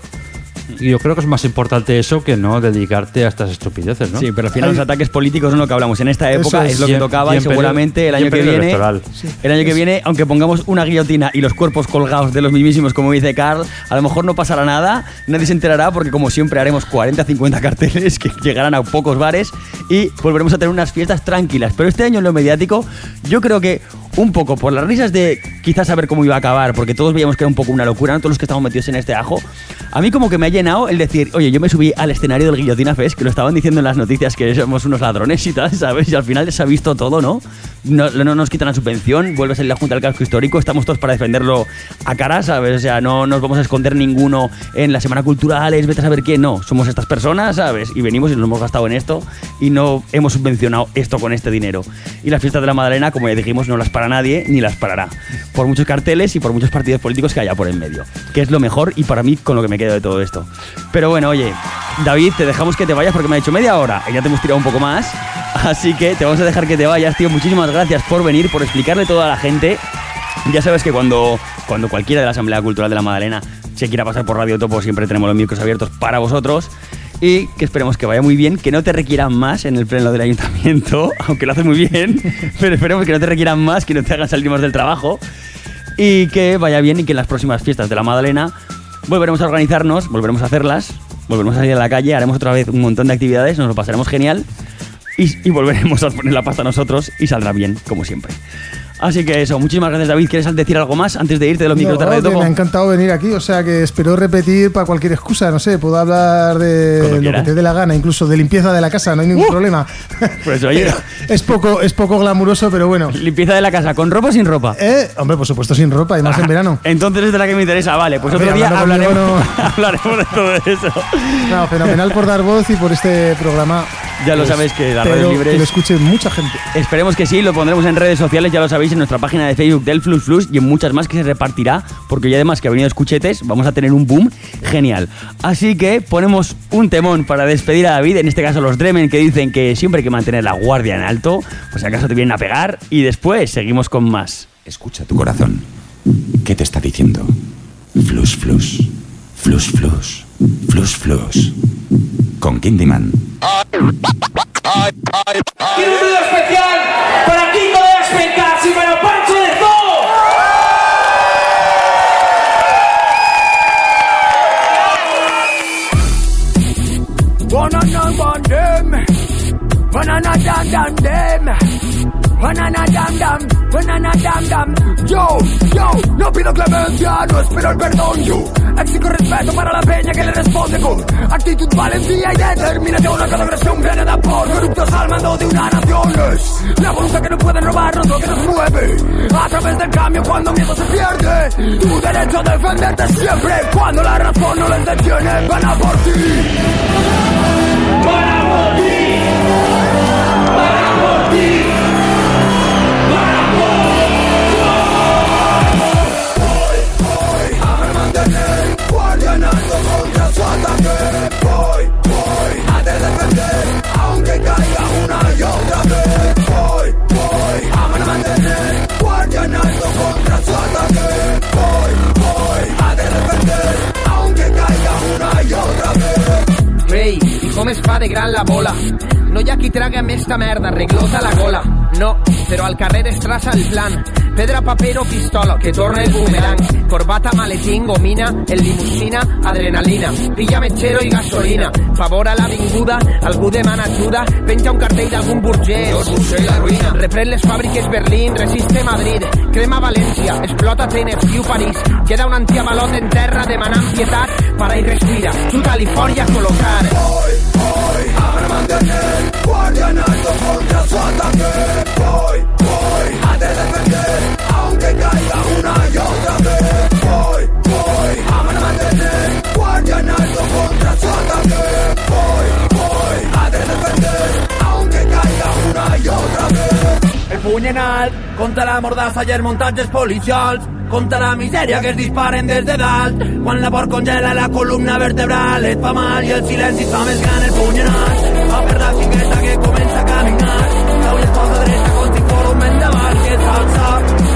Y yo creo que es más importante eso que no dedicarte a estas estupideces, ¿no?
Sí, pero al final Ay. los ataques políticos son lo que hablamos. En esta época es, es lo que tocaba, y seguramente el año que viene, sí. el año que viene, aunque pongamos una guillotina y los cuerpos colgados de los mismísimos, como dice Carl, a lo mejor no pasará nada, nadie se enterará, porque como siempre haremos cuarenta, cincuenta carteles que llegarán a pocos bares y volveremos a tener unas fiestas tranquilas. Pero este año en lo mediático, yo creo que un poco por las risas de quizás saber cómo iba a acabar, porque todos veíamos que era un poco una locura, ¿no?, todos los que estamos metidos en este ajo, a mí como que me ha llenado el decir, oye, yo me subí al escenario del Guillotina Fest, que lo estaban diciendo en las noticias que somos unos ladrones y tal, ¿sabes? Y al final se ha visto todo, ¿no? No, no nos quitan la subvención, vuelve a salir la Junta del Casco Histórico, estamos todos para defenderlo a cara, ¿sabes? O sea, no nos vamos a esconder ninguno en la Semana Cultural, es vete a saber quién, no, somos estas personas, ¿sabes? Y venimos y nos hemos gastado en esto y no hemos subvencionado esto con este dinero. Y las fiestas de la Madalena, como ya dijimos, no las para nadie ni las parará, por muchos carteles y por muchos partidos políticos que haya por en medio, que es lo mejor y para mí con lo que me quedo de todo esto. Pero bueno, oye, David, te dejamos que te vayas porque me ha dicho media hora y ya te hemos tirado un poco más, así que te vamos a dejar que te vayas, tío. Muchísimas gracias por venir, por explicarle todo a la gente. Ya sabes que cuando, cuando cualquiera de la Asamblea Cultural de la Madalena se quiera pasar por Radio Topo, siempre tenemos los micros abiertos para vosotros. Y que esperemos que vaya muy bien, que no te requieran más en el pleno del ayuntamiento, aunque lo haces muy bien, pero esperemos que no te requieran más, que no te hagan salir más del trabajo, y que vaya bien, y que en las próximas fiestas de la Madalena volveremos a organizarnos, volveremos a hacerlas, volveremos a salir a la calle, haremos otra vez un montón de actividades, nos lo pasaremos genial, y, y volveremos a poner la pasta nosotros y saldrá bien, como siempre. Así que eso, muchísimas gracias, David. ¿Quieres decir algo más antes de irte de los micros de Radio Topo?
Me ha encantado venir aquí, o sea que espero repetir para cualquier excusa, no sé, puedo hablar de lo que te dé la gana, incluso de limpieza de la casa, no hay ningún uh, problema.
Pues oye,
es poco, es poco glamuroso, pero bueno.
¿Limpieza de la casa con ropa o sin ropa?
Eh, hombre, por supuesto sin ropa, y más ah, en verano.
Entonces es de la que me interesa, vale, pues otro día hablaremos, no... hablaremos de todo eso.
No, fenomenal por dar voz y por este programa.
Ya lo pues, sabéis que la radio libre
que lo escuche mucha gente.
Esperemos que sí, lo pondremos en redes sociales, ya lo sabéis, en nuestra página de Facebook del Flux Flux y en muchas más que se repartirá, porque ya además que ha venido Escuchetes, vamos a tener un boom genial. Así que ponemos un temón para despedir a David, en este caso los Dremen, que dicen que siempre hay que mantener la guardia en alto, pues si acaso te vienen a pegar, y después seguimos con más.
Escucha tu corazón. ¿Qué te está diciendo? Flux Flux, Flux Flux, Flux Flux. Con Kindyman.
Quiero un video especial para Kiko de las Pecas y para Pancho de Zoo.
Banana bandem, banana dam dam dem, banana dam dam, banana dam dam. Yo, yo, no pido clemencia, no espero el perdón. Yo exijo respeto para la peña que le responde con actitud, valentía y determinación. A cada agresión viene de por corruptos al mando de una nación. Es la voluntad que no pueden robarnos, lo que nos mueve a través del cambio cuando miedo se pierde. Tu derecho a defenderte siempre cuando la razón no les detiene. Van a por ti.
Van a por ti. Van a por ti. Van a por contra su ataque. Voy, voy a defender, aunque caiga una y otra vez. Voy, voy a mantener guardia en alto contra su ataque. Voy, voy a defender, aunque caiga una y otra vez.
Rey, hijo, me fa de gran la bola. No hi ha qui traga més ta merda, reglota la gola. No, però al carrer es traça el plan. Pedra, paper o pistola, que torna el boomerang. Corbata, maletín, gomina, el limusina, adrenalina. Pilla metxero i gasolina. Favor a l'avinguda, algú demana ajuda. Penja un cartell d'algun burgès. Dos burgès la ruïna. Reprèn les fàbriques Berlín, resiste Madrid. Crema València, explota Tennessee o París. Queda un antiavalot en terra demanant pietat. Para y respira, chuta California a colocar.
Voy, voy a mantener guardia en alto contra su ataque. Voy, voy a te defender, aunque caiga una y otra vez. Voy, voy a mantener guardia en alto contra su ataque. Voy, voy a te defender, aunque caiga una y otra vez.
El puny en alt contra la mordassa i els muntatges policials, contra la misèria que es disparen des de dalt. Quan la por congela la columna vertebral et fa mal i el silenci fa més gran. El puny en alt va per la xiqueta que comença a caminar. Cau i es posa dreta com si fos un vendaval que s'alça.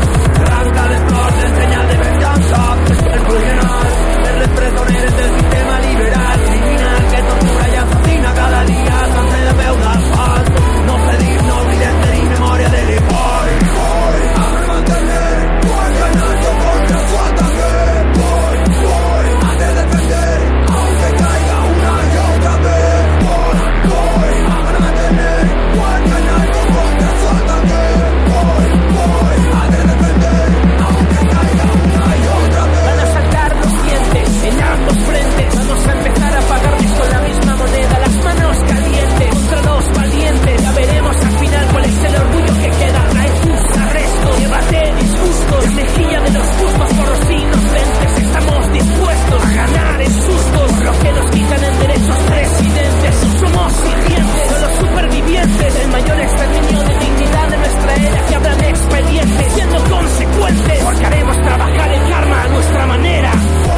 Arranca les flors en senyal de venjança. El puny en alt per les presoneres del sistema liberal criminal que tortura i assassina cada dia sense de peu d'asfalt. No cedim, no oblidem tenir memòria de l'Epoi.
Voy a mantener guardia en alto contra su ataque. Voy, voy a te defender, aunque caiga una y otra vez. Voy, voy a mantener guardia en alto contra su ataque. Voy, voy a te defender, aunque caiga una y otra vez.
Van a saltar los dientes en ambos frentes. Vamos a empezar a pagarles con la misma moneda. Las manos calientes contra los valientes. Ya veremos al final cuál es el orgullo que queda. Trae tus arrestos, llévate disgustos. La mejilla de los justos por los inocentes. Estamos dispuestos a ganar en sustos por lo que nos quitan en derechos presidentes. Somos sirvientes, no los supervivientes. El mayor exterminio de dignidad de nuestra era. Que hablan expedientes, siendo consecuentes, porque haremos trabajar el karma a nuestra manera.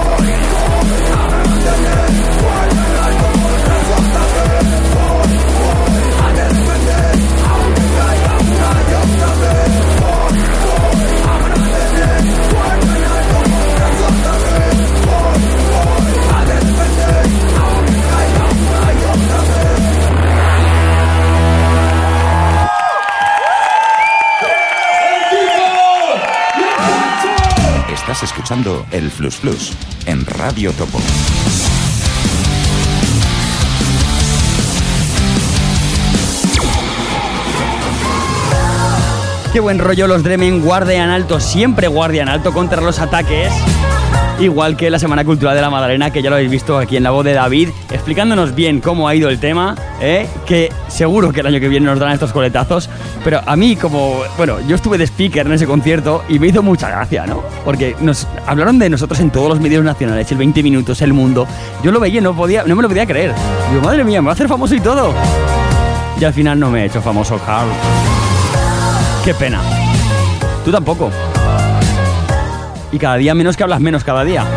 Estás escuchando el Flux Flux en Radio Topo.
Qué buen rollo los Dremen, guardian alto, siempre guardian alto contra los ataques. Igual que la Semana Cultural de la Madalena, que ya lo habéis visto aquí en la voz de David, explicándonos bien cómo ha ido el tema, ¿eh? Que seguro que el año que viene nos dan estos coletazos. Pero a mí, como, bueno, yo estuve de speaker en ese concierto y me hizo mucha gracia, ¿no? Porque nos hablaron de nosotros en todos los medios nacionales, el veinte minutos, El Mundo. Yo lo veía y no, podía, no me lo podía creer. Digo, madre mía, me va a hacer famoso y todo. Y al final no me he hecho famoso, Carl. Qué pena. Tú tampoco. Y cada día menos, que hablas menos cada día.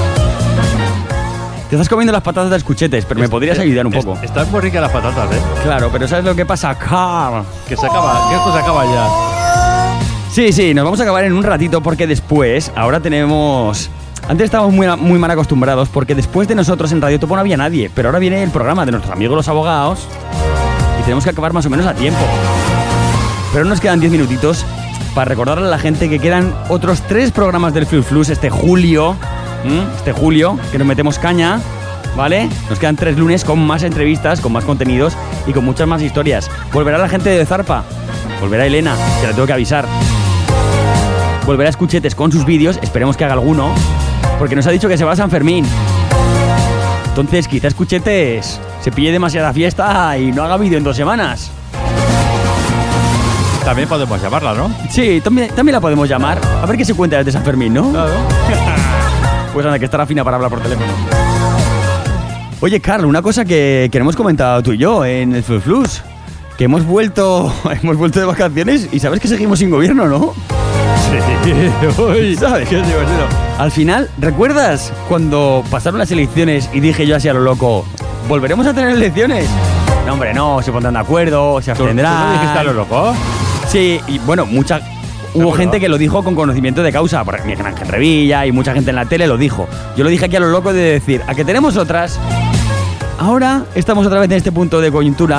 Te estás comiendo las patatas de escuchetes, pero me podrías ayudar un poco.
Están muy ricas las patatas, ¿eh?
Claro, pero ¿sabes lo que pasa, Carl?
Que se acaba, que esto se acaba ya.
Sí, sí, nos vamos a acabar en un ratito porque después, ahora tenemos... Antes estábamos muy, muy mal acostumbrados porque después de nosotros en Radio Topo no había nadie, pero ahora viene el programa de nuestros amigos los abogados y tenemos que acabar más o menos a tiempo. Pero nos quedan diez minutitos para recordarle a la gente que quedan otros tres programas del Flux Flux este julio, ¿m? este julio, que nos metemos caña, ¿vale? Nos quedan tres lunes con más entrevistas, con más contenidos y con muchas más historias. Volverá la gente de Zarpa, volverá Elena, que la tengo que avisar. Volverá Escuchetes con sus vídeos, esperemos que haga alguno, porque nos ha dicho que se va a San Fermín. Entonces quizá Escuchetes se pille demasiada fiesta y no haga vídeo en dos semanas.
También podemos llamarla, ¿no?
Sí, también, también la podemos llamar. A ver qué se cuenta desde San Fermín, ¿no? Claro. Pues anda, que estará fina para hablar por teléfono. Oye, Carl, una cosa que, que no hemos comentado tú y yo en el Flux Flux, que hemos vuelto, hemos vuelto de vacaciones y sabes que seguimos sin gobierno, ¿no?
Sí, uy,
¿sabes?
Qué divertido.
Al final, ¿recuerdas cuando pasaron las elecciones y dije yo así a lo loco, ¿volveremos a tener elecciones? No, hombre, no, se pondrán de acuerdo, se abstendrán.
¿Tú, tú no dijiste a lo loco?
Sí, y bueno, mucha... Hubo gente que lo dijo con conocimiento de causa, porque Miguel Ángel Revilla y mucha gente en la tele lo dijo. Yo lo dije aquí a lo loco de decir, ¿a que tenemos otras? ahora estamos otra vez en este punto de coyuntura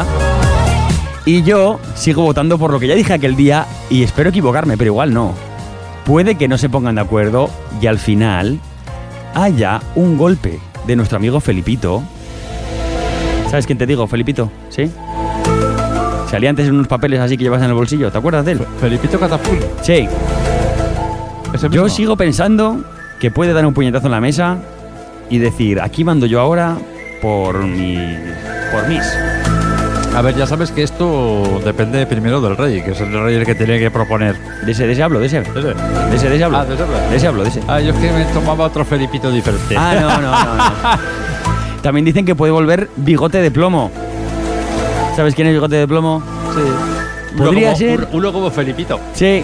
y yo sigo votando por lo que ya dije aquel día y espero equivocarme, pero igual no. Puede que no se pongan de acuerdo y al final haya un golpe de nuestro amigo Felipito. ¿Sabes quién te digo, Felipito? ¿Sí? Salía antes en unos papeles así que llevas en el bolsillo, ¿te acuerdas de él?
Felipito Catapult.
Sí. Yo sigo pensando que puede dar un puñetazo en la mesa y decir, aquí mando yo ahora por mi... por mis.
A ver, ya sabes que esto depende primero del rey, que es el rey el que tiene que proponer.
De ese, de ese hablo, de ese.
¿De ese?
De ese, de ese hablo.
Ah, de ese hablo.
De ese hablo, de ese.
Ah, yo es que me tomaba otro Felipito diferente.
Ah, no, no, no, no. También dicen que puede volver Bigote de Plomo. ¿Sabes quién es Bigote de Plomo?
Sí.
Podría
uno como,
ser...
Uno como Felipito.
Sí.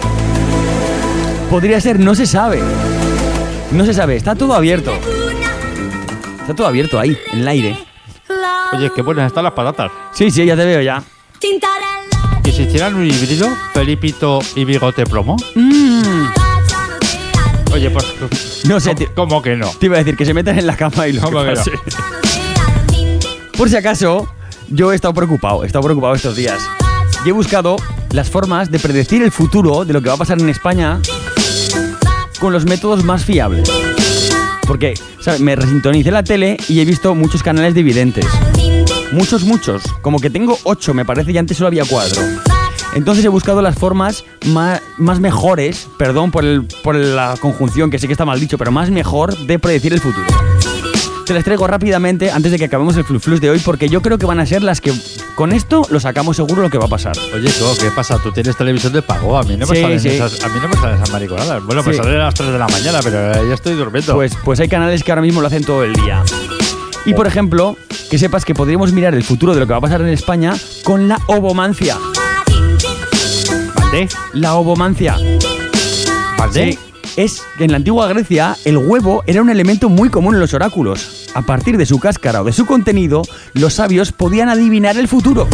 Podría ser, no se sabe. No se sabe, está todo abierto. Está todo abierto ahí, en el aire.
Oye, qué buenas están las patatas.
Sí, sí, ya te veo ya.
¿Y si hicieran un híbrido, Felipito y Bigote Plomo?
Mm.
Oye, pues...
No sé,
¿Cómo, ¿Cómo que no?
Te iba a decir que se metan en la cama y lo
¿Cómo
que
que
pase.
no?
Por si acaso, yo he estado preocupado, he estado preocupado estos días. Y he buscado las formas de predecir el futuro de lo que va a pasar en España con los métodos más fiables. Porque, ¿sabes? Me resintonicé la tele y he visto muchos canales de videntes. Muchos, muchos. Como que tengo ocho, me parece, y antes solo había cuatro. Entonces he buscado las formas más, más mejores, perdón por, el, por la conjunción, que sé que está mal dicho, pero más mejor de predecir el futuro. Te las traigo rápidamente antes de que acabemos el fluflus de hoy, porque yo creo que van a ser las que con esto lo sacamos seguro lo que va a pasar.
Oye, ¿qué pasa? ¿Tú tienes televisión de pago? A mí no me,
Sí,
salen,
sí.
esas, a mí no me salen esas mariconadas. Bueno, me
Sí.
salen a las tres de la mañana, pero ya estoy durmiendo.
Pues, pues hay canales que ahora mismo lo hacen todo el día. Y por ejemplo, que sepas que podríamos mirar el futuro de lo que va a pasar en España con la ovomancia.
¿Vale?
La ovomancia.
¿Vale?
Sí. Es que en la antigua Grecia el huevo era un elemento muy común en los oráculos. A partir de su cáscara o de su contenido, los sabios podían adivinar el futuro.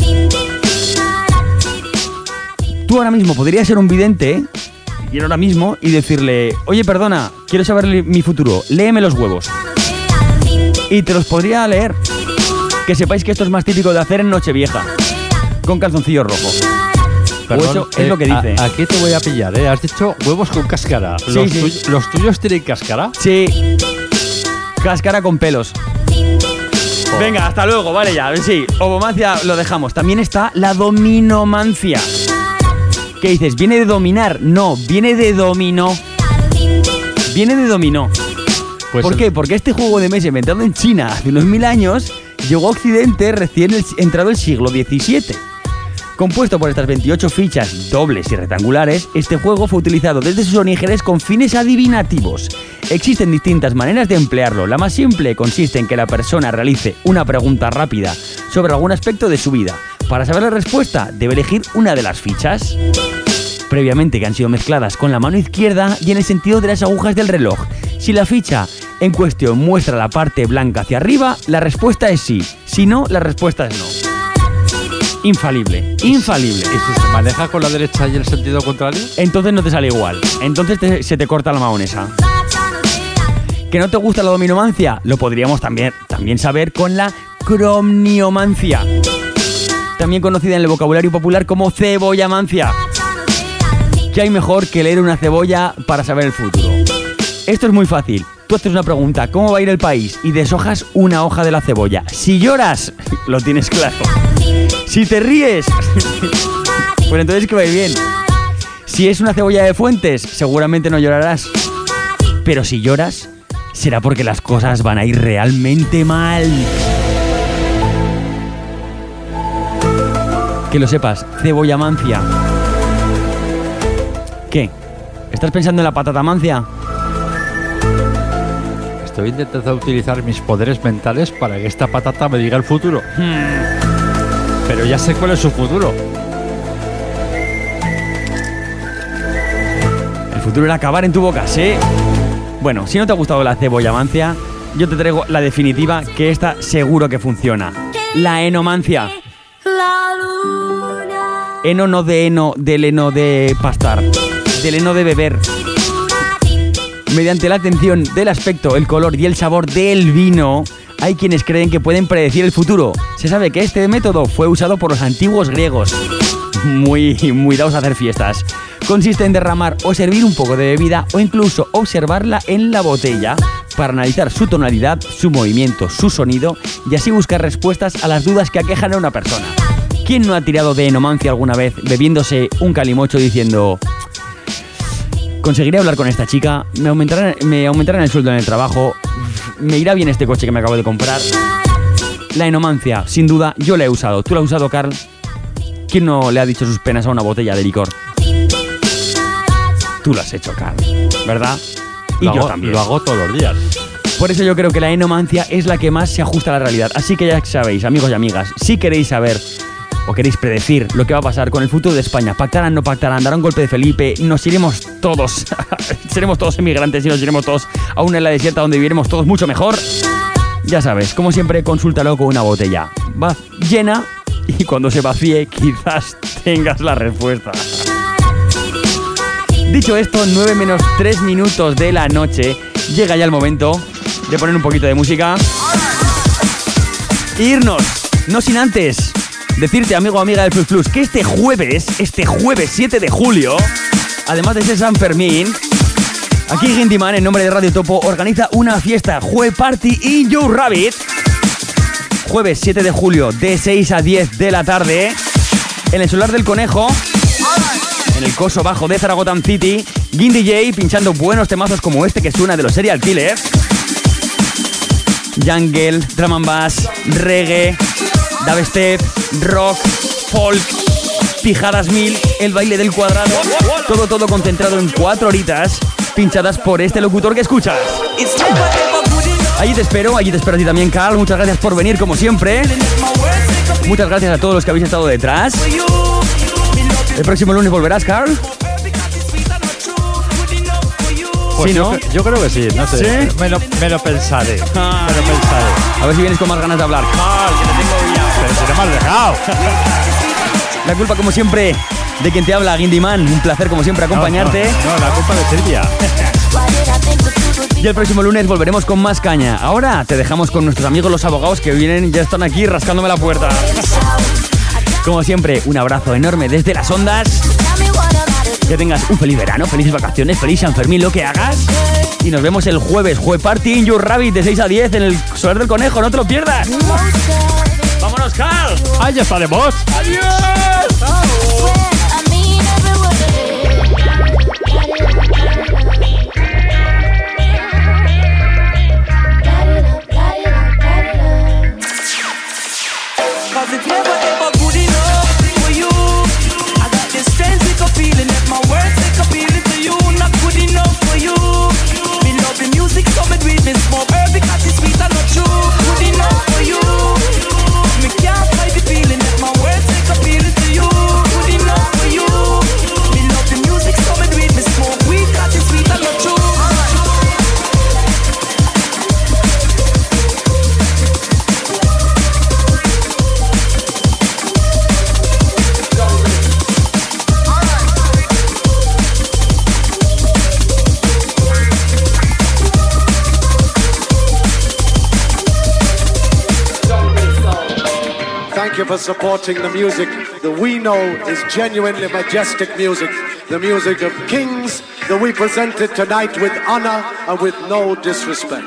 Tú ahora mismo podrías ser un vidente, ir ahora mismo y decirle, oye, perdona, quiero saber li- mi futuro, léeme los huevos. Y te los podría leer. Que sepáis que esto es más típico de hacer en Nochevieja, con calzoncillo rojo.
Perdón,
o eso es
eh,
lo que dice.
a- aquí te voy a pillar, ¿eh? Has dicho huevos con cáscara.
Sí,
¿Los,
sí.
tuy- ¿Los tuyos tienen cáscara?
Sí. Cáscara con pelos. Venga, hasta luego, vale ya. Sí, ovomancia lo dejamos. También está la dominomancia. ¿Qué dices? ¿Viene de dominar? No, viene de dominó. Viene de dominó.
Pues
¿Por
el-
qué? Porque este juego de mesa inventado en China hace unos mil años llegó a Occidente recién el- entrado el siglo diecisiete. Compuesto por estas veintiocho fichas dobles y rectangulares, este juego fue utilizado desde sus orígenes con fines adivinativos. Existen distintas maneras de emplearlo. La más simple consiste en que la persona realice una pregunta rápida sobre algún aspecto de su vida. Para saber la respuesta, debe elegir una de las fichas, previamente que han sido mezcladas con la mano izquierda y en el sentido de las agujas del reloj. Si la ficha en cuestión muestra la parte blanca hacia arriba, la respuesta es sí. Si no, la respuesta es no. Infalible, infalible.
¿Y si se maneja con la derecha y el sentido contrario?
Entonces no te sale igual. Entonces te- se te corta la mahonesa. ¿Que no te gusta la dominomancia? Lo podríamos también, también saber con la cromniomancia, también conocida en el vocabulario popular como cebollamancia. ¿Qué hay mejor que leer una cebolla para saber el futuro? Esto es muy fácil. Tú haces una pregunta, ¿cómo va a ir el país? Y deshojas una hoja de la cebolla. Si lloras, lo tienes claro. Si te ríes, pues entonces que va a ir bien. Si es una cebolla de Fuentes, seguramente no llorarás. Pero si lloras, será porque las cosas van a ir realmente mal. Que lo sepas, cebollamancia. ¿Qué? ¿Estás pensando en la patatamancia?
Estoy intentando utilizar mis poderes mentales para que esta patata me diga el futuro. Pero ya sé cuál es su futuro.
El futuro era acabar en tu boca, ¿sí? Bueno, si no te ha gustado la cebollamancia, yo te traigo la definitiva, que esta seguro que funciona. La enomancia. Eno no de heno, del heno de pastar, del heno de beber. Mediante la atención del aspecto, el color y el sabor del vino, Hay quienes creen que pueden predecir el futuro. Se sabe que este método fue usado por los antiguos griegos. Muy, muy dados a hacer fiestas. Consiste en derramar o servir un poco de bebida o incluso observarla en la botella para analizar su tonalidad, su movimiento, su sonido y así buscar respuestas a las dudas que aquejan a una persona. ¿Quién no ha tirado de enomancia alguna vez bebiéndose un calimocho diciendo: conseguiré hablar con esta chica, me aumentarán, me aumentarán el sueldo en el trabajo, me irá bien este coche que me acabo de comprar? La enomancia, sin duda, yo la he usado. ¿Tú la has usado, Carl? ¿Quién no le ha dicho sus penas a una botella de licor? Tú lo has hecho, Carl, ¿verdad? Y
lo
yo
hago,
también.
Lo hago todos los días.
Por eso yo creo que la enomancia es la que más se ajusta a la realidad. Así que ya sabéis, amigos y amigas, si queréis saber o queréis predecir lo que va a pasar con el futuro de España, pactarán, no pactarán, darán un golpe de Felipe, nos iremos todos, seremos todos emigrantes y nos iremos todos a una isla desierta donde viviremos todos mucho mejor. Ya sabes, como siempre, consúltalo con una botella. Va llena y cuando se vacíe quizás tengas la respuesta. Dicho esto, nueve menos tres minutos de la noche, llega ya el momento de poner un poquito de música e irnos, no sin antes decirte, amigo o amiga del Plus Plus, que este jueves, este jueves siete de julio, además de ser San Fermín, aquí Guindyman, en nombre de Radio Topo, organiza una fiesta, Jue Party in Your Rabbit, jueves siete de julio, de seis a diez de la tarde, en el Solar del Conejo, en el coso bajo de Zaragoza City. Guindy J pinchando buenos temazos como este que suena de los Serial Killers, jungle, drum and bass, reggae, dubstep, rock, folk, pijadas mil, el baile del cuadrado, todo todo concentrado en cuatro horitas pinchadas por este locutor que escuchas. Allí te espero, allí te espero a ti también, Carl. Muchas gracias por venir como siempre. Muchas gracias a todos los que habéis estado detrás. ¿El próximo lunes volverás, Carl?
Pues
¿Sí, no?
yo, yo creo que sí, no sé.
¿Sí?
Me, lo, me lo pensaré.
Ah,
me lo pensaré.
A ver si vienes con más ganas de hablar. Carl, que te tengo ya.
Pero si no me has dejado.
La culpa, como siempre, de quien te habla, Guindyman. Un placer, como siempre, acompañarte.
No, no, no, la culpa de Silvia.
Y el próximo lunes volveremos con más caña. Ahora te dejamos con nuestros amigos los abogados que vienen, ya están aquí rascándome la puerta. Como siempre, un abrazo enorme desde las ondas. Que tengas un feliz verano, felices vacaciones, feliz San Fermín, lo que hagas. Y nos vemos el jueves, Jue Party in Your Rabbit, de seis a diez en el Solar del Conejo, no te lo pierdas. ¡Vámonos, Carl!
¡Ahí ya estaremos!
¡Adiós!
For supporting the music that we know is genuinely majestic music, the music of kings that we presented tonight with honor and with no disrespect.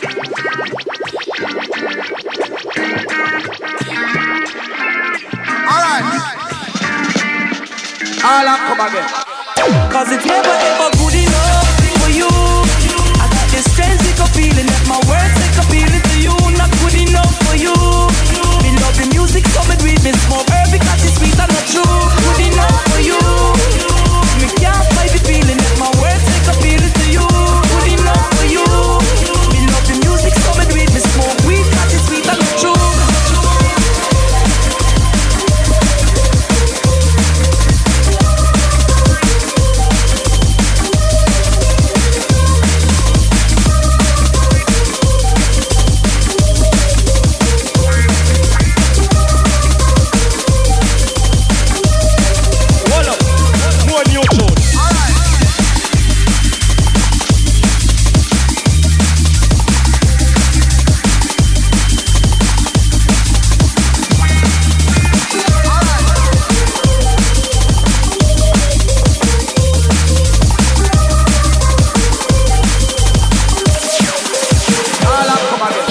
All right. All right, come again. Cause it's never ever good enough for you. I got this strange feeling that my words take appealing to you. Not good enough for you. Me love the music, so me do it, me smoke herb because it's sweet and not true. Good enough for you. Me can't fight the feeling that my words take appealing to you. Good enough for you. Me love the music, so me do it, me smoke weed because it's sweet and not true.
Come again.